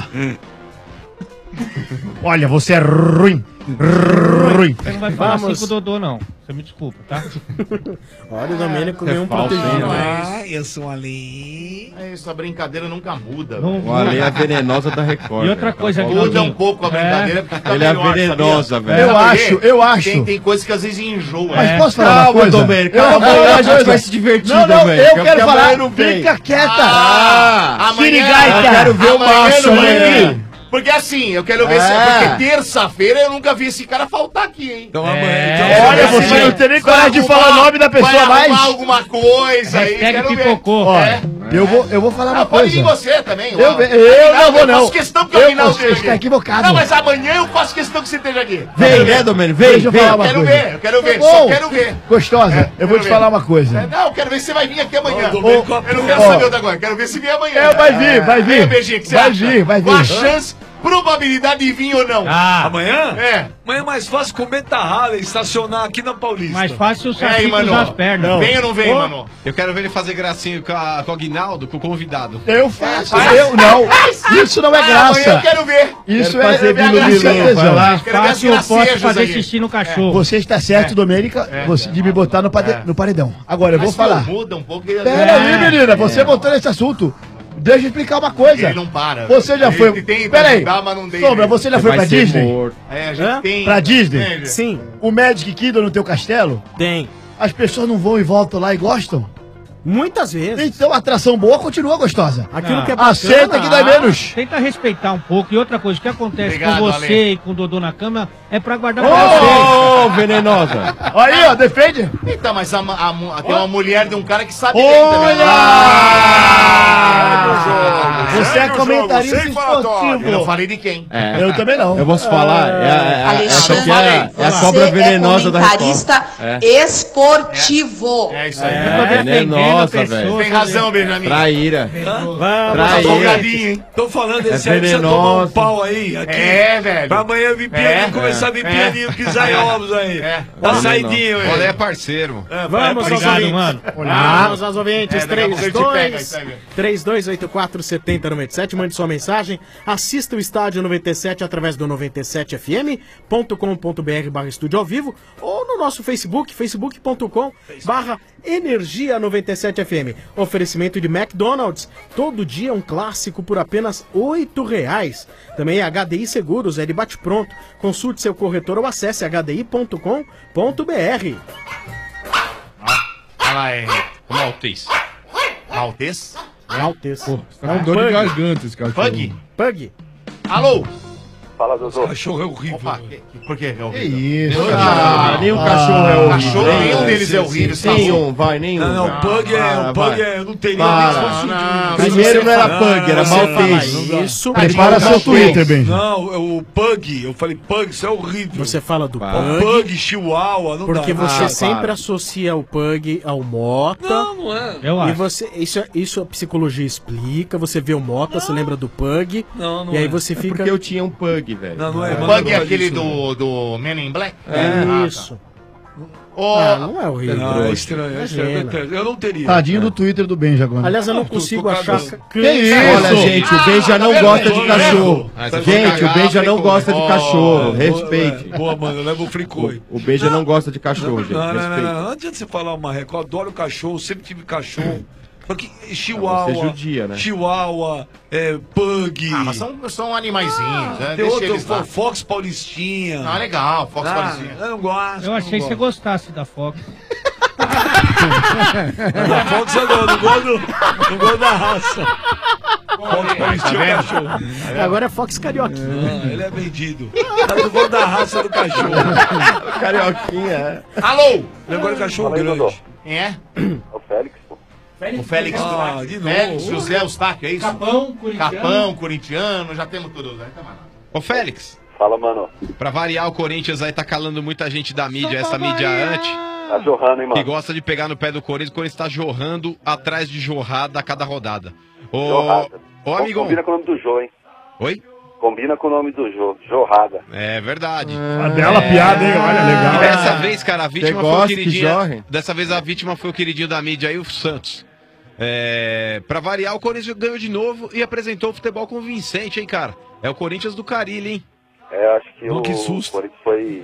Olha, você é ruim. Ruim.
Você não vai falar assim com o Dodô, não. Você me desculpa, tá?
Olha o Domênico nenhum protegido.
Eu sou ali.
É isso, a brincadeira nunca muda.
O Ale é a venenosa da Record.
E outra coisa,
Muda um pouco a brincadeira, porque fica
Ele é
melhor,
venenosa,
sabia?
velho.
Eu acho.
Tem coisa que às vezes enjoa.
Mas posso falar uma coisa?
Domênico.
Amanhã
a gente vai se divertir,
Não,
Domênico.
eu quero falar. Fica quieta.
Amanhã
eu quero ver o macho
amanhã. Porque assim, eu quero ver se... Porque terça-feira eu nunca vi esse cara faltar aqui, hein?
Então amanhã...
Olha, você não tem nem coragem de falar o nome da pessoa
vai
mais.
alguma coisa aí, quero
pipocou.
ver.
Eu vou falar uma
Pode
coisa.
ir você também.
Eu não vou, não.
Eu faço questão que o Aguinaldo
Você está equivocado.
Não, mas amanhã eu faço questão que você esteja aqui.
Vem,
né, Domênico? Vem,
Deixa eu falar uma coisa.
Eu quero ver,
Tá
só
bom.
quero ver.
Gostosa, eu vou te falar uma coisa.
Não, eu quero ver se você vai vir aqui amanhã.
Ô, Domênico,
Eu não quero saber outra coisa, quero ver se vem amanhã.
Vai vir, vai vir.
É, BG, que você
Vai
acha?
vir, vai vir.
Qual a chance, probabilidade de vir ou não?
Amanhã?
É.
Amanhã é mais fácil cometa Harley estacionar aqui na Paulista.
Mais fácil o
E aí,
Saci
mano?
cruzar as pernas.
Vem ou não vem, mano?
Eu quero ver ele fazer gracinha com o Aguinaldo, com o convidado.
Eu faço. Eu não. Isso não é
Amanhã eu
graça.
quero ver.
Isso
Quero
é
fazer
minha
Bilo
graça.
Bilão, vai lá.
Mais
Quero ver as
fácil eu posso
gracejos
fazer
aí.
xixi no cachorro.
Você está certo, Domênica, de me botar no paredão. Agora, eu vou falar.
Muda um pouco.
Pera aí, menina, você botou nesse assunto. Deixa eu explicar uma coisa.
Ele não para.
Você já
Ele
foi.
tenta
Pera aí.
ajudar, mas não deixa.
Sombra, você já foi pra Disney?
É, a gente tem.
Pra Disney?
Entende?
Sim,
O Magic Kingdom no teu castelo?
tem.
As pessoas não vão e voltam lá e gostam?
Muitas vezes.
Então a atração boa continua gostosa.
Aquilo que é bacana.
Aceita que dá menos.
Tenta respeitar um pouco. E outra coisa, o que acontece
Obrigado,
com você
Ale.
e com o Dodô na cama é pra guardar pra vocês.
Ô, venenosa.
Aí, ó, defende.
Então, mas tem uma mulher de um cara que sabe bem também.
Você é comentarista
Eu não
esportivo.
falei de quem.
É.
Eu também não.
Eu posso falar? Essa aqui
Alexandre,
é a cobra
você
venenosa da Record.
comentarista
É.
esportivo.
É isso aí.
Venenosa, velho.
Tem razão, Benjamin.
Traíra.
Vamos,
Traíra.
Folgadinho, hein?
Tô falando,
É
esse aí precisa tomar um
venenoso.
pau aí. Aqui.
É, velho.
Pra amanhã vir pianinho, começar a vir pianinho, pisar em ovos aí. Tá saidinho,
Olha, é
hein?
parceiro.
Vamos aos
Obrigado,
ouvintes.
mano.
Vamos aos ouvintes.
Daqui a pouco a gente pega,
3284-7097. Mande sua mensagem. Assista o Estádio 97 através do 97fm.com.br/estúdio ao vivo ou no nosso Facebook, facebook.com/energia97fm. Oferecimento de McDonald's. Todo dia um clássico por apenas R$8. Também HDI Seguros, é de bate-pronto. Consulte seu corretor ou acesse hdi.com.br.
Olha lá, é.
O Maltês.
Maltês?
Maltês.
Tá com dor de garganta esse cachorro.
Pug?
Pug.
Alô?
Fala, Dodô.
Cachorro é horrível.
Opa, por que é
Que
horrível?
isso?
Nenhum cachorro é horrível.
Cachorro, nenhum deles é horrível. você tá louco.
Nenhum, vai, nenhum.
Não, o Pug
vai.
eu não teria
Para.
nem se fosse um dia.
Primeiro não era Pug, era
Você fala
Maltês.
isso.
Prepara seu Twitter, Benji.
Não, o Pug, eu falei Pug, isso é horrível.
Você fala do
O
Pug.
Pug, Chihuahua, não
Porque
dá.
você
Ah,
sempre
para.
associa o Pug ao Mota.
Não é.
Eu
E
acho.
você, isso a psicologia explica. Você vê o Mota, você lembra do Pug.
Não
E aí
é.
você
É
fica.
porque eu tinha um Pug, velho.
Não é.
O Pug é aquele do Men in Black?
Isso.
Ô,
Não é horrível.
Não, é estranho, é estranho.
Imagina.
Eu não teria.
Tadinho do Twitter do Benji agora.
Aliás, eu não
Tô
consigo achar.
cagando.
Que isso?
Olha, gente, o Benja não gosta de cachorro.
Ah, você
Gente,
foi
o Benja não
cagar,
gosta de
Oh,
cachorro. Respeite.
Boa, mano, eu levo o fricoi.
O Benja não gosta de cachorro, gente.
Não
Respeite.
adianta você falar uma reco. Eu adoro cachorro, sempre tive cachorro. Só que Chihuahua,
Você judia, né?
Chihuahua, Pug.
Ah, mas são animaizinhos, né?
Tem
Deixa
outro,
eles lá.
Fox Paulistinha.
Ah, legal, Fox Paulistinha.
Eu não gosto.
Eu achei que você gostasse da Fox.
Da Fox eu não gosto da raça.
Agora é Fox Carioca.
Ele é vendido. Tá do gol da raça do cachorro.
Carioquinha.
Alô! Negócio do cachorro
Fala aí,
grande.
Dodô.
É?
O Félix, pô. O Félix,
de novo.
Félix José Eustáquio, é isso?
Capão,
corintiano, já temos tudo. Né?
Ô, Félix.
Fala, mano.
Pra variar, o Corinthians aí tá calando muita gente da mídia, essa mídia anti.
Tá jorrando, hein, mano?
Que gosta de pegar no pé do Corinthians. O Corinthians tá jorrando atrás de jorrada a cada rodada.
Jorrada.
Ô, amigão.
Combina com o nome do Jô, hein?
Oi?
Combina com o nome do Jô. Jorrada.
É verdade.
A bela piada, hein? Olha, legal.
E dessa vez, cara, a vítima foi o
gosta que
queridinho.
jorre?
Dessa vez a vítima foi o queridinho da mídia aí, o Santos. Pra variar, o Corinthians ganhou de novo e apresentou o futebol convincente, hein, cara? É o Corinthians do Carilli, hein?
Acho que o Corinthians foi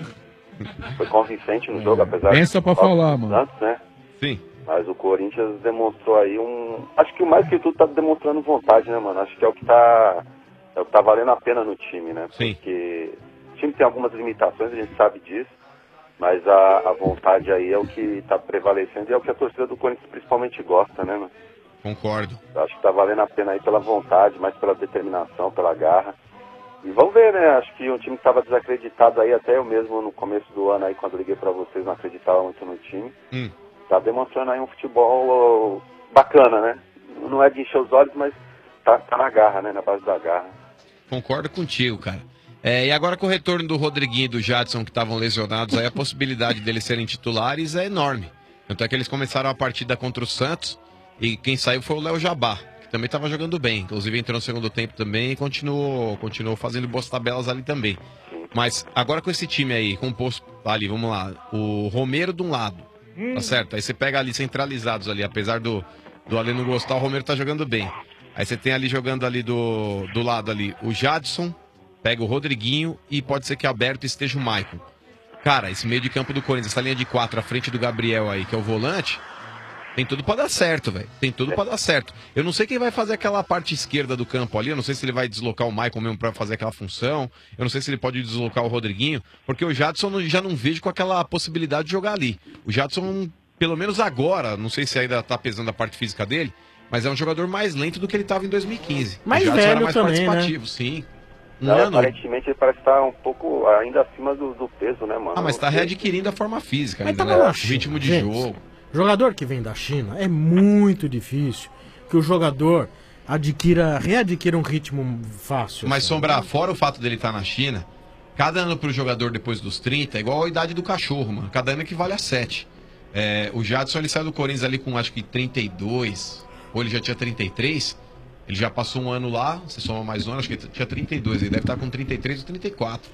convincente no jogo, apesar
Pensa pra falar, mano.
Santos, né?
Sim.
Mas o Corinthians demonstrou aí acho que o mais que tudo tá demonstrando vontade, né, mano? Acho que é o que tá valendo a pena no time, né?
Sim.
Porque o time tem algumas limitações, a gente sabe disso, mas a vontade aí é o que tá prevalecendo e é o que a torcida do Corinthians principalmente gosta, né, mano?
Concordo.
Acho que tá valendo a pena aí pela vontade, mais pela determinação, pela garra. E vamos ver, né? Acho que um time que estava desacreditado aí, até eu mesmo no começo do ano aí, quando eu liguei pra vocês, não acreditava muito no time. Tá demonstrando aí um futebol bacana, né? Não é de encher os olhos, mas tá na garra, né? Na base da garra.
Concordo contigo, cara. E agora com o retorno do Rodriguinho e do Jadson, que estavam lesionados, aí a possibilidade deles serem titulares é enorme. Tanto é que eles começaram a partida contra o Santos e quem saiu foi o Léo Jabá, que também estava jogando bem. Inclusive entrou no segundo tempo também e continuou fazendo boas tabelas ali também. Mas agora com esse time aí, composto ali, vamos lá, o Romero de um lado, tá certo? Aí você pega ali centralizados ali, apesar do Ale não gostar, o Romero tá jogando bem. Aí você tem ali jogando ali do lado ali o Jadson, pega o Rodriguinho e pode ser que aberto esteja o Maicon. Cara, esse meio de campo do Corinthians, essa linha de 4 à frente do Gabriel aí, que é o volante, tem tudo pra dar certo, velho. Tem tudo pra dar certo. Eu não sei quem vai fazer aquela parte esquerda do campo ali, eu não sei se ele vai deslocar o Maicon mesmo pra fazer aquela função, eu não sei se ele pode deslocar o Rodriguinho, porque o Jadson já não vejo com aquela possibilidade de jogar ali. O Jadson, pelo menos agora, não sei se ainda tá pesando a parte física dele, mas é um jogador mais lento do que ele tava em 2015.
Mais
o Jadson
velho
era mais
também,
participativo,
né?
sim.
Aparentemente ele parece estar um pouco ainda acima do peso, né, mano?
Mas tá readquirindo a forma física
Mas
ainda,
tava
né?
na
O ritmo de
China, gente.
jogo.
Jogador que vem da China é muito difícil que o jogador readquira um ritmo fácil.
Mas, Sombra, fora o fato dele estar na China, cada ano pro jogador depois dos 30 é igual a idade do cachorro, mano. Cada ano equivale a 7. O Jadson, ele saiu do Corinthians ali com acho que 32, ou ele já tinha 33. Ele já passou um ano lá, você soma mais um ano, acho que ele tinha 32. Ele deve estar com 33 ou 34.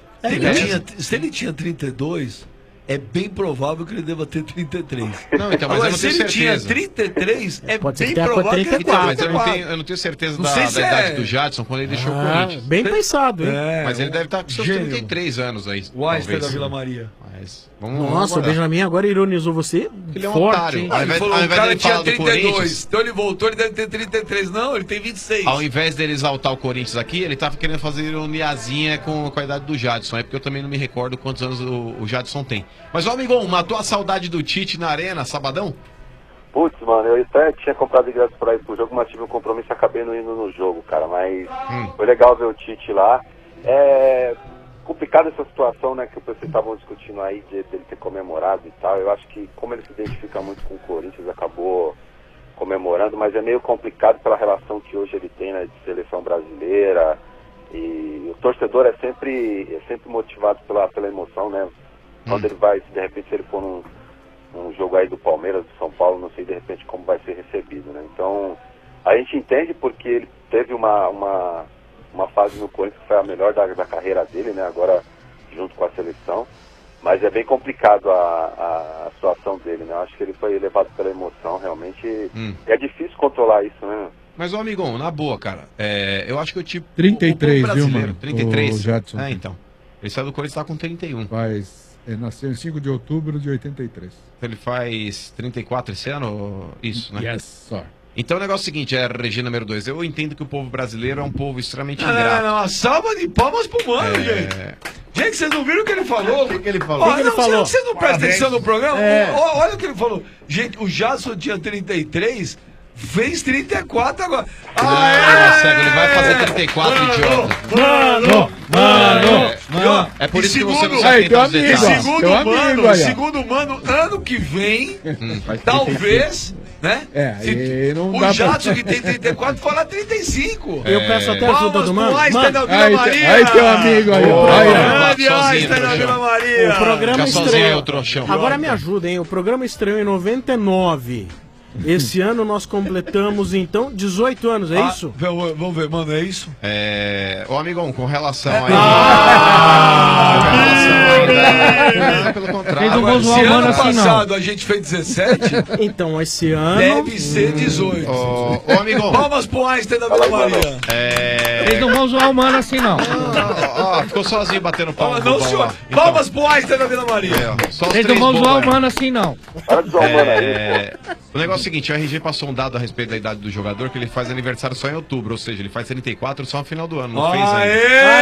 Se ele tinha 32, é bem provável que ele deva ter 33.
Não, então, mas
agora,
eu não
se
tenho
ele
certeza.
tinha 33, é
Pode ser
bem
que tenha
provável que ele
34,
Mas eu
tenha
não tenho certeza
Não
da
sei se
idade
é-
do Jadson quando ele deixou o Corinthians.
Bem pensado, hein?
Mas ele deve estar com seus
gênio.
33 anos aí.
O Einstein
talvez.
da Vila Maria.
Mas,
Nossa, o Benjamin agora ironizou você.
Ele é um
forte,
otário.
hein?
Ao
Ele
invés-
falou,
ao
o
invés
cara
dele
tinha
falar do
32,
Corinthians-
então ele voltou, ele deve ter 33. Não, ele tem 26.
Ao invés dele exaltar o Corinthians aqui, ele tava querendo fazer ironiazinha com a idade do Jadson. É porque eu também não me recordo quantos anos o Jadson tem. Mas, ó, amigão, matou a saudade do Tite na arena, sabadão?
Putz, mano, eu até tinha comprado ingresso pra ir pro jogo, mas tive um compromisso e acabei não indo no jogo, cara. Mas foi legal ver o Tite lá. É complicada essa situação, né, que vocês estavam discutindo aí, dele ter comemorado e tal. Eu acho que, como ele se identifica muito com o Corinthians, acabou comemorando, mas é meio complicado pela relação que hoje ele tem, né, de seleção brasileira. E o torcedor é sempre motivado pela emoção, né? Quando ele vai, se de repente se ele for num jogo aí do Palmeiras, do São Paulo, não sei de repente como vai ser recebido, né? Então, a gente entende porque ele teve uma fase no Corinthians que foi a melhor da carreira dele, né? Agora, junto com a seleção. Mas é bem complicado a situação dele, né? Eu acho que ele foi levado pela emoção, realmente. É difícil controlar isso, né?
Mas, ó, amigão, na boa, cara, eu acho que o tipo...
33,
o povo brasileiro,
viu, mano?
33?
O Jadson.
Então. Ele saiu do Corinthians e tá com 31.
Nasceu em 5 de outubro de 83.
Ele faz 34 esse ano? Isso, né?
Yes, sir.
Então o negócio é o seguinte, Regina número 2. Eu entendo que o povo brasileiro é um povo extremamente
Não,
ingrato.
uma salva de palmas pro mano, gente. Gente, vocês não viram o que ele falou?
O que ele falou?
Ó,
O que ele
não,
falou?
Vocês não prestam
Parabéns.
atenção no programa?
É.
Olha o que ele falou. Gente, o Jadson tinha 33, fez 34 agora.
Ele vai fazer 34, idiota.
Mano.
É por isso que
segundo,
você não sabe quem os detalhes.
Segundo mano, ano que vem, talvez, né? O Jadson que tem 34 fala 35.
Eu peço até ajuda do mano.
Aí
teu amigo aí,
O programa estreou.
Trouxão.
Agora me ajuda, hein? O programa estreou em 99. Esse ano nós completamos, então, 18 anos, é isso?
Vamos ver, mano, é isso?
Ô, amigão, com relação aí...
Pelo contrário. Agora, se ano passado a gente fez 17...
Então, esse ano...
Deve ser 18.
Ô, amigão...
Palmas pro Einstein da Vila Maria.
Vocês não vão zoar o mano assim, não.
Ficou sozinho batendo palmas.
Não, senhor. Palmas pro Einstein da Vila Maria.
Vocês não vão zoar o mano assim, não.
O negócio é o seguinte, o RG passou um dado a respeito da idade do jogador, que ele faz aniversário só em outubro, ou seja, ele faz 34 só no final do ano, não fez ainda.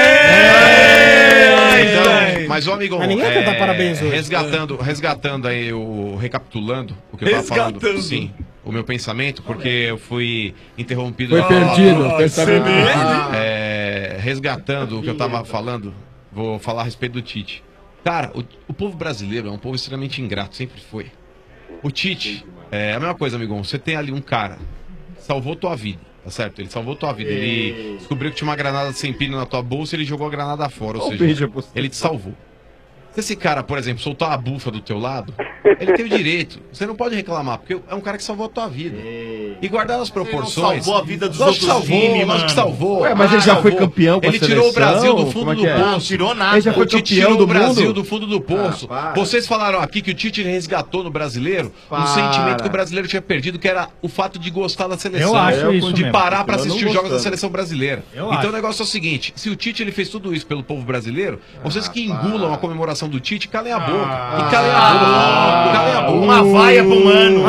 Então, mas o amigão,
parabéns hoje.
resgatando aí, recapitulando o que eu tava falando, sim, o meu pensamento, porque eu fui interrompido.
Foi perdido,
resgatando o que eu tava falando, vou falar a respeito do Tite. Cara, o povo brasileiro é um povo extremamente ingrato, sempre foi. O Tite, é a mesma coisa, amigão. Você tem ali um cara que salvou tua vida, tá certo? Ele salvou tua vida. Ele descobriu que tinha uma granada sem pilha na tua bolsa e ele jogou a granada fora. Ou seja, ele te salvou. Se esse cara, por exemplo, soltar a bufa do teu lado, ele tem o direito. Você não pode reclamar, porque é um cara que salvou a tua vida. E guardar as proporções...
Salvou a vida dos outros times,
lógico que salvou.
Ué, mas ele já foi campeão com a
Ele tirou o Brasil do fundo do poço.
Não tirou nada.
Ele já foi campeão do
Brasil do fundo do poço. Vocês falaram aqui que o Tite resgatou no brasileiro um sentimento que o brasileiro tinha perdido, que era o fato de gostar da seleção.
Eu acho isso
de
mesmo.
parar pra assistir os jogos da seleção brasileira.
Eu
então
acho.
o negócio é o seguinte, se o Tite ele fez tudo isso pelo povo brasileiro, vocês que engulam a comemoração do Tite, calem a boca. E calem a boca. Calem a boca.
Uma vaia pro mano.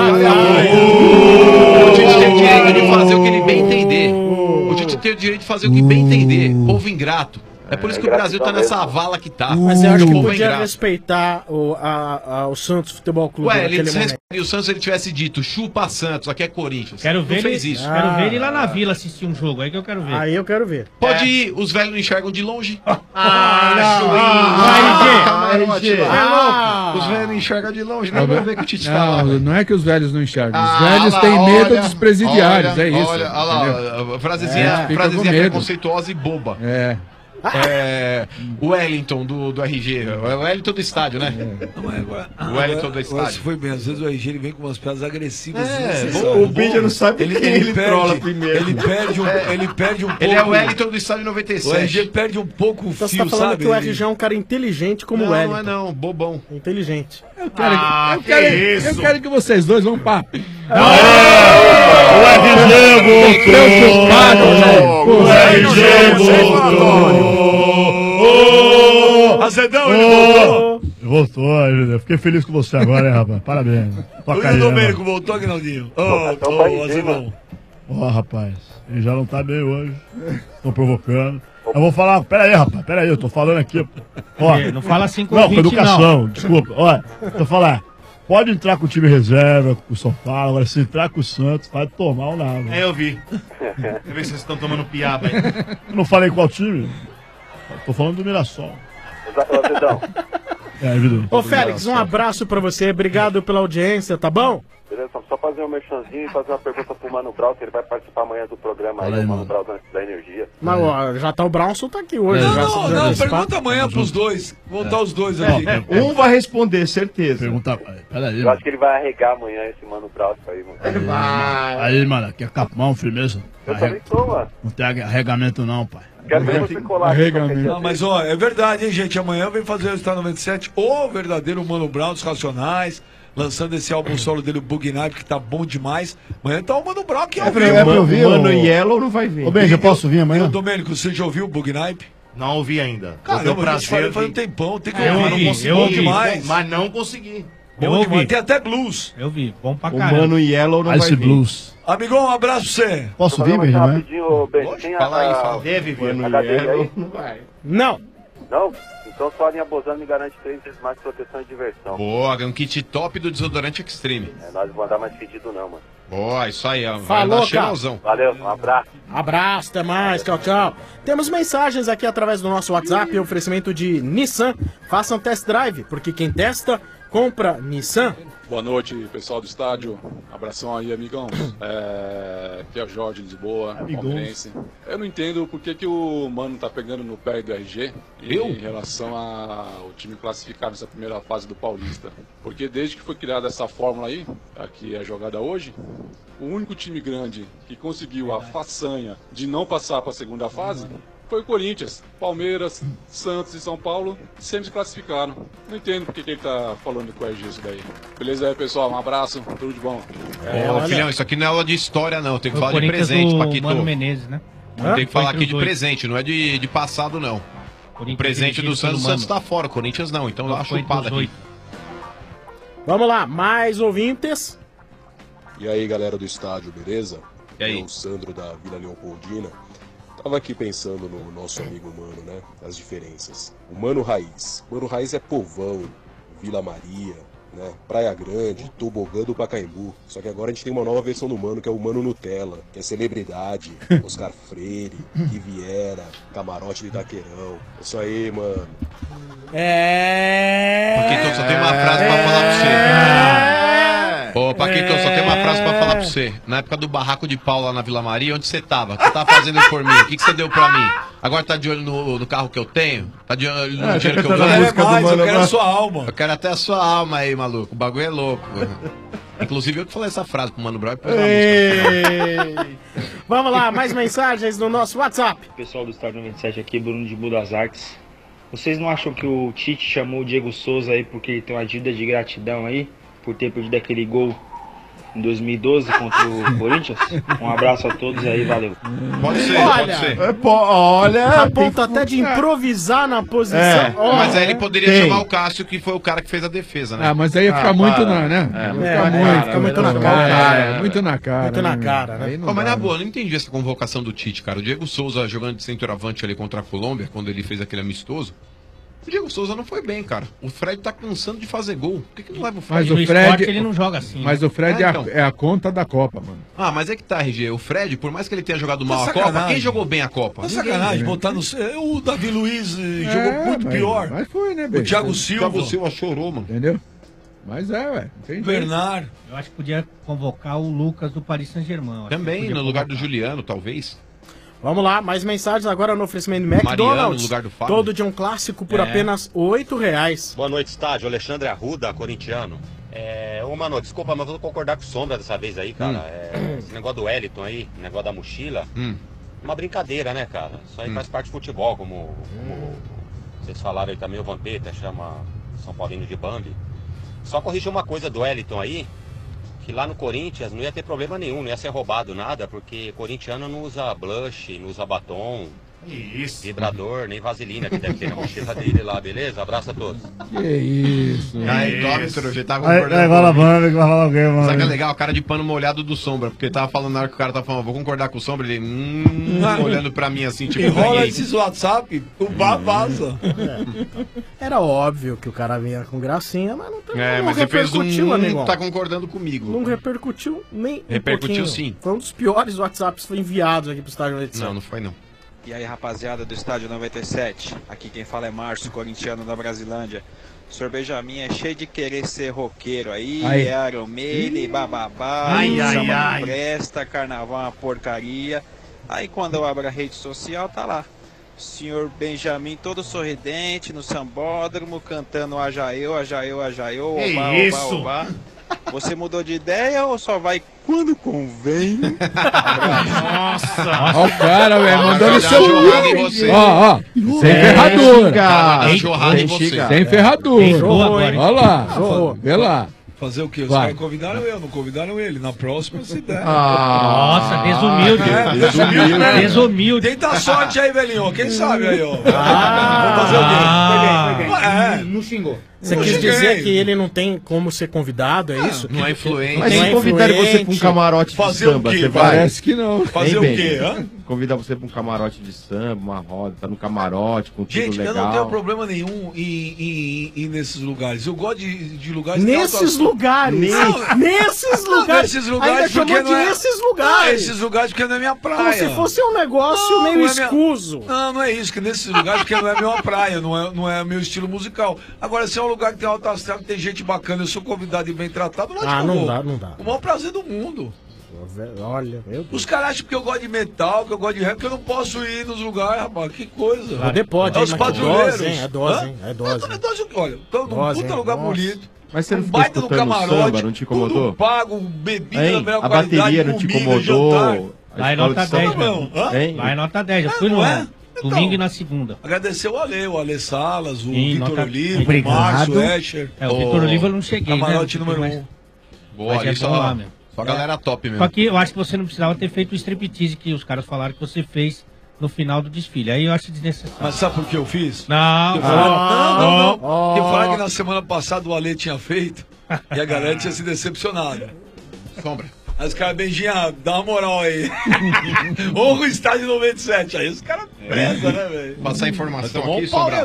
O Tite tem o direito de fazer o que ele bem entender. O Tite tem o direito de fazer o que bem entender. Povo ingrato. É por isso que o Brasil tá nessa vala que tá.
Mas eu acho que
O povo é
podia
ingrato.
respeitar o Santos Futebol Clube.
Ué,
naquele momento.
se o Santos ele tivesse dito chupa Santos, aqui é Corinthians.
Quero ver
não fez
ele,
isso.
Quero ver ele lá na vila assistir um jogo, aí que eu quero ver.
Aí eu quero ver.
Pode ir, os velhos não enxergam de longe. Os velhos não enxergam de longe, não vão ver que o Tite tá lá.
Não é que os velhos não enxergam. Os velhos têm medo dos presidiários, é isso.
Olha lá, frasezinha preconceituosa e boba. O Wellington do RG, o Wellington do estádio, né? O Wellington do estádio.
Isso foi bem, às vezes o RG ele vem com umas piadas agressivas.
O Bídia não sabe quem ele trola primeiro.
Ele perde um pouco.
Ele é o Wellington do estádio 97.
O RG perde um pouco o
Então
fio,
você tá falando
sabe?
que o RG é um cara inteligente como o Wellington.
Não é não, bobão.
Inteligente.
Eu quero que vocês dois vão pra...
O RG voltou! O RG voltou!
Azedão, ele voltou!
Voltou, eu fiquei feliz com você agora, hein, rapaz? Parabéns.
O Domênico voltou, Aguinaldinho? Azedão.
Rapaz, ele já não tá bem hoje. Tô provocando. Eu vou falar, peraí, rapaz, peraí, eu tô falando aqui. Ó,
Não fala assim com
não,
o
com educação, desculpa. Olha, eu falar, pode entrar com o time reserva, com o São Paulo, agora se entrar com o Santos, vai tomar o nada.
Eu vi. Deixa eu ver se vocês estão tomando piaba aí.
Eu não falei qual time? Tô falando do Mirassol.
Ô Félix, um abraço pra você, obrigado pela audiência, tá bom?
Beleza, só fazer um merchanzinho e fazer uma pergunta pro Mano Brown, que ele vai participar amanhã do programa aí, o Mano Brown da Energia.
Mas ó, já tá o Brownson tá aqui hoje.
Não, pergunta amanhã pros dois. Vão estar os dois aqui.
Um vai responder, certeza.
Pergunta, peraí.
Eu acho que ele vai arregar amanhã esse Mano Brown aí, mano.
Aí, mano, aqui é capão, firmeza.
Eu também tô, mano.
Não tem arregamento não, pai.
Quero ver você colar aqui.
Não, mas ó, é verdade, hein, gente? Amanhã vem fazer o Estado 97, o verdadeiro Mano Brown dos Racionais, lançando esse álbum solo dele, o Bug Night, que tá bom demais. Amanhã tá o Mano Brown aqui ao vivo.
O Mano Yellow não vai vir.
Ô, bem, já posso vir amanhã?
Domênico, você já ouviu o Bug Night?
Não ouvi ainda.
Caramba, a gente falou faz um tempão, tem que ouvir.
Eu ouvi demais. Mas não consegui.
Bom demais. Tem até blues.
Eu vi, bom pra
O
caramba.
Mano Yellow não vai vir.
Blues.
Amigão, um abraço pra você.
Posso vir, Benjamin?
Rapidinho, Ben. Tem
Fala aí, fala. Deve vir.
HD aí?
Não vai.
Não.
Não? Então só a linha Bozano me garante 3 vezes mais proteção e diversão.
Boa, um kit top do desodorante Extreme.
Nós não vamos andar mais fedido não, mano.
Boa, isso aí, ó.
Falou, cara.
cheirosão.
Valeu, um abraço.
Abraço, até mais, tchau, tchau. Temos mensagens aqui através do nosso WhatsApp, oferecimento de Nissan. Façam test drive, porque quem testa, compra Nissan.
Boa noite, pessoal do estádio. Abração aí, amigão. Aqui é o Jorge de Lisboa, palmeirense. Eu não entendo por que o Mano tá pegando no pé do RG em relação ao time classificado nessa primeira fase do Paulista. Porque desde que foi criada essa fórmula aí, aqui é jogada hoje, o único time grande que conseguiu a façanha de não passar para a segunda fase foi o Corinthians. Palmeiras, Santos e São Paulo sempre se classificaram. Não entendo porque que ele tá falando com o RG isso daí. Beleza aí, pessoal? Um abraço, tudo de bom.
Filhão, isso aqui não é aula de história, não. Tem que falar de presente, Paquito.
Mano Menezes, né?
Tem que falar aqui de presente, não é de passado, não. O presente do Santos, o Santos tá fora, o Corinthians não. Então dá uma chupada aqui.
Vamos lá, mais ouvintes.
E aí, galera do estádio, beleza?
E aí?
Eu, o Sandro da Vila Leopoldina. Tava aqui pensando no nosso amigo Mano, né? As diferenças. O Mano Raiz. Mano Raiz é povão, Vila Maria, né? Praia Grande, Tobogã do Pacaembu. Só que agora a gente tem uma nova versão do Mano, que é o Mano Nutella, que é celebridade, Oscar Freire, Riviera, Camarote de Itaquerão. Isso aí, mano.
Paquito, só tem uma frase pra falar pra você. Ô, Paquito, só tem uma frase pra falar pra você. Na época do barraco de pau lá na Vila Maria, onde você tava? O que você tava fazendo por mim? O que você deu pra mim? Agora tá de olho no carro que eu tenho? Tá de olho no dinheiro que eu ganho?
Eu quero a sua alma.
Eu quero até a sua alma aí, maluco. O bagulho é louco. Inclusive eu que falei essa frase pro Mano Brown e pôs na música.
Vamos lá, mais mensagens no nosso WhatsApp.
Pessoal do Estádio 97 aqui, Bruno de Budas Artes. Vocês não acham que o Tite chamou o Diego Souza aí porque ele tem uma dívida de gratidão aí? Por ter perdido aquele gol em 2012 contra o Corinthians? Um abraço a todos aí, valeu.
Pode ser,
Olha,
pode ser.
Olha,
a ponto até de improvisar na posição.
Mas aí ele poderia chamar o Cássio, que foi o cara que fez a defesa, né?
Ah, mas aí ia ficar muito né? Fica muito na cara. Muito na cara.
Muito na cara, né?
Mas na boa, eu não entendi essa convocação do Tite, cara. O Diego Souza jogando de centroavante ali contra a Colômbia, quando ele fez aquele amistoso. O Diego Souza não foi bem, cara. O Fred tá cansando de fazer gol. Por que não leva o Fred?
Mas o Fred,
ele não joga assim.
Mas o Fred é a conta da Copa, mano.
Ah, mas é que tá, RG. O Fred, por mais que ele tenha jogado mal a
sacanagem.
Copa, quem jogou bem a Copa?
É sacanagem botar no... O Davi Luiz jogou muito pior.
Mas foi, né,
O Thiago Silva.
O Thiago Silva chorou, mano.
Entendeu? Mas ué.
Bernard.
Eu acho que podia convocar o Lucas do Paris Saint-Germain.
Também, no lugar do Juliano, talvez.
Vamos lá, mais mensagens agora no oferecimento do
Mariano,
McDonald's.
no lugar do Fábio.
Todo de um clássico por apenas R$8.
Boa noite, estádio. Alexandre Arruda, corintiano. Ô, mano, desculpa, mas eu vou concordar com o Sombra dessa vez aí, cara. Esse negócio do Wellington aí, negócio da mochila. Uma brincadeira, né, cara? Isso aí faz parte do futebol, como vocês falaram aí também, o Vampeta chama São Paulino de Bambi. Só corrigir uma coisa do Wellington aí, que lá no Corinthians não ia ter problema nenhum, não ia ser roubado nada, porque corintiano não usa blush, não usa batom, vibrador, nem vaselina, que deve ter na mochila dele lá, beleza? Abraço a todos.
Que isso.
Aí, top, Ceruja, tá
Vai falar banda, que vai falar alguém, mano.
Sabe que é legal? O cara de pano molhado do Sombra, porque ele tava falando na hora que o cara tava falando, vou concordar com o Sombra, ele, olhando pra mim assim, tipo...
Enrola esses WhatsApp, o bar vaza.
Era óbvio que o cara vinha com gracinha, mas não
mas você fez
amigão.
tá concordando comigo.
Não repercutiu nem
Repercutiu
um
sim.
Foi um dos piores WhatsApps enviados aqui pro Estádio 97.
Não foi não.
E aí, rapaziada do Estádio 97, aqui quem fala é Márcio, corintiano da Brasilândia. O senhor Benjamin é cheio de querer ser roqueiro aí, é Iron Maiden, bababá, samba não presta, carnaval é uma porcaria. Aí quando eu abro a rede social, tá lá. O senhor Benjamin todo sorridente no sambódromo, cantando Ajaeu, Ajaeu, Ajaeu, oba, oba, oba. Você mudou de ideia ou só vai quando convém?
Nossa! Ó o cara, velho, mandou no seu vídeo. Ó, sem ferradura. Sem ferradura. Olha lá, vê lá.
Fazer o quê? Os caras convidaram eu, não convidaram ele. Na próxima se der.
Nossa, desumilde. Desumilde.
Tenta a sorte aí, velhinho. Quem sabe aí, ó.
Vamos fazer o quê? Foi bem.
Não xingou.
Você quis dizer que ele não tem como ser convidado, é isso?
Não é influente.
Mas se convidarem você pra um camarote de samba, você vai?
Parece que não.
Fazer o quê? Convidar você pra um camarote de samba, uma roda, tá no camarote, com tudo legal.
Gente, eu não tenho problema nenhum em ir nesses lugares. Eu gosto de lugares...
Nesses lugares! Nesses lugares!
Nesses lugares,
ainda chamou de esses lugares!
Esses lugares porque não é minha praia.
Como se fosse um negócio meio escuso.
Não é isso, que nesses lugares porque não é minha praia, não é meu estilo musical. Agora, se é um lugar que tem alta astral, que tem gente bacana, eu sou convidado e bem tratado,
não dá.
O maior prazer do mundo.
Olha, meu Deus.
Os caras acham que eu gosto de metal, que eu gosto de rap, que eu não posso ir nos lugares, rapaz. Que coisa.
Poder pode,
os patrulheiros.
É dose, hein? É dose.
Olha, tô num puta lugar bonito.
Mas você não ficou escutando samba, não te incomodou?
Tudo pago, bebida da melhor
a bateria não te incomodou?
Lá é nota 10, mano. Lá é nota 10, eu fui no domingo e na segunda.
Agradecer o Ale Salas, o
Sim,
Vitor Oliva, o
obrigado.
Márcio, o Escher.
O Vitor Oliva eu não cheguei,
Camarote
né?
número 1.
Boa,
Mas
ali
bom lá, meu.
Só galera top mesmo.
Só que eu acho que você não precisava ter feito o striptease que os caras falaram que você fez no final do desfile. Aí eu acho desnecessário.
Mas sabe por que eu fiz?
Não.
Porque falaram que na semana passada o Ale tinha feito e a galera tinha se decepcionado.
Sombra.
Aí os caras, Benjinha, dá uma moral aí. Honra o estádio 97. Aí os caras prezam, né, velho?
Passar informação
Mas
aqui,
Sombra.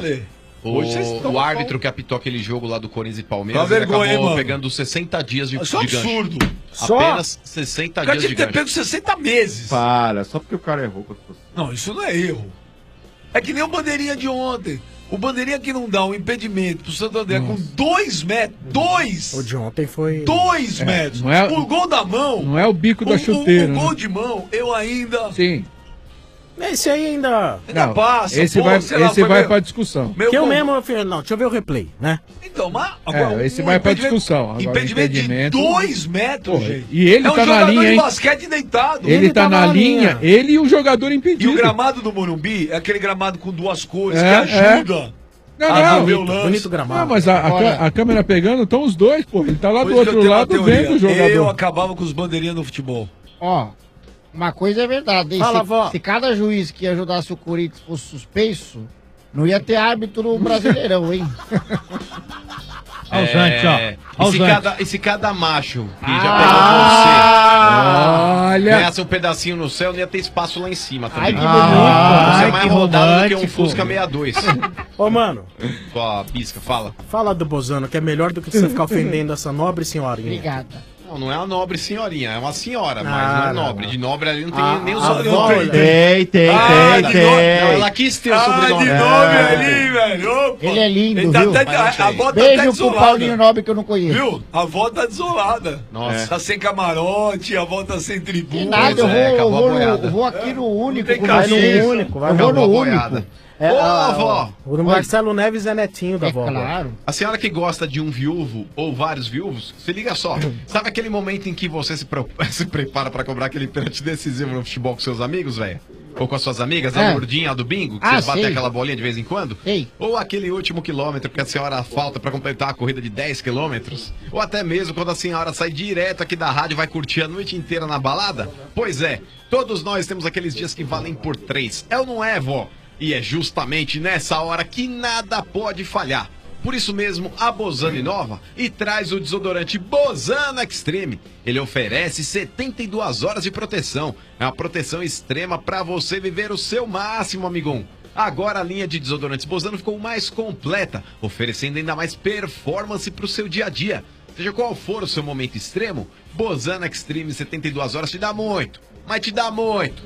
O árbitro que apitou aquele jogo lá do Corinthians e Palmeiras,
Tá vergonha,
ele acabou
hein,
pegando 60 dias de
Isso é um
gancho.
absurdo.
Apenas 60
O cara
dias
tinha
de
que ter
gancho.
pego 60 meses.
Para, só porque o cara errou.
Não, isso não é erro. É que nem o Bandeirinha de ontem. O Bandeirinha que não dá um impedimento pro Santo André com 2 metros. 2!
O de ontem foi...
2 metros.
não é-
O gol da mão.
Não é o bico da chuteira.
O gol
né?
de mão, eu ainda.
Sim.
Esse aí ainda...
Ainda passa.
Esse
pô,
vai,
sei lá,
esse
foi
vai
meu-
pra discussão.
meu
Que eu
gol.
mesmo... Não, deixa eu ver o replay, né?
Então, mas...
Esse vai pra discussão. Agora,
Impedimento de 2 metros,
Porra,
gente.
e ele
é um
tá na
jogador
linha,
de
hein?
basquete deitado.
Ele tá na linha, ele e o jogador
E
impedido.
o gramado do Morumbi é aquele gramado com 2 cores
É,
que ajuda
Não,
a
não,
ver o lance.
Não, mas a câmera pegando, estão os dois, pô. Ele tá lá
Por
do
isso que eu
outro
tenho uma
lado
teoria.
vendo o jogador.
Eu acabava com os bandeirinhas no futebol.
Ó, uma coisa é verdade.
Fala,
se,
vó.
se cada juiz que ajudasse o Corinthians fosse suspenso, não ia ter árbitro no Brasileirão, hein?
Olha os antes, ó.
E se cada macho que já pegou você ganhasse um pedacinho no céu, não ia ter espaço lá em cima também.
Ai, que
Você é
Ai,
mais
que
rodado do que um
romântico.
Fusca 62.
Ô, mano,
Só pisca, fala.
fala do Bozano, que é melhor do que você ficar ofendendo essa nobre senhorinha.
Obrigada.
Não é uma nobre senhorinha, é uma senhora, mas
Ah,
não é
não,
nobre.
não.
De nobre ali não tem
Ah,
nem o
a
sobrenome.
avó,
Tem.
Não, ela quis ter o sobrenome.
de nome ali, velho. Opa.
Ele é lindo,
Ele tá
viu?
até- a avó tá até
Beijo pro
desolada.
Paulinho Nobre que eu não conheço.
Viu? A avó tá desolada.
Nossa.
Tá sem camarote, a avó tá sem
Que
tribuna.
nada, eu vou,
é, acabou a
eu
boiada.
vou aqui no único
tem
com
cachê.
vocês.
No único, vai.
Eu vou no
Acabou a
único.
boiada.
É,
Ô,
a-
avó!
O Marcelo Neves é netinho da
É
avó.
claro.
A senhora que gosta de um viúvo ou vários viúvos, se liga só. Sabe aquele momento em que você se prepara pra cobrar aquele pênalti decisivo no futebol com seus amigos, velho? Ou com as suas amigas, a gordinha do bingo, que vocês batem
sei.
aquela bolinha de vez em quando?
Sei.
Ou aquele último quilômetro que a senhora falta pra completar a corrida de 10 quilômetros? Ou até mesmo quando a senhora sai direto aqui da rádio e vai curtir a noite inteira na balada? Pois é, todos nós temos aqueles dias que valem por 3. É ou não é, vó? E é justamente nessa hora que nada pode falhar. Por isso mesmo, a Bozano inova e traz o desodorante Bozano Extreme. Ele oferece 72 horas de proteção. É uma proteção extrema para você viver o seu máximo, amigão. Agora a linha de desodorantes Bozano ficou mais completa, oferecendo ainda mais performance para o seu dia a dia. Seja qual for o seu momento extremo, Bozano Extreme 72 horas te dá muito. Mas te dá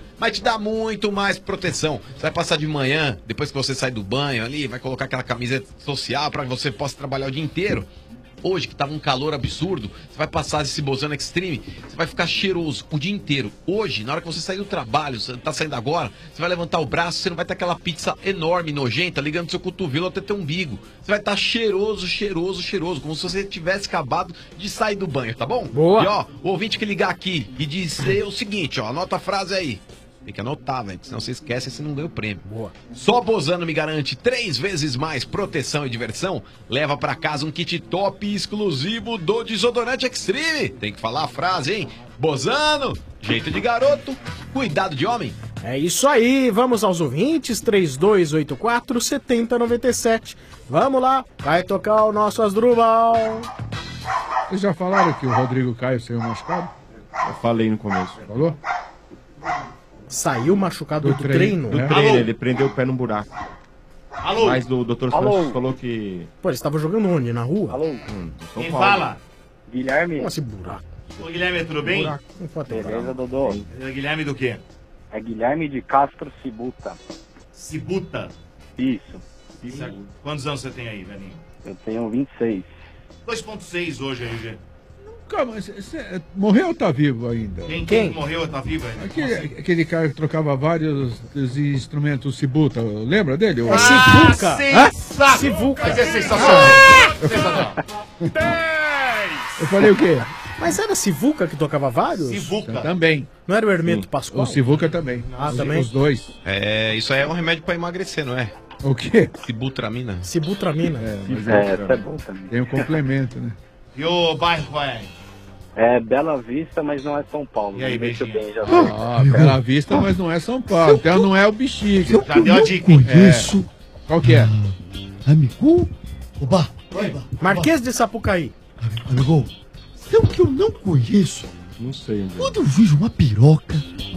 muito mais proteção. Você vai passar de manhã, depois que você sai do banho ali, vai colocar aquela camiseta social para que você possa trabalhar o dia inteiro. Hoje, que tava um calor absurdo, você vai passar esse Bozano Extreme, você vai ficar cheiroso o dia inteiro. Hoje, na hora que você sair do trabalho, você tá saindo agora, você vai levantar o braço, você não vai ter aquela pizza enorme, nojenta, ligando seu cotovelo até teu umbigo. Você vai estar cheiroso, como se você tivesse acabado de sair do banho, tá bom?
Boa.
E ó, o ouvinte que ligar aqui e dizer o seguinte, ó, anota a frase aí. Tem que anotar, velho, senão você esquece e você não ganha o prêmio.
Boa.
Só Bozano me garante 3 vezes mais proteção e diversão. Leva pra casa um kit top exclusivo do Desodorante Extreme. Tem que falar a frase, hein? Bozano, jeito de garoto, cuidado de homem.
É isso aí, vamos aos ouvintes, 3284-7097. Vamos lá, vai tocar o nosso Asdrubal.
Vocês já falaram que o Rodrigo Caio saiu machucado?
Eu falei no começo.
Falou?
Saiu machucado do treino?
Do treino, ele prendeu o pé num buraco.
Alô?
Mas o Dr. Santos falou que...
Pô, eles estavam jogando onde? Na rua?
Alô?
São
Quem
Paulo.
fala?
Guilherme.
Como assim buraco?
Ô, Guilherme, tudo bem?
Buraco. Não pode ter
Beleza,
buraco.
Dodô?
Guilherme do quê?
É Guilherme de Castro Cibuta.
Cibuta?
Isso.
Quantos anos você tem aí, velhinho?
Eu tenho 26.
2.6 hoje aí, gente.
Calma, você morreu ou tá vivo ainda?
Quem morreu tá vivo ainda?
Aquele cara que trocava vários instrumentos Cibuta, lembra dele?
É Civuca.
Sensacional!
Civuca.
Mas é sensacional. Sensacional.
Eu falei o quê?
Mas era Civuca que tocava vários?
Civuca. Também.
Não era o Hermeto Pascoal?
O Civuca também.
Ah, também?
Os dois.
É, isso aí é um remédio pra emagrecer, não é?
O quê?
Cibutramina.
Cibutramina.
Mas
essa é bom também.
Tem um complemento, né?
E o bairro qual é?
É Bela Vista, mas não é São Paulo.
E aí,
Muito
beijinho?
bem, já
Ah, Bela Vista, mas não é São Paulo. Então não é o Bexiga.
Já deu a dica.
Conheço. Qual que é?
Amigo? Oba!
Marquês de Sapucaí.
Amigo, sabe o que eu não conheço?
Não sei. André.
Quando eu vejo uma piroca...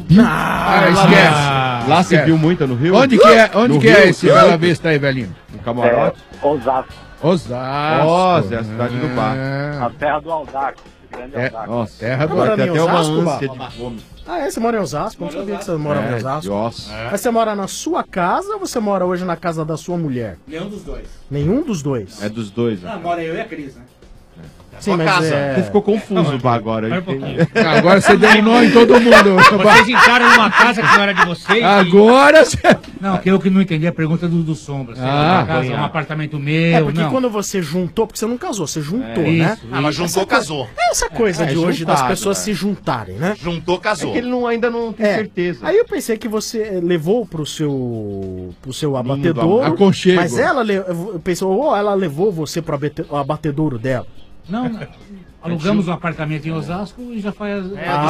Esquece.
Lá se viu muito no Rio?
Onde que é,
No
que é
Rio?
esse Bela Vista aí, velhinho?
No Camarote?
Osasco.
Osasco.
Nossa, é a cidade do bar.
A terra do Aldax. Grande Aldax.
Nossa, terra do
Mora
Tem
em
até uma
Osasco,
ânsia
Bá?
de fome.
Ah, é? Você mora em Osasco? Não sabia que você morava em Osasco.
Nossa.
Mas você mora na sua casa ou você mora hoje na casa da sua mulher?
Nenhum dos dois.
Nenhum dos dois.
É dos dois.
Ah, mora eu e a Cris, né?
Sim, mas
Você ficou confuso, Bá, agora.
Espera um pouquinho.
Agora você deu um nó em todo mundo.
Vocês entraram numa casa que não era de vocês.
Agora você...
Não, que eu que não entendi a pergunta do Sombra. Se era uma casa, um apartamento meu,
É porque
não.
quando você juntou, porque você não casou, você juntou,
É,
né?
isso, Ah, mas
juntou, casou.
É essa coisa de hoje das
juntado,
pessoas
é.
se juntarem, né?
Juntou, casou.
É que ele ainda não tem certeza.
Aí eu pensei que você levou pro seu abatedouro.
Aconchego.
Mas ela, eu pensei, ou ela levou você pro abatedouro dela?
Não, alugamos um apartamento em Osasco e já faz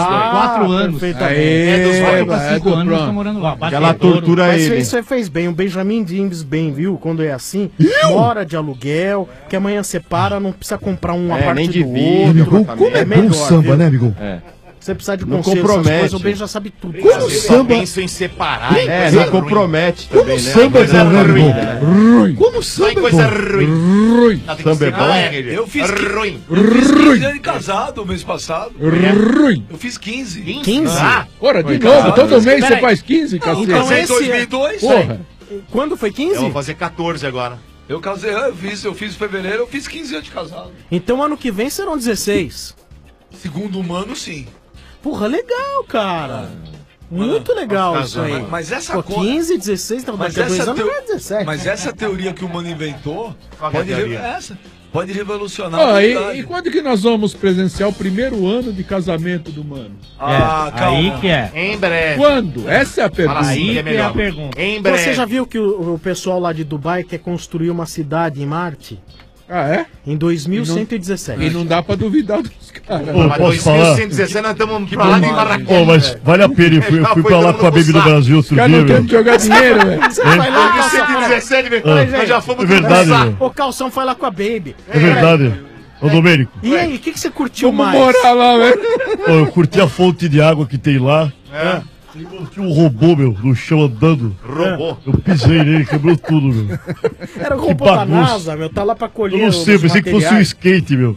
4
anos.
perfeitamente.
É dos 4 para 5 anos nós estamos morando lá.
Ela tortura
Mas
ele.
isso aí fez bem. O Benjamin diz bem, viu? Quando é assim, mora de aluguel, que amanhã separa, não precisa comprar um
É,
aparte
nem
do
divide,
outro.
Como é
melhor,
bom samba,
viu?
né, amigo?
É.
Você precisa de
Não
conselho, essas
compromete.
coisas, o Ben já sabe tudo.
Como samba...
Pensa em separar.
É, não compromete também, né?
Samba é
Coisa
bom, né,
ruim,
amigo?
né?
Como
Só em
samba é
coisa
bom?
ruim.
Ruim.
Não, tem que
Samba é bom?
separar,
Eu fiz
ruim.
Eu fiz 15 anos de casado mês passado.
Ruim.
Eu fiz 15.
15?
Ah,
Ora, de
Oi,
novo,
cara.
todo mês você
Peraí.
faz 15, cacete.
Então
Casei em
esse
2002.
Porra.
Quando foi 15?
eu vou fazer 14 agora.
Eu casei, eu fiz em fevereiro, eu fiz 15 anos de casado.
Então ano que vem serão 16.
Segundo humano, sim.
Porra, legal, cara. Muito legal
Nossa,
isso aí.
Mas essa
Pô,
coisa.
15, 16, então
Mas
daqui a 2
essa,
anos
teo-
vai 17.
mas essa teoria que o mano inventou
Qual que é a
pode,
teoria?
pode revolucionar
Ó,
a
e
humanidade.
quando que nós vamos presenciar o primeiro ano de casamento do mano?
Ah, calma.
Aí que é.
Em breve.
Quando? Essa é a pergunta.
Fala assim,
Aí
que é
que é
melhor.
a pergunta.
Em breve.
Você já viu que o pessoal lá de Dubai quer construir uma cidade em Marte?
Ah, é?
Em 2117.
E não dá pra duvidar dos caras.
Ô,
Mas
posso falar?
2117 nós estamos pra lá de Marrakech.
Pô, mas
velho.
vale a pena. Eu fui
Já
pra
foi
lá
todo
com a
mundo
Baby do
pro
Brasil
Os
outro
caras
dia,
não querem
velho.
jogar dinheiro, velho.
Você vai lá, Calção.
2117, velho.
Peraí,
Nós já fomos
É verdade,
tudo
velho.
O Calção foi lá com a Baby.
É verdade. Ô, Domênico,
E aí, o que você curtiu
Vamos
mais?
morar lá, velho.
ô, eu curti a fonte de água que tem lá.
É.
Tinha um robô, meu, no chão andando.
Robô.
Eu pisei nele, quebrou tudo, meu.
Era o
Que
robô da
bagunça.
NASA, meu. Tá lá pra colher
Eu não sei,
os
pensei que fosse um
materiais.
skate, meu.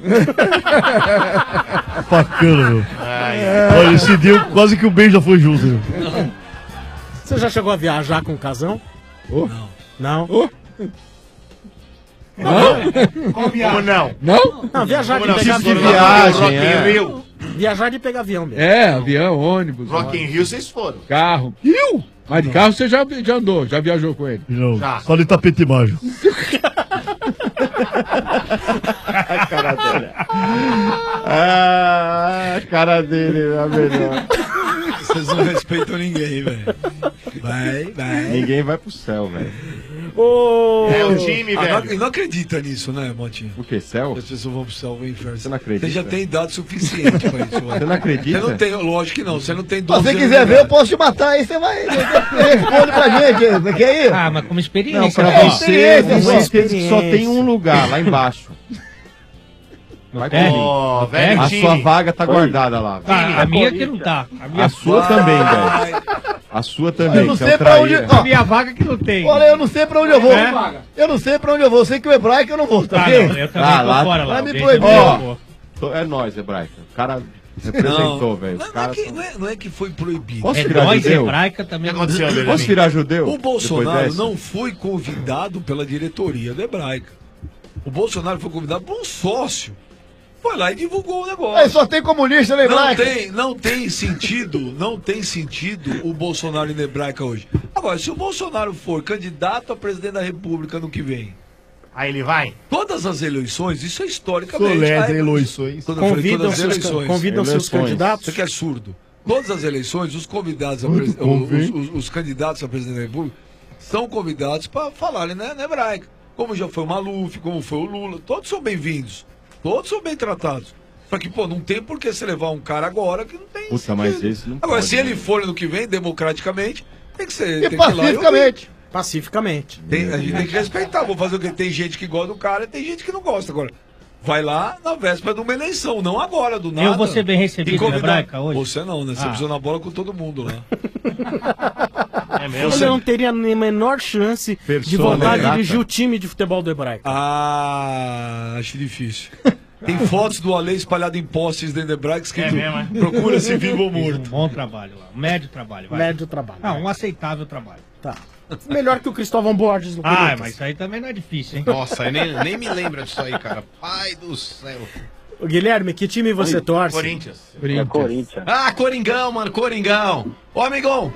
Bacana, meu. Olha, esse dia eu- quase que o bem já foi junto, meu.
Você já chegou a viajar com o casão?
Oh.
Não.
Oh.
Como não?
Não?
Não, viajar de
Como não?
pegar
Tipo de
avião.
viagem,
Rock in
é.
Rio.
Viajar de pegar avião mesmo.
É, avião, ônibus.
Rock in Rio vocês foram.
Carro. Mas de carro você já andou, já viajou com ele.
Não,
Já.
só de tapete mágico.
A cara dele. Ah, a cara dele é a melhor.
Vocês não respeitam ninguém, velho. Vai.
Ninguém vai pro céu, velho.
É
o time, velho.
Não acredita nisso, né, Motinho?
O que, céu?
As pessoas vão pro céu, vão pro inferno.
Você não acredita?
Você já tem idade suficiente pra isso.
Você não acredita?
Você não tem, lógico que não. Você não tem
Se
12
você
anos
quiser
de
ver, eu posso te matar aí, você vai. Responde pra gente. Você quer ir?
Ah, mas como experiência.
Não, pra
né?
você só tem um lugar lá embaixo. Vai comigo.
velho
A
time.
sua vaga tá guardada lá.
Ah, a minha que não tá.
A sua também, velho. A sua também.
Eu não
que é
sei
um
pra onde.
traíra.
A minha vaga que não tem.
Olha, eu não sei pra onde eu vou.
É?
Eu não sei pra onde eu vou. Eu sei que o Hebraica eu não vou, tá
Ah,
ok?
não, eu também tô
lá-
fora lá.
Vai me
Alguém
proibir.
também
Ó,
eu vou.
É nóis, Hebraica. O cara representou, velho. Os caras são-
Não é que foi proibido.
Posso
É
virar
nós,
judeu?
hebraica também.
O que aconteceu, Benjamin?
Posso virar judeu?
O
Depois
Bolsonaro
dessa?
não foi convidado pela diretoria da Hebraica. O Bolsonaro foi convidado por um sócio. Foi lá e divulgou o negócio.
Aí só tem comunista na Hebraica.
Não tem sentido o Bolsonaro ir na Hebraica hoje. Agora, se o Bolsonaro for candidato a presidente da República no que vem,
Aí ele vai.
todas as eleições, isso é historicamente.
Solés
a-
eleições.
Quando eu falei todas as eleições.
Convidam seus
Eleições.
candidatos.
Você que é surdo. Todas as eleições, os convidados, os candidatos a presidente da República são convidados para falarem na Hebraica. Como já foi o Maluf, como foi o Lula, todos são bem-vindos. Todos são bem tratados. Só que, pô, não tem por que você levar um cara agora que não tem.
Puta, mas esse não
Agora,
pode,
se
né?
ele for ano que vem, democraticamente, tem que ser.
E
tem que ir lá e ouvir.
pacificamente.
Pacificamente.
A gente tem que respeitar. Vou fazer o quê? Tem gente que gosta do cara e tem gente que não gosta. Agora, vai lá na véspera de uma eleição, não agora, do nada.
Eu vou ser bem recebido
E convidar-
na Hebraica hoje?
Você não, né? Você
Ah.
pisou na bola com todo mundo lá.
É mesmo?
Você não teria nem a menor chance de
Persona
voltar a
grata.
dirigir o time de futebol do Hebraica.
Ah, acho difícil. Tem fotos do Ale espalhado em postes dentro da Hebraica escrito
É mesmo, é?
procura se vivo ou
Fiz
morto.
um bom trabalho lá. Um médio trabalho. Vai.
Médio trabalho.
Ah, um aceitável trabalho.
Tá. Melhor que o Cristóvão Borges no
Ah,
Corinthians.
mas isso aí também não é difícil, hein?
Nossa, eu nem me lembro disso aí, cara. Pai do céu.
Ô, Guilherme, que time você torce?
Corinthians.
É Corinthians.
Ah, Coringão, mano, Coringão. Ô, amigão.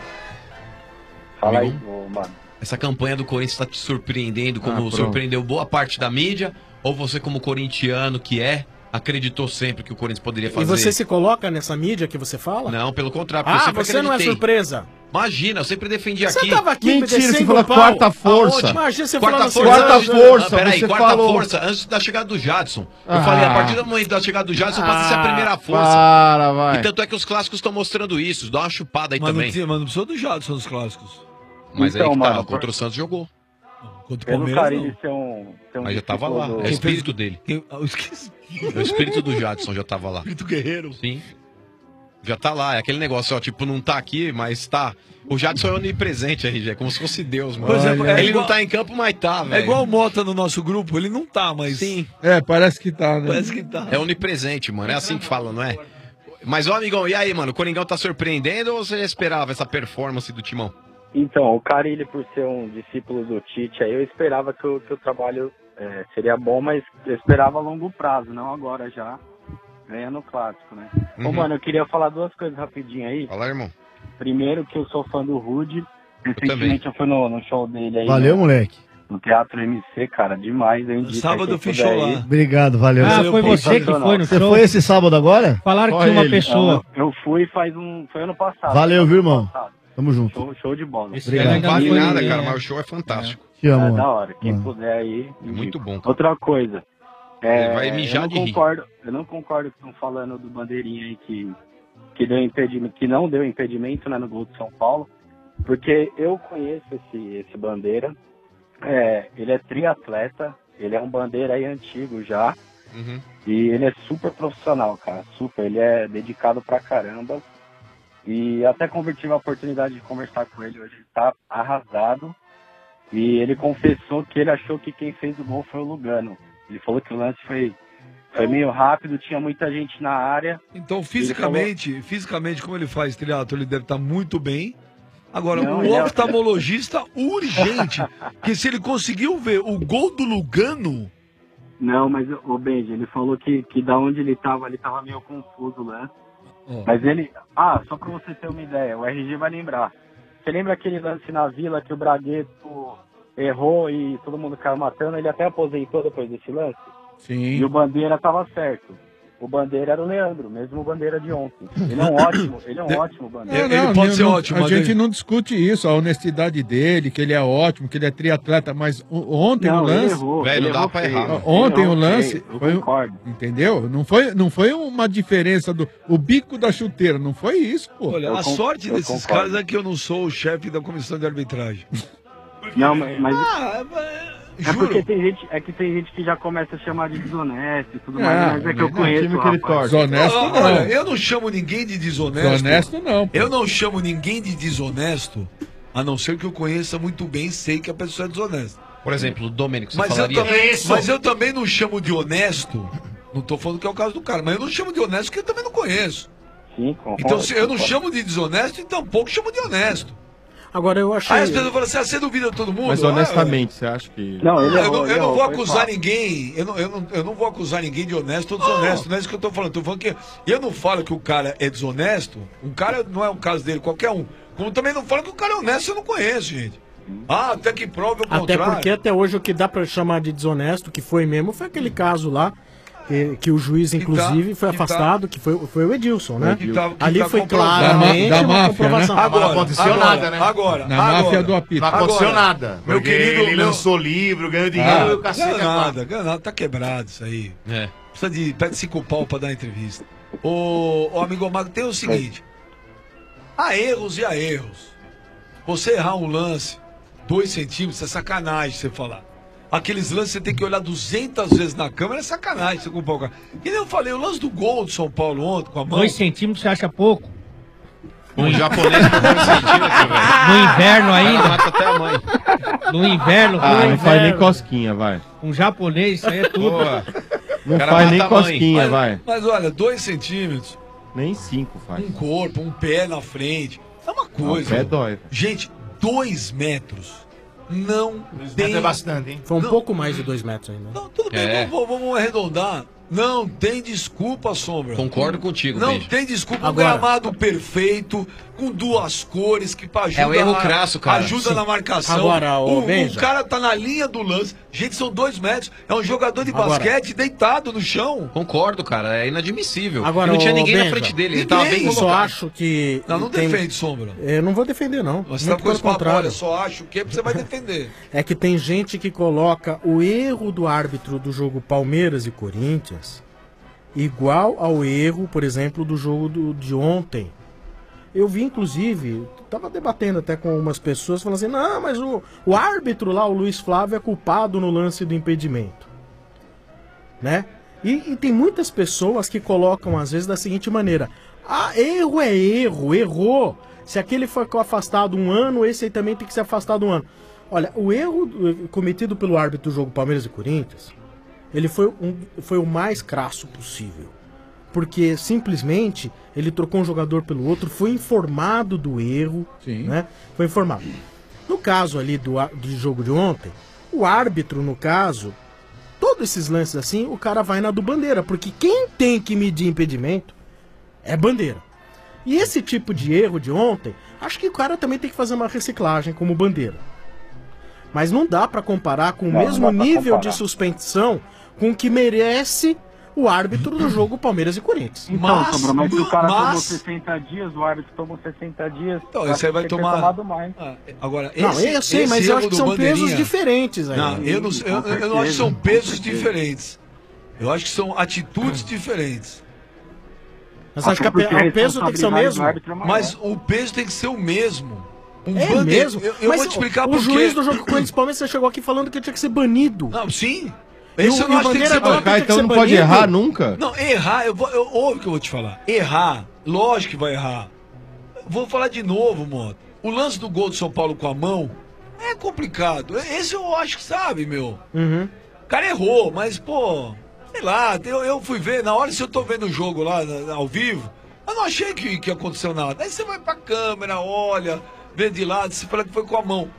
Fala aí,
Amigo.
ô, mano.
Essa campanha do Corinthians tá te surpreendendo como
pronto.
surpreendeu boa parte da mídia? Ou você, como corintiano que é, acreditou sempre que o Corinthians poderia fazer?
E você se coloca nessa mídia que você fala?
Não, pelo contrário. porque eu
Ah,
sempre
você não é
acreditei.
surpresa.
Imagina, eu sempre defendi
Você
aqui.
tava aqui
Mentira,
descendo
você falou
o pau.
quarta força.
Aonde?
Imagina você
Quarta
falando assim,
força.
Quarta
antes-
força,
Peraí,
você
quarta
falou.
força, antes da chegada do Jadson. Eu
Ah.
falei, a partir do momento da chegada do Jadson, passa a ser a primeira força.
Para, vai.
E tanto é que os clássicos estão mostrando isso. Dá uma chupada aí
Mas
também.
não precisou do Jadson nos clássicos.
Mas aí
Então,
que tá,
mano,
contra o Santos jogou.
Contra o
Pelo
Palmeiras,
Carilli
não.
ser um
Mas já tava
discípulo
lá.
do-
É o espírito dele.
Eu esqueci.
O espírito do Jadson já tava lá.
Espírito guerreiro.
Sim. Já tá lá. É aquele negócio, ó, tipo, não tá aqui, mas tá. O Jadson é onipresente, RG. É como se fosse Deus, mano.
Por exemplo, é
Ele
igual-
não tá em campo, mas tá, velho.
É igual o Mota no nosso grupo, ele não tá, mas.
Sim.
É, parece que tá, né?
Parece que tá.
É onipresente, mano. É assim que fala, não é? Mas, ó, amigão, e aí, mano? O Coringão tá surpreendendo ou você já esperava essa performance do Timão?
Então, o Carilli, por ser um discípulo do Tite, aí eu esperava que o trabalho seria bom, mas eu esperava a longo prazo, não agora já, ganhando o clássico, né? Ô, mano, eu queria falar duas coisas rapidinho aí.
Fala, irmão.
Primeiro, que eu sou fã do Rude.
também.
Recentemente eu fui no show dele aí.
Valeu,
no,
moleque.
no Teatro MC, cara, demais. Eu indico
Sábado
aí
eu
quem
fiz
puder
show
ir.
lá.
Obrigado, valeu.
Ah, foi você que foi no
Você
show?
foi esse sábado agora?
Falaram que
Só
tinha uma
ele.
pessoa.
Eu fui foi ano passado.
Valeu, viu, irmão?
Passado.
Tamo junto.
Show de bola.
Esse
Obrigado.
ano ainda
Não vale
foi-
nada, cara, mas o show é fantástico.
Te amo,
É
mano.
da hora. Quem
Mano.
puder aí.
É muito bom.
Outra coisa.
Ele vai mijar
eu
de
não
rir.
concordo, eu não concordo com estão falando do Bandeirinha aí que deu impedimento, que não deu impedimento, né, no gol de São Paulo, porque eu conheço esse Bandeira. Ele é triatleta, ele é um Bandeira aí antigo já.
Uhum.
E ele é super profissional, cara, super. Ele é dedicado pra caramba. E até tive a oportunidade de conversar com ele hoje. Ele tá arrasado. E ele confessou que ele achou que quem fez o gol foi o Lugano. Ele falou que o lance foi meio rápido, tinha muita gente na área.
Então, fisicamente, como ele faz triatlo, ele deve estar muito bem. Agora,
Não,
o
ele é-
oftalmologista urgente, que se ele conseguiu ver o gol do Lugano...
Não, mas o Benji, ele falou que da onde ele tava meio confuso o lance. Mas ele... Ah, só pra você ter uma ideia, o RG vai lembrar. Você lembra aquele lance na Vila que o Bragueto errou e todo mundo caiu matando? Ele até aposentou depois desse lance?
Sim.
E o Bandeira tava certo.
O Bandeira era o Leandro, mesmo o Bandeira de ontem. Ele é um ótimo Bandeira.
Ele pode ser ótimo. A gente não discute isso, a honestidade dele, que ele é ótimo, que ele é triatleta, mas ontem o lance...
Velho, não dá pra errar.
Ontem o lance... Entendeu? Não foi uma diferença do... O bico da chuteira, não foi isso, pô.
Olha, a sorte desses caras é que eu não sou o chefe da comissão de arbitragem.
Não, mas... É porque tem gente que já começa a chamar de desonesto e tudo mais, mas é que eu conheço o rapaz.
Desonesto não.
Olha, eu não chamo ninguém de desonesto.
Desonesto não.
Eu não chamo ninguém de desonesto, a não ser que eu conheça muito bem e sei que a pessoa é desonesta.
Por exemplo, o Domênico, você
Mas
falaria...
eu também não chamo de honesto, não tô falando que é o caso do cara, mas eu não chamo de honesto porque eu também não conheço.
Sim,
então, se eu não chamo de desonesto, então pouco chamo de honesto.
Agora eu achei...
Aí as pessoas falam assim, você duvida todo mundo?
Mas honestamente, você acha que...
Não,
eu não vou acusar ninguém, eu não vou acusar ninguém de honesto ou desonesto, não é isso que eu tô falando. Tô falando que eu não falo que o cara é desonesto, um cara não é um caso dele, qualquer um. Como também não falo que o cara é honesto, eu não conheço, gente. Até que prove o contrário.
Até porque até hoje o que dá pra chamar de desonesto, que foi mesmo, foi aquele caso lá, que o juiz, inclusive, foi afastado, que foi o Edilson, né? Ali foi claramente
da
uma
máfia,
comprovação.
né?
Agora, não aconteceu nada, né?
Na máfia do apito.
Não aconteceu nada.
Meu querido,
ele lançou livro, ganhou dinheiro e o cacete.
Ganhado, tá quebrado isso aí. Precisa de 5 pau pra dar entrevista. Ô amigo Mago, tem o seguinte. Há erros e há erros. Você errar um lance, 2 centímetros, é sacanagem você falar. Aqueles lances você tem que olhar 200 vezes na câmera, é sacanagem você culpar o cara. E nem eu falei, o lance do gol do São Paulo ontem com a mão.
2 centímetros você acha pouco?
Um japonês com 2 centímetros, velho.
No inverno ainda.
Mata até a mãe.
No inverno,
não faz nem cosquinha, vai.
Um japonês, isso aí é tudo.
Não faz nem cosquinha, vai.
Mas olha, 2 centímetros.
Nem 5 faz.
Um corpo, um pé na frente. É uma coisa.
O pé dói.
Gente, 2 metros. Não tem...
É bastante, hein?
Foi um pouco mais de 2 metros ainda.
Não, tudo bem, vamos arredondar. Não tem desculpa, Sombra.
Concordo contigo,
Não
Benji.
tem desculpa.
Agora...
Um gramado perfeito, com 2 cores, que ajuda,
é um erro crasso, cara.
Ajuda na marcação.
Agora,
o
Benja...
cara tá na linha do lance. Gente, são 2 metros. É um jogador de basquete deitado no chão.
Concordo, cara. É inadmissível.
Agora,
e não tinha ninguém
Benja,
na frente dele. Ele tava bem
Eu só
colocado.
acho que...
Não defende, Sombra.
Eu não vou defender, não.
Você tá com esse papo, olha, só acho que você vai defender.
É que tem gente que coloca o erro do árbitro do jogo Palmeiras e Corinthians igual ao erro, por exemplo, do jogo de ontem. Eu vi, inclusive, tava debatendo até com umas pessoas, falando assim, não, mas o árbitro lá, o Luiz Flávio, é culpado no lance do impedimento. Né? E tem muitas pessoas que colocam, às vezes, da seguinte maneira, erro é erro, errou. Se aquele foi afastado 1 ano, esse aí também tem que ser afastado 1 ano. Olha, o erro cometido pelo árbitro do jogo Palmeiras e Corinthians, ele foi o mais crasso possível. Porque simplesmente ele trocou um jogador pelo outro, foi informado do erro.
Sim.
Né? Foi informado. No caso ali do jogo de ontem, o árbitro, no caso, todos esses lances assim, o cara vai na do Bandeira. Porque quem tem que medir impedimento é Bandeira. E esse tipo de erro de ontem, acho que o cara também tem que fazer uma reciclagem como Bandeira. Mas não dá pra comparar com o mesmo nível de suspensão com o que merece o árbitro do jogo Palmeiras e Corinthians.
Então, mas o cara tomou 60 dias, o árbitro tomou 60 dias.
Então, esse aí vai tomar...
mais.
Agora,
eu sei, mas eu acho que são pesos diferentes. Aí.
Não, eu não acho que são pesos diferentes. Eu acho que são atitudes diferentes.
Mas acho que o peso tem que ser o mesmo?
Mas o peso tem que ser o mesmo.
Mesmo?
Eu vou te explicar por quê.
O juiz do jogo Corinthians Palmeiras, você chegou aqui falando que tinha que ser banido.
Não, sim. Esse eu não acho que tem que ser
banido. Então não pode errar nunca?
Não, errar, ouve o que eu vou te falar. Errar, lógico que vai errar. Vou falar de novo, Mota. O lance do gol do São Paulo com a mão é complicado. Esse eu acho que sabe, meu.
Uhum.
O cara errou, mas, pô, sei lá, eu fui ver, na hora se eu tô vendo o jogo lá, ao vivo, eu não achei que aconteceu nada. Aí você vai pra câmera, olha, vê de lado, você fala que foi com a mão.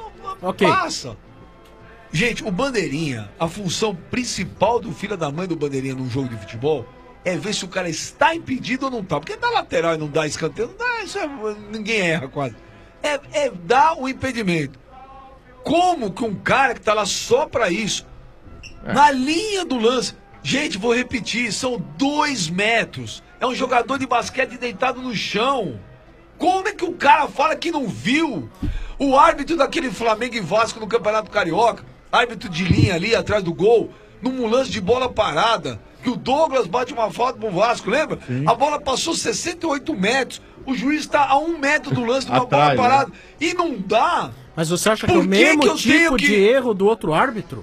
Passa. Gente, o Bandeirinha, a função principal do filho da mãe do Bandeirinha num jogo de futebol é ver se o cara está impedido ou não tá. Porque dá lateral e não dá escanteio, não dá, isso ninguém erra quase. É dar o impedimento. Como que um cara que tá lá só pra isso, na linha do lance, Gente, vou repetir, são 2 metros. É um jogador de basquete deitado no chão. Como é que o cara fala que não viu? O árbitro daquele Flamengo e Vasco no Campeonato Carioca, árbitro de linha ali atrás do gol, num lance de bola parada, que o Douglas bate uma falta pro Vasco, lembra? Sim. A bola passou 68 metros, o juiz tá a 1 metro do lance de uma bola parada. E não dá.
Mas você acha que é o mesmo tipo de erro do outro árbitro?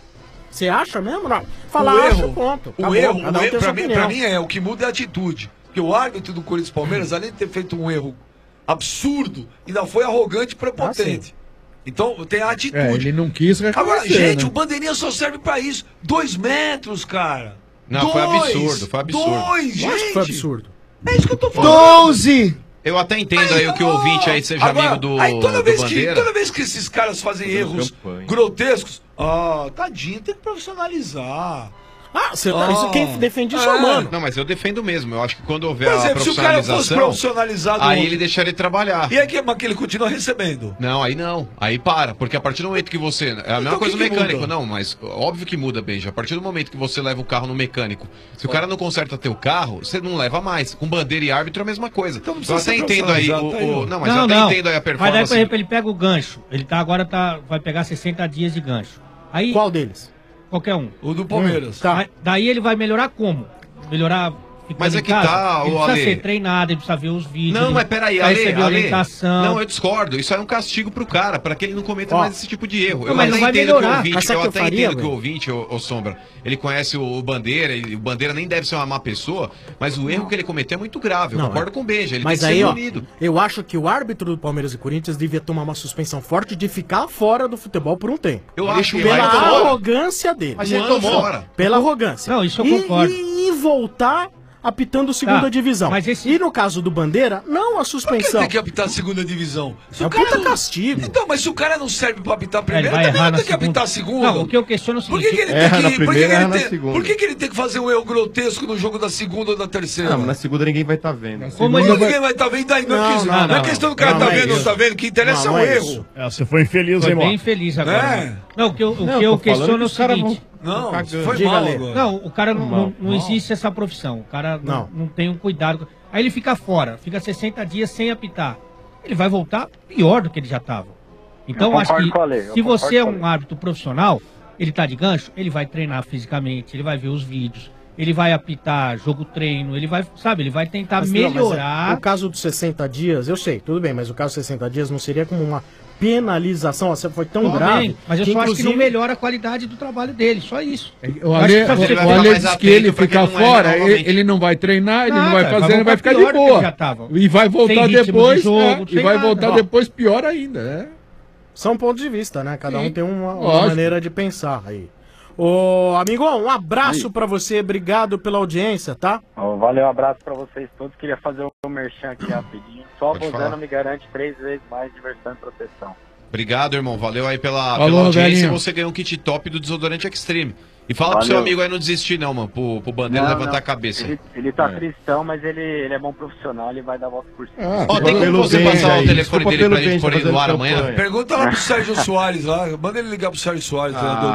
Você acha mesmo? Não. Falar, acho, ponto.
O erro pra mim o que muda é a atitude. Porque o árbitro do Corinthians e Palmeiras, além de ter feito um erro absurdo, ainda foi arrogante e prepotente. Então tem a atitude.
Ele não quis reconhecer.
Agora, gente,
né?
o bandeirinha só serve pra isso. 2 metros, cara.
Não, foi absurdo, foi absurdo.
2, gente.
Foi absurdo.
É isso que eu tô falando.
12!
Eu até entendo aí o que o ouvinte aí seja
Agora,
amigo do,
aí toda
do
vez
Bandeira.
toda vez que esses caras fazem erros grotescos, tadinho, tem que profissionalizar.
Isso quem defende isso, mano.
Não, mas eu defendo mesmo. Eu acho que quando houver
Por
a
exemplo, se o cara fosse
profissionalização,
profissionalizado
aí
ontem,
ele deixaria de trabalhar.
E aí que ele continua recebendo?
Não, aí não. Aí para. Porque a partir do momento que você... É a mesma coisa do mecânico.
muda?
Não, mas óbvio que muda, Benja. A partir do momento que você leva o carro no mecânico, se o cara não conserta teu carro, você não leva mais. Com bandeira e árbitro é a mesma coisa. Então, eu até entendo aí Não, mas eu até entendo aí a performance.
Mas daí, por exemplo, ele pega o gancho. Ele vai pegar 60 dias de gancho. Aí,
qual deles?
Qualquer um.
O do Palmeiras.
Tá. Daí ele vai melhorar como? Melhorar...
Mas é que tá,
ele
o
precisa
Ale.
ser treinado, ele precisa ver os vídeos.
Não, mas peraí,
Ale,
Ale,
orientação.
não, eu discordo. Isso aí é um castigo pro cara, pra que ele não cometa mais esse tipo de erro.
Não, mas não vai melhorar.
Eu até entendo que o ouvinte, o Sombra, ele conhece o Bandeira, e o Bandeira nem deve ser uma má pessoa, mas o erro que ele cometeu é muito grave. Eu concordo com o Benja, ele
mas
tem que
aí,
ser punido.
Eu acho que o árbitro do Palmeiras e Corinthians devia tomar uma suspensão forte de ficar fora do futebol por um tempo.
Eu acho que
pela
vai tomar.
arrogância dele.
Mas ele tomou.
Pela arrogância.
Não, isso eu concordo.
E voltar apitando segunda divisão.
Mas
E no caso do Bandeira, não a suspensão.
Por que tem que apitar a segunda divisão? Se
É
o cara
puta
não...
castigo.
Então, mas se o cara não serve pra apitar a primeira,
vai
também
errar
não
na
tem que apitar a segunda.
Não, o que eu questiono é o
Por
seguinte...
que ele
erra
tem
na
que...
primeira, erra na segunda.
Por que ele tem que fazer um erro grotesco no jogo da segunda ou da terceira?
Não, mas na segunda ninguém vai estar vendo.
Como ninguém vai estar vendo aí? Não é questão do cara estar vendo ou não tá vendo. O que interessa é o erro.
Você foi infeliz,
Foi
hein,
bem
mano?
infeliz agora.
É.
Não, o que eu questiono é o seguinte...
Não, foi
Diga,
mal
Ale.
agora.
Não, o cara não existe essa profissão. O cara não tem um cuidado. Aí ele fica fora, fica 60 dias sem apitar. Ele vai voltar pior do que ele já estava. Então,
Eu
acho que
concordo com a Ale, eu
se você é
concordo com
um árbitro profissional, ele tá de gancho, ele vai treinar fisicamente, ele vai ver os vídeos, ele vai apitar jogo treino, ele vai tentar melhorar.
O caso dos 60 dias, eu sei, tudo bem, mas o caso dos 60 dias não seria como uma penalização, você foi tão
Tudo
grave.
bem, mas eu só acho que não melhora a qualidade do trabalho dele, só isso.
O Ale disse que ele ficar fora, ele não vai treinar, ele não vai fazer, ele vai ficar de boa. E vai voltar depois, e vai voltar depois pior ainda, né?
São pontos de vista, né? Cada um tem uma maneira de pensar aí. Ô, amigão, um abraço pra você, obrigado pela audiência, tá?
Valeu, um abraço pra vocês todos. Queria fazer um merchan aqui rapidinho. Só a Bozano me garante 3 vezes mais diversão e proteção.
Obrigado, irmão. Valeu aí pela
Falou,
audiência.
velhinho.
Você ganhou um kit top do desodorante Extreme. E fala pro seu amigo aí não desistir, não, mano. Pro Bandeira levantar a cabeça.
Ele tá tristão, mas ele é bom profissional, ele vai dar a volta por cima.
Tem como você passar o telefone dele pra gente pôr ele no ar amanhã?
Pergunta lá pro Sérgio Soares lá. Manda ele ligar pro Sérgio Soares,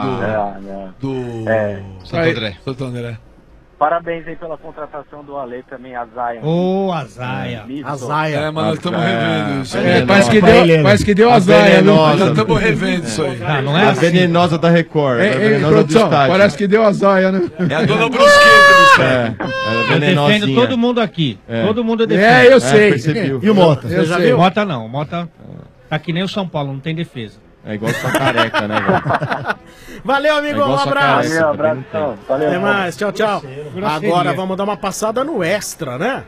do Santo André.
Parabéns aí pela contratação do Ale também, a Zaia.
Ô, a Zaia.
A Zaia.
Mas nós estamos revendo isso.
Parece que deu a Zaia,
nós estamos revendo isso aí.
Não é
a venenosa da Record. A venenosa do
produção,
estádio.
parece que deu a Zaia, né?
É a dona Brusqueta do estádio.
Eu defendo todo mundo aqui. Todo mundo defende.
Eu sei.
Percebi.
E o Mota?
Você já viu?
Mota não. Mota tá que nem o São Paulo, não tem defesa.
É igual sua careca, né, velho?
Valeu, amigo,
igual
um
sua
abraço.
cabeça,
Valeu, abração. Valeu.
Até mais, tchau, tchau.
Grosseria.
Agora vamos dar uma passada no Extra, né?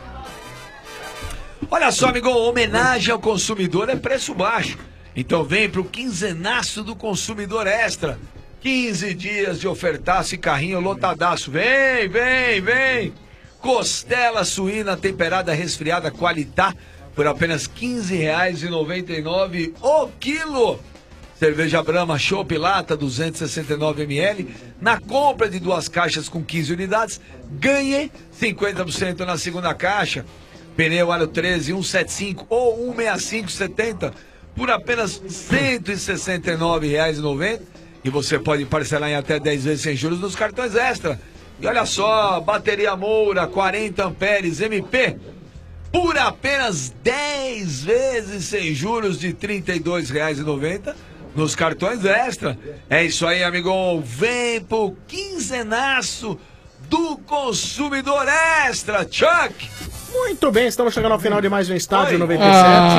Olha só, amigo, homenagem ao consumidor é preço baixo. Então vem pro quinzenaço do Consumidor Extra. 15 dias de ofertaço e carrinho lotadaço. Vem! Costela suína temperada resfriada Qualitá por apenas R$ 15,99 o quilo. Cerveja Brahma Chopp Lata 269 ml. Na compra de 2 caixas com 15 unidades, ganhe 50% na segunda caixa. Pneu Aro 13 175 ou 165,70 por apenas R$ 169,90. E você pode parcelar em até 10 vezes sem juros nos cartões Extra. E olha só, bateria Moura, 40 amperes MP, por apenas 10 vezes sem juros de R$ 32,90 nos cartões Extra. É isso aí, amigão. Vem pro quinzenaço do Consumidor Extra, Chuck!
Muito bem, estamos chegando ao final de mais um Estádio 97.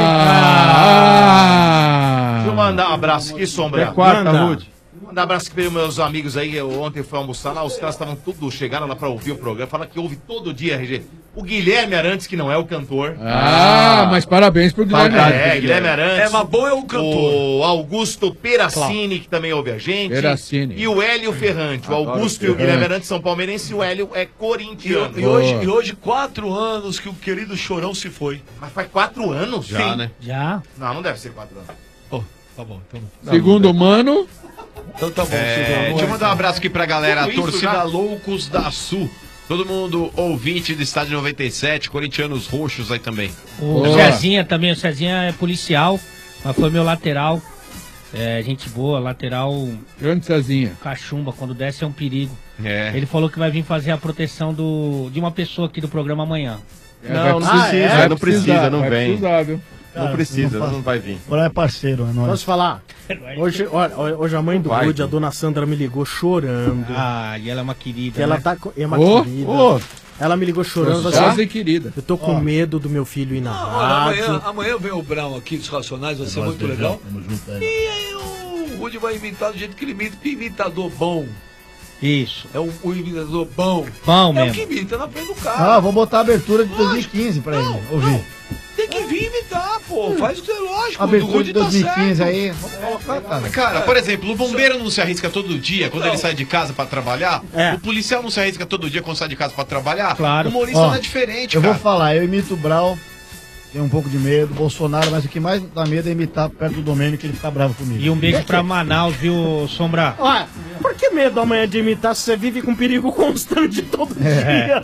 Deixa eu mandar um abraço aqui, Sombra.
É quarta, Rude.
Mandar um abraço aqui para meus amigos aí. Eu ontem fui almoçar lá, os caras estavam tudo chegaram lá para ouvir o programa. Fala que ouve todo dia, RG. O Guilherme Arantes, que não é o cantor.
Mas parabéns pro Guilherme Arantes.
Guilherme Arantes.
Mas bom é o cantor.
O Augusto Peracini, que também ouve a gente.
Peracini.
E o Hélio Ferrante. O Augusto e o Guilherme Arantes são palmeirenses e o Hélio é corintiano.
E hoje 4 anos que o querido Chorão se foi.
Mas faz 4 anos?
Já, né?
Já.
Não deve ser 4 anos.
Tá bom, então.
Segundo o Mano.
Então tá bom,
deixa eu mandar um abraço aqui pra galera, a torcida
já?
Loucos da Sul. Todo mundo ouvinte do Estádio 97, corintianos roxos aí também.
O Cezinha também, o Cezinha é policial, mas foi meu lateral. Gente boa, lateral.
Grande Cezinha.
Cachumba, quando desce é um perigo.
É.
Ele falou que vai vir fazer a proteção de uma pessoa aqui do programa amanhã.
Não precisa, não vem. Não precisa, não vai vir.
Agora é parceiro, é nóis.
Posso falar? Hoje a mãe do Rude, a dona Sandra, me ligou chorando.
E ela é uma querida.
Que ela
né?
tá é uma querida. Ela me ligou chorando.
Assim, querida.
Eu tô com medo do meu filho ir na rádio.
Amanhã vem o Brown aqui dos Racionais, vai ser muito legal. E aí o Rude vai imitar do jeito que ele imita, que imitador bom.
Isso.
É o imitador bom.
Bom
mesmo.
mesmo.
É o que imita na frente do cara.
Vou botar a abertura de 2015 pra ele ouvir.
Tem que vir imitar, pô. Faz o que é lógico.
Abertura de 2015 aí.
Cara, por exemplo, o bombeiro não se arrisca todo dia quando ele sai de casa pra trabalhar. O policial não se arrisca todo dia quando sai de casa pra trabalhar.
Claro.
O humorista não é diferente,
eu
cara.
vou falar, eu imito o Brau, tenho um pouco de medo, Bolsonaro, mas o que mais dá medo é imitar perto do Domênico, que ele fica bravo comigo.
E um beijo pra Manaus, viu, Sombra?
Olha, por que medo amanhã de imitar se você vive com perigo constante todo dia?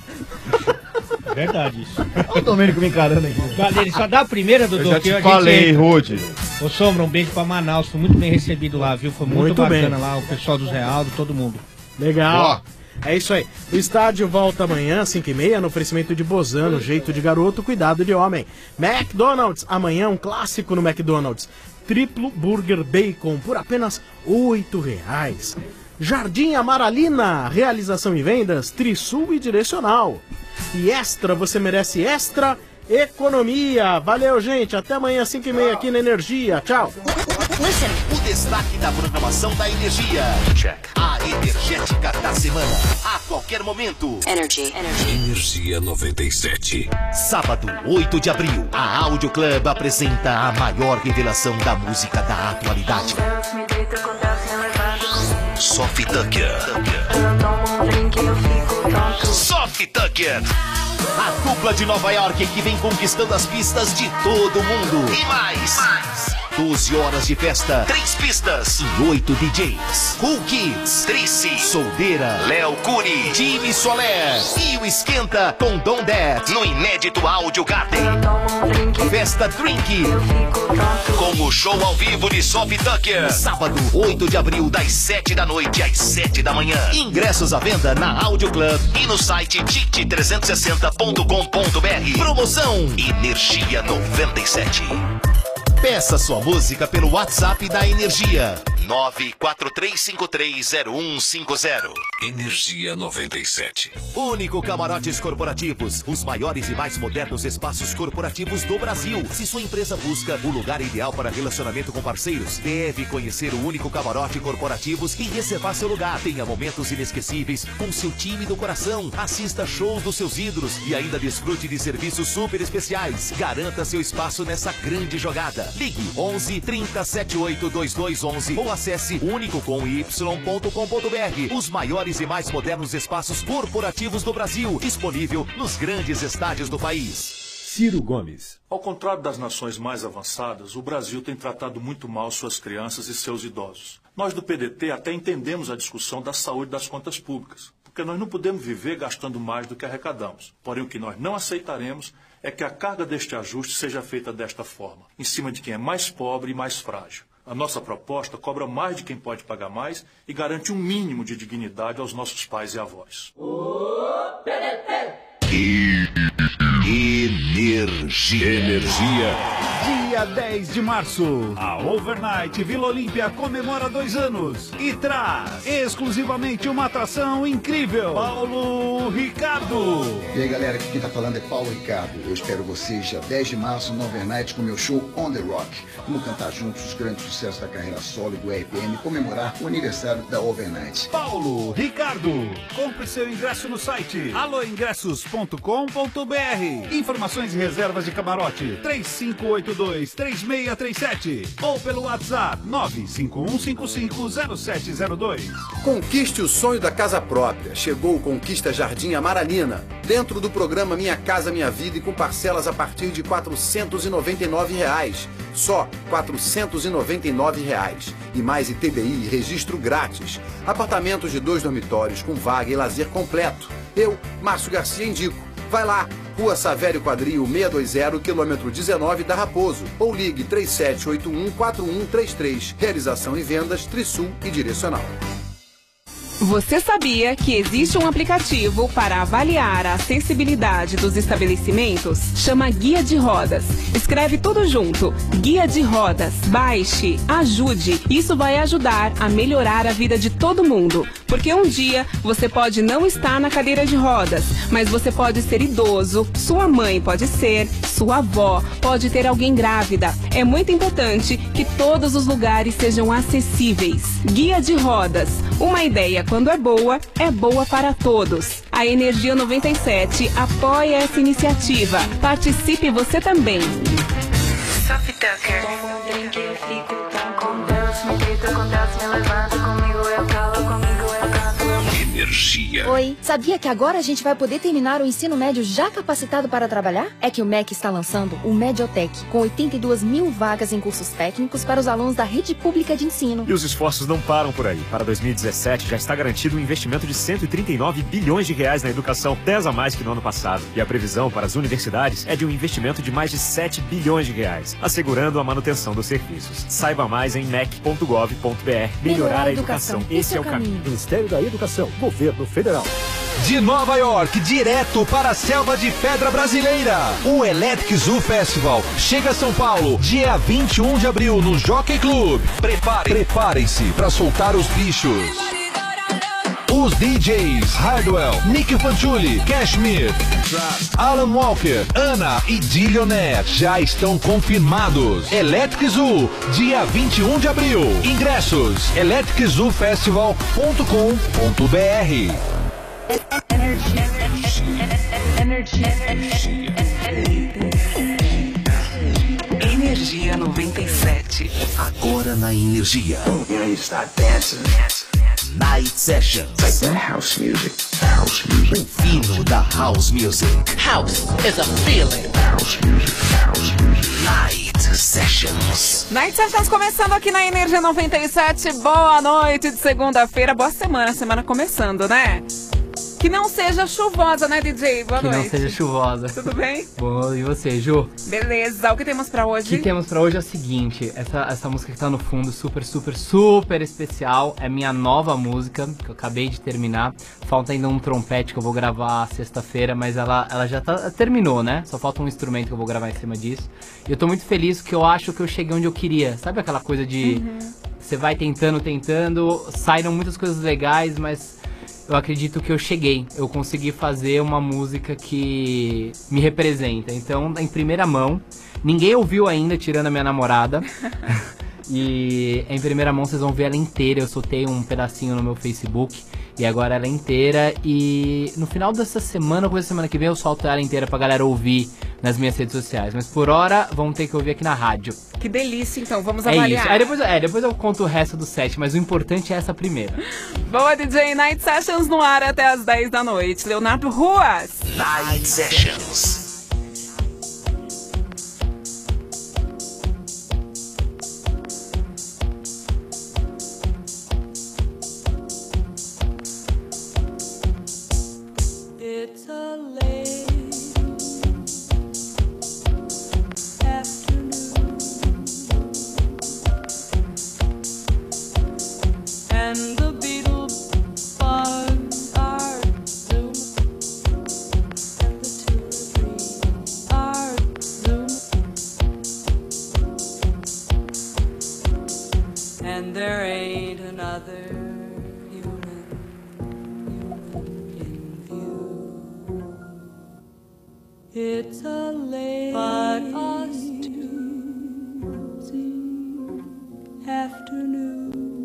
É verdade isso.
Olha o Domênico me encarando aqui.
Galera, só dá a primeira, Dudu.
Eu já te falei, Rude.
Ô, Sombra, um beijo pra Manaus. Fui muito bem recebido lá, viu? Foi muito bacana
bem.
lá, o pessoal dos Realdo, todo mundo.
Legal. É isso aí. O estádio volta amanhã, 5h30, no oferecimento de Bozano, jeito de garoto, cuidado de homem. McDonald's, amanhã um clássico no McDonald's. Triplo Burger Bacon por apenas R$8. Jardim Amaralina, realização e vendas, Trisul e Direcional. E Extra, você merece Extra Economia. Valeu, gente. Até amanhã, 5h30 aqui na Energia. Tchau.
O destaque da programação da Energia. Check. A energética da semana. A qualquer momento.
Energia 97.
Sábado, 8 de abril. A Audio Club apresenta a maior revelação da música da atualidade. Sophie Tucker. Sophie Tucker. A dupla de Nova York que vem conquistando as pistas de todo mundo. E mais. 12 horas de festa, 3 pistas e 8 DJs. Cool Kids, Trici, Soldeira, Léo Curi, Jimmy Soler e o Esquenta com Don Dad no inédito Audio Garden. Festa Drink com o show ao vivo de Sophie Tucker. Sábado, 8 de abril, das 7 da noite às 7 da manhã. Ingressos à venda na Audio Club e no site tic360.com.br. Promoção Energia 97. Peça sua música pelo WhatsApp da Energia. 943530150.
Energia 97.
Único Camarotes Corporativos, os maiores e mais modernos espaços corporativos do Brasil. Se sua empresa busca o lugar ideal para relacionamento com parceiros, deve conhecer o Único Camarote Corporativos e reservar seu lugar. Tenha momentos inesquecíveis com seu time do coração. Assista shows dos seus ídolos e ainda desfrute de serviços super especiais. Garanta seu espaço nessa grande jogada. Ligue 11 30 78 2211 ou acesse unicocomy.com.br. Os maiores e mais modernos espaços corporativos do Brasil, disponível nos grandes estádios do país.
Ciro Gomes. Ao contrário das nações mais avançadas, o Brasil tem tratado muito mal suas crianças e seus idosos. Nós do PDT até entendemos a discussão da saúde das contas públicas, porque nós não podemos viver gastando mais do que arrecadamos. Porém, o que nós não aceitaremos é que a carga deste ajuste seja feita desta forma, em cima de quem é mais pobre e mais frágil. A nossa proposta cobra mais de quem pode pagar mais e garante um mínimo de dignidade aos nossos pais e avós.
Energia.
Dia 10 de março, a Overnight Vila Olímpia comemora 2 anos e traz exclusivamente uma atração incrível, Paulo Ricardo.
E aí galera, aqui quem tá falando é Paulo Ricardo. Eu espero vocês dia 10 de março no Overnight com meu show On The Rock. Vamos cantar juntos os grandes sucessos da carreira solo do RPM e comemorar o aniversário da Overnight.
Paulo Ricardo, compre seu ingresso no site aloingressos.com.br. Informações e reservas de camarote 3582-3637 ou pelo WhatsApp 951550702.
Conquiste o sonho da casa própria. Chegou o Conquista Jardim Amaralina, dentro do programa Minha Casa Minha Vida e com parcelas a partir de R$ 499. Só R$ 499. E mais ITBI e registro grátis. Apartamentos de 2 dormitórios com vaga e lazer completo. Eu, Márcio Garcia, indico. Vai lá, Rua Savério Quadril 620, quilômetro 19 da Raposo. Ou ligue 3781-4133. Realização e vendas Trisul e Direcional.
Você sabia que existe um aplicativo para avaliar a acessibilidade dos estabelecimentos? Chama Guia de Rodas. Escreve tudo junto. Guia de Rodas. Baixe, ajude. Isso vai ajudar a melhorar a vida de todo mundo. Porque um dia você pode não estar na cadeira de rodas, mas você pode ser idoso, sua mãe pode ser, sua avó, pode ter alguém grávida. É muito importante que todos os lugares sejam acessíveis. Guia de Rodas. Uma ideia quando é boa para todos. A Energia 97 apoia essa iniciativa. Participe você também.
Sophie Tucker. Que eu fico tão com Deus, me grito com Deus, me levanta comigo, eu calo comigo, eu canto.
Energia.
Oi, sabia que agora a gente vai poder terminar o ensino médio já capacitado para trabalhar? É que o MEC está lançando o Mediotech, com 82 mil vagas em cursos técnicos para os alunos da rede pública de ensino.
E os esforços não param por aí. Para 2017 já está garantido um investimento de 139 bilhões de reais na educação, 10 a mais que no ano passado. E a previsão para as universidades é de um investimento de mais de 7 bilhões de reais, assegurando a manutenção dos serviços. Saiba mais em mec.gov.br. Melhorar a educação. Esse é o caminho.
Ministério da Educação, Governo Federal.
De Nova York, direto para a selva de pedra brasileira. O Electric Zoo Festival chega a São Paulo, dia 21 de abril, no Jockey Club. Preparem-se para soltar os bichos. Os DJs Hardwell, Nick Fanciulli, Cashmere, Alan Walker, Ana e Dillionaire já estão confirmados. Electric Zoo, dia 21 de abril. Ingressos, electriczoo.com.br.
Energia 97. Agora na Energia. Night Sessions. Like that house music. House music. O fino da house music. House is a feeling. House music. House music. Night Sessions.
Night Sessions começando aqui na Energia 97. Boa noite de segunda-feira. Boa semana começando, né? Que não seja chuvosa, né, DJ? Boa noite.
Que não seja chuvosa.
Tudo bem?
Bom, e você, Ju?
Beleza. O que temos pra hoje?
O que temos pra hoje é o seguinte, essa música que tá no fundo, super especial, é minha nova música, que eu acabei de terminar. Falta ainda um trompete que eu vou gravar sexta-feira, mas ela já terminou, né? Só falta um instrumento que eu vou gravar em cima disso. E eu tô muito feliz porque eu acho que eu cheguei onde eu queria. Sabe aquela coisa de... Você vai tentando, saíram muitas coisas legais, mas... Eu acredito que eu cheguei, eu consegui fazer uma música que me representa. Então, em primeira mão, ninguém ouviu ainda, tirando a minha namorada. E em primeira mão vocês vão ver ela inteira. Eu soltei um pedacinho no meu Facebook e agora ela é inteira. E no final dessa semana, ou coisa da semana que vem, eu solto ela inteira pra galera ouvir nas minhas redes sociais. Mas por hora, vão ter que ouvir aqui na rádio.
Que delícia, então, vamos avaliar.
Isso. Depois eu conto o resto do set, mas o importante é essa primeira.
Boa, DJ. Night Sessions no ar até as 10 da noite. Leonardo Ruas.
Night Sessions.
It's a late afternoon. a lazy but us Tuesday afternoon.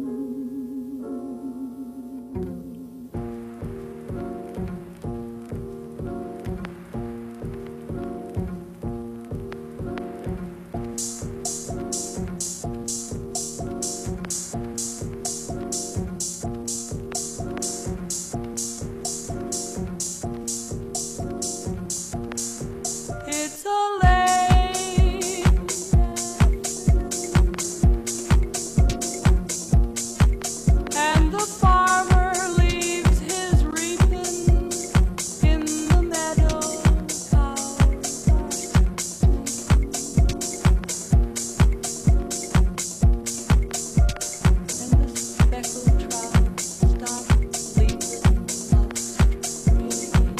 It's a late and the farmer leaves his reaping in the meadow. Cows are and the speckled trout stop leaping upstream.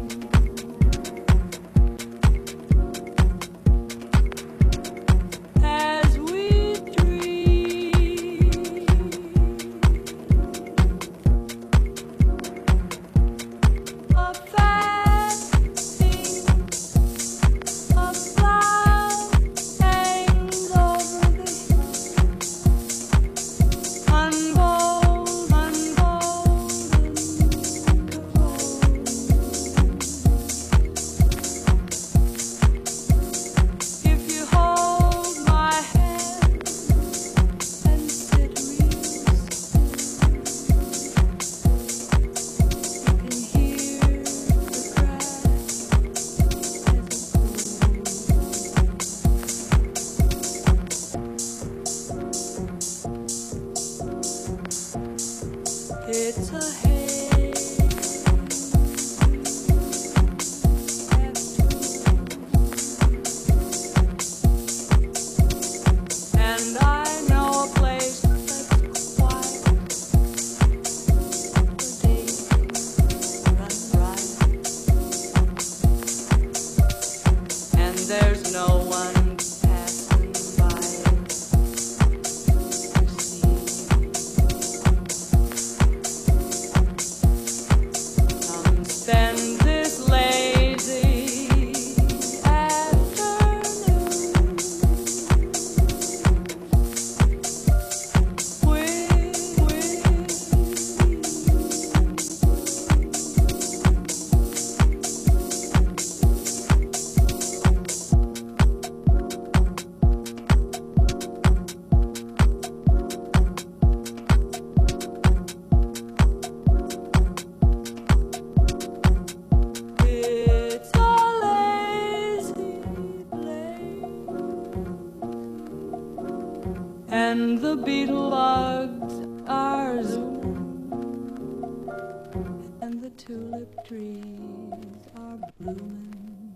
As we dream, a fancy of cloud hangs over the unfolding if you hold my hand and sit real still, you can hear the grass it's a haze and I know a place that's quiet where days run right and there's no one passing by to see. Come spend this lazy afternoon It's a lazy place, and the beetle bugs are zooming, and the tulip trees are blooming,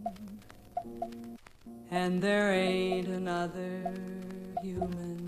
and there ain't another human.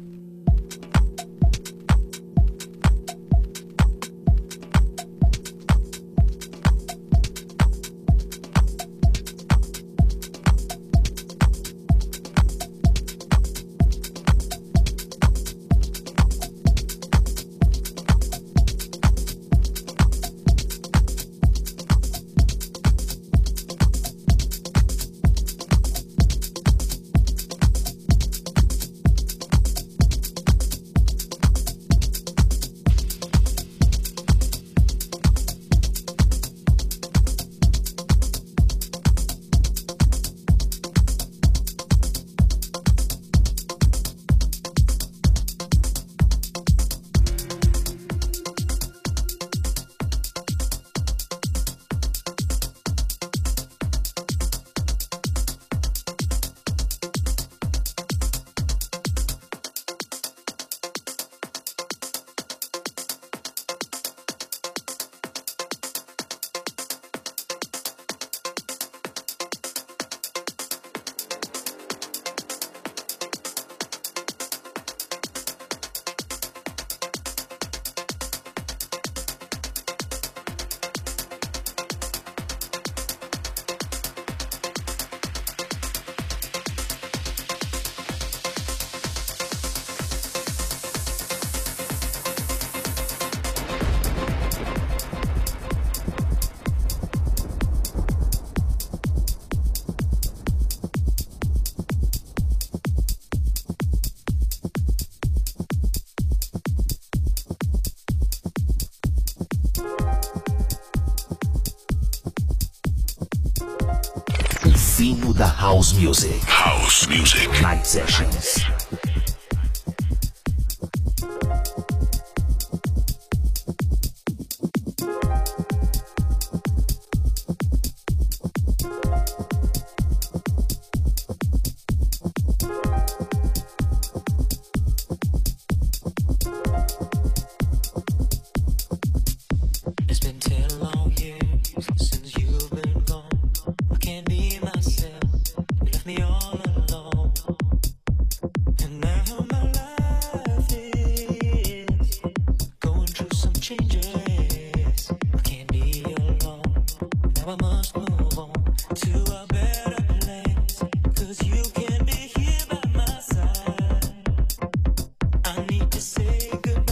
fino da House Music.
House Music.
Night Sessions.
It's been 10 long years since you've been gone. I can't be myself. You left me all alone. And now my life is going through some changes. I can't be alone. Now I must move on to a better place. 'Cause you can't be here by my side. I need to say goodbye.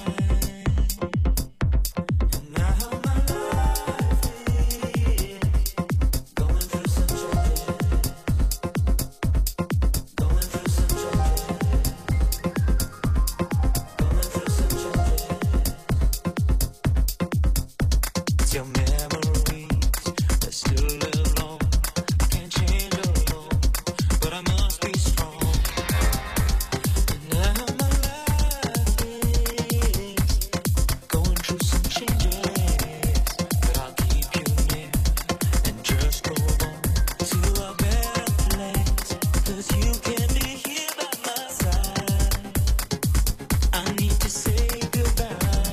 It's your memories that still live on. I can't change alone, but I must be strong. And now my life is going through some changes, but I'll keep you near and just move on to a better place. 'Cause you can't be here by my side. I need to say goodbye.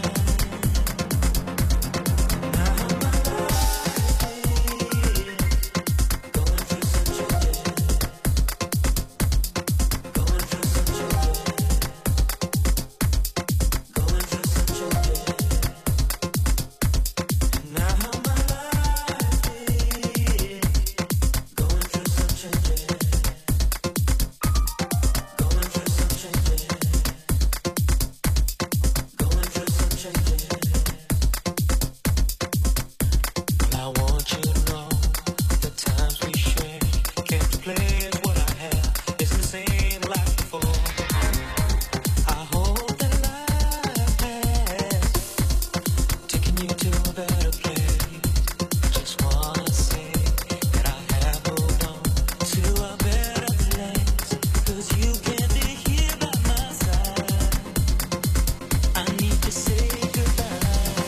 I want you to know the times we share can't replace what I have. It's the same like before. I hope that life has taken you to a better place. Just wanna say that I have moved on to a better place. 'Cause you can't be here by my side. I need to say goodbye.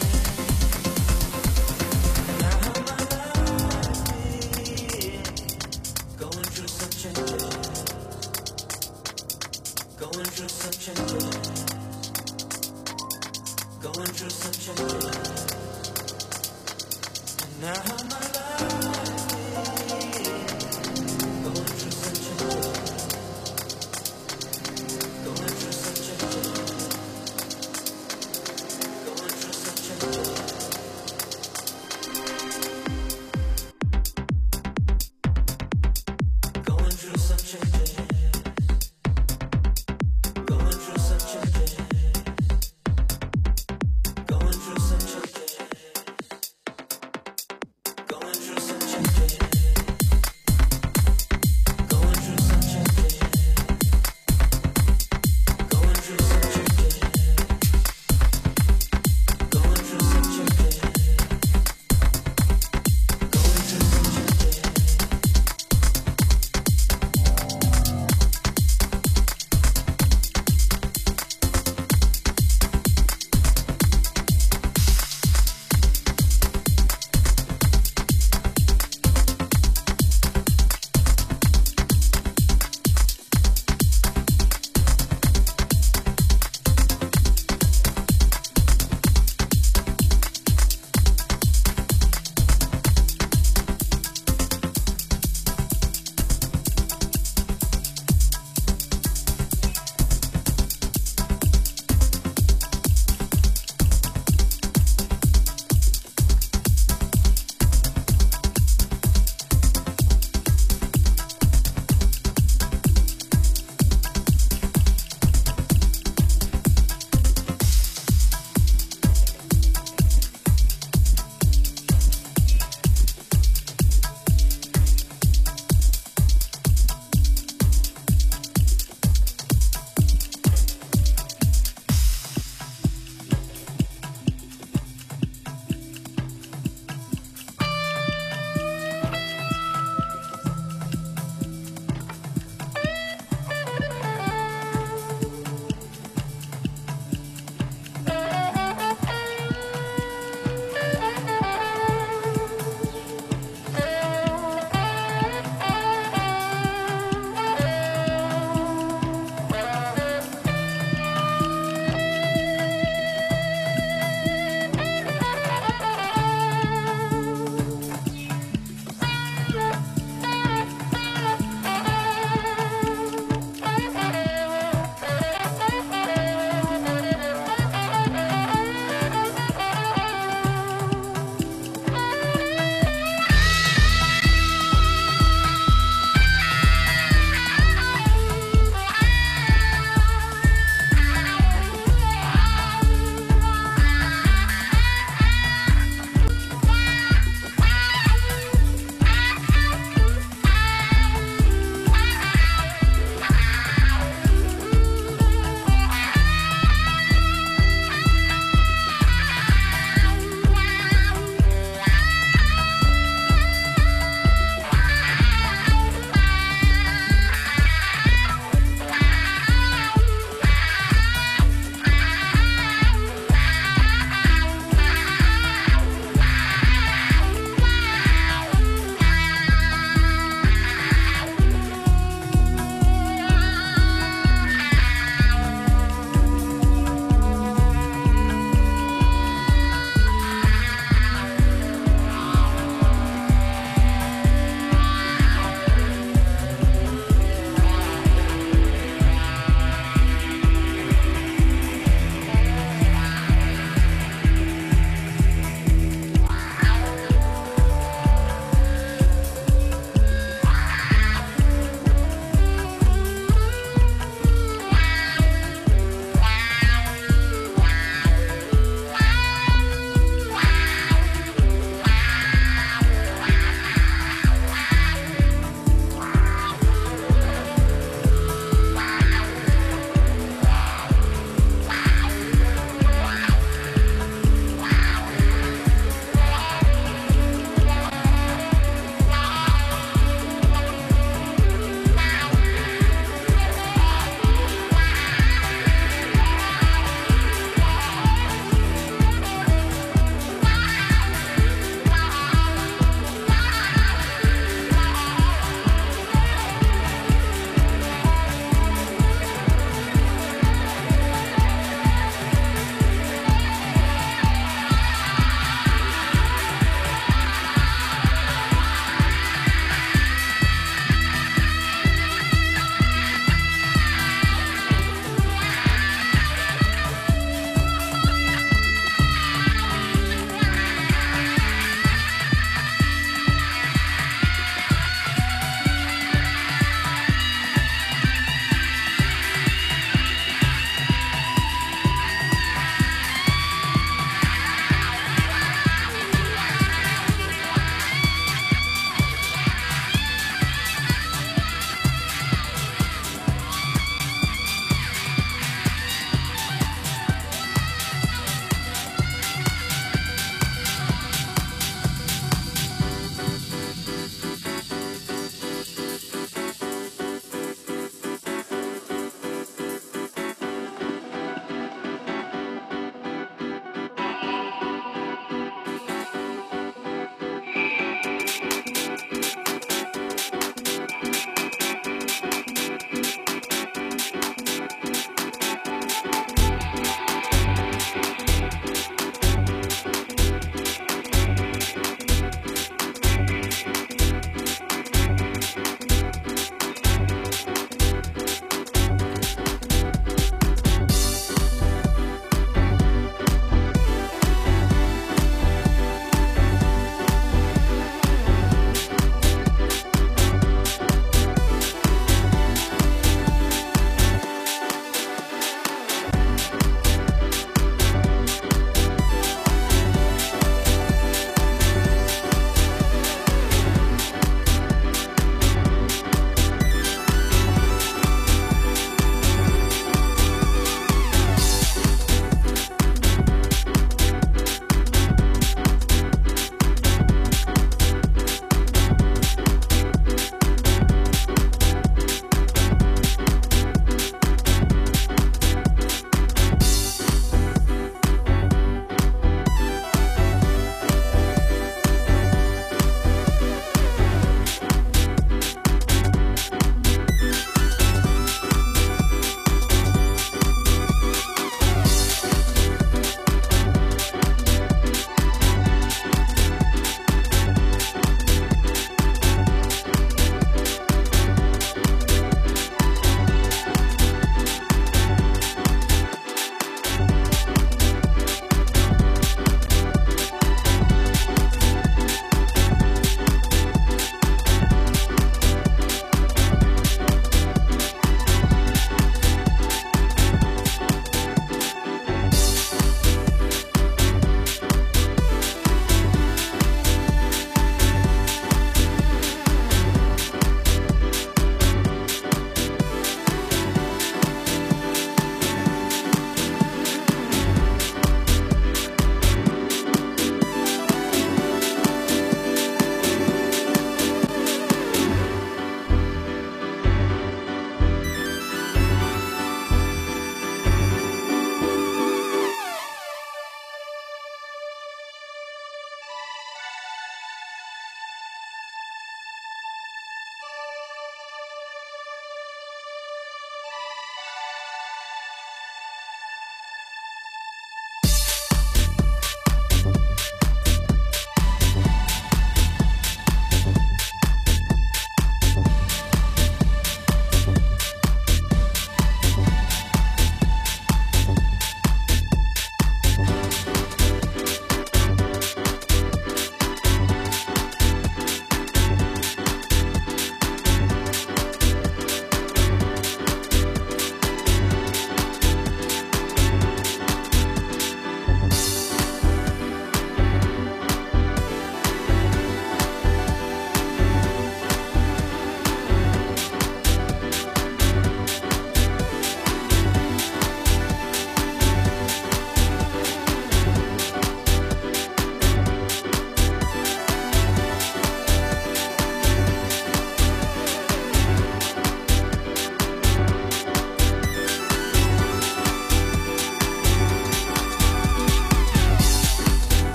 Going through some changes. Going through some changes. Going through some changes. And now my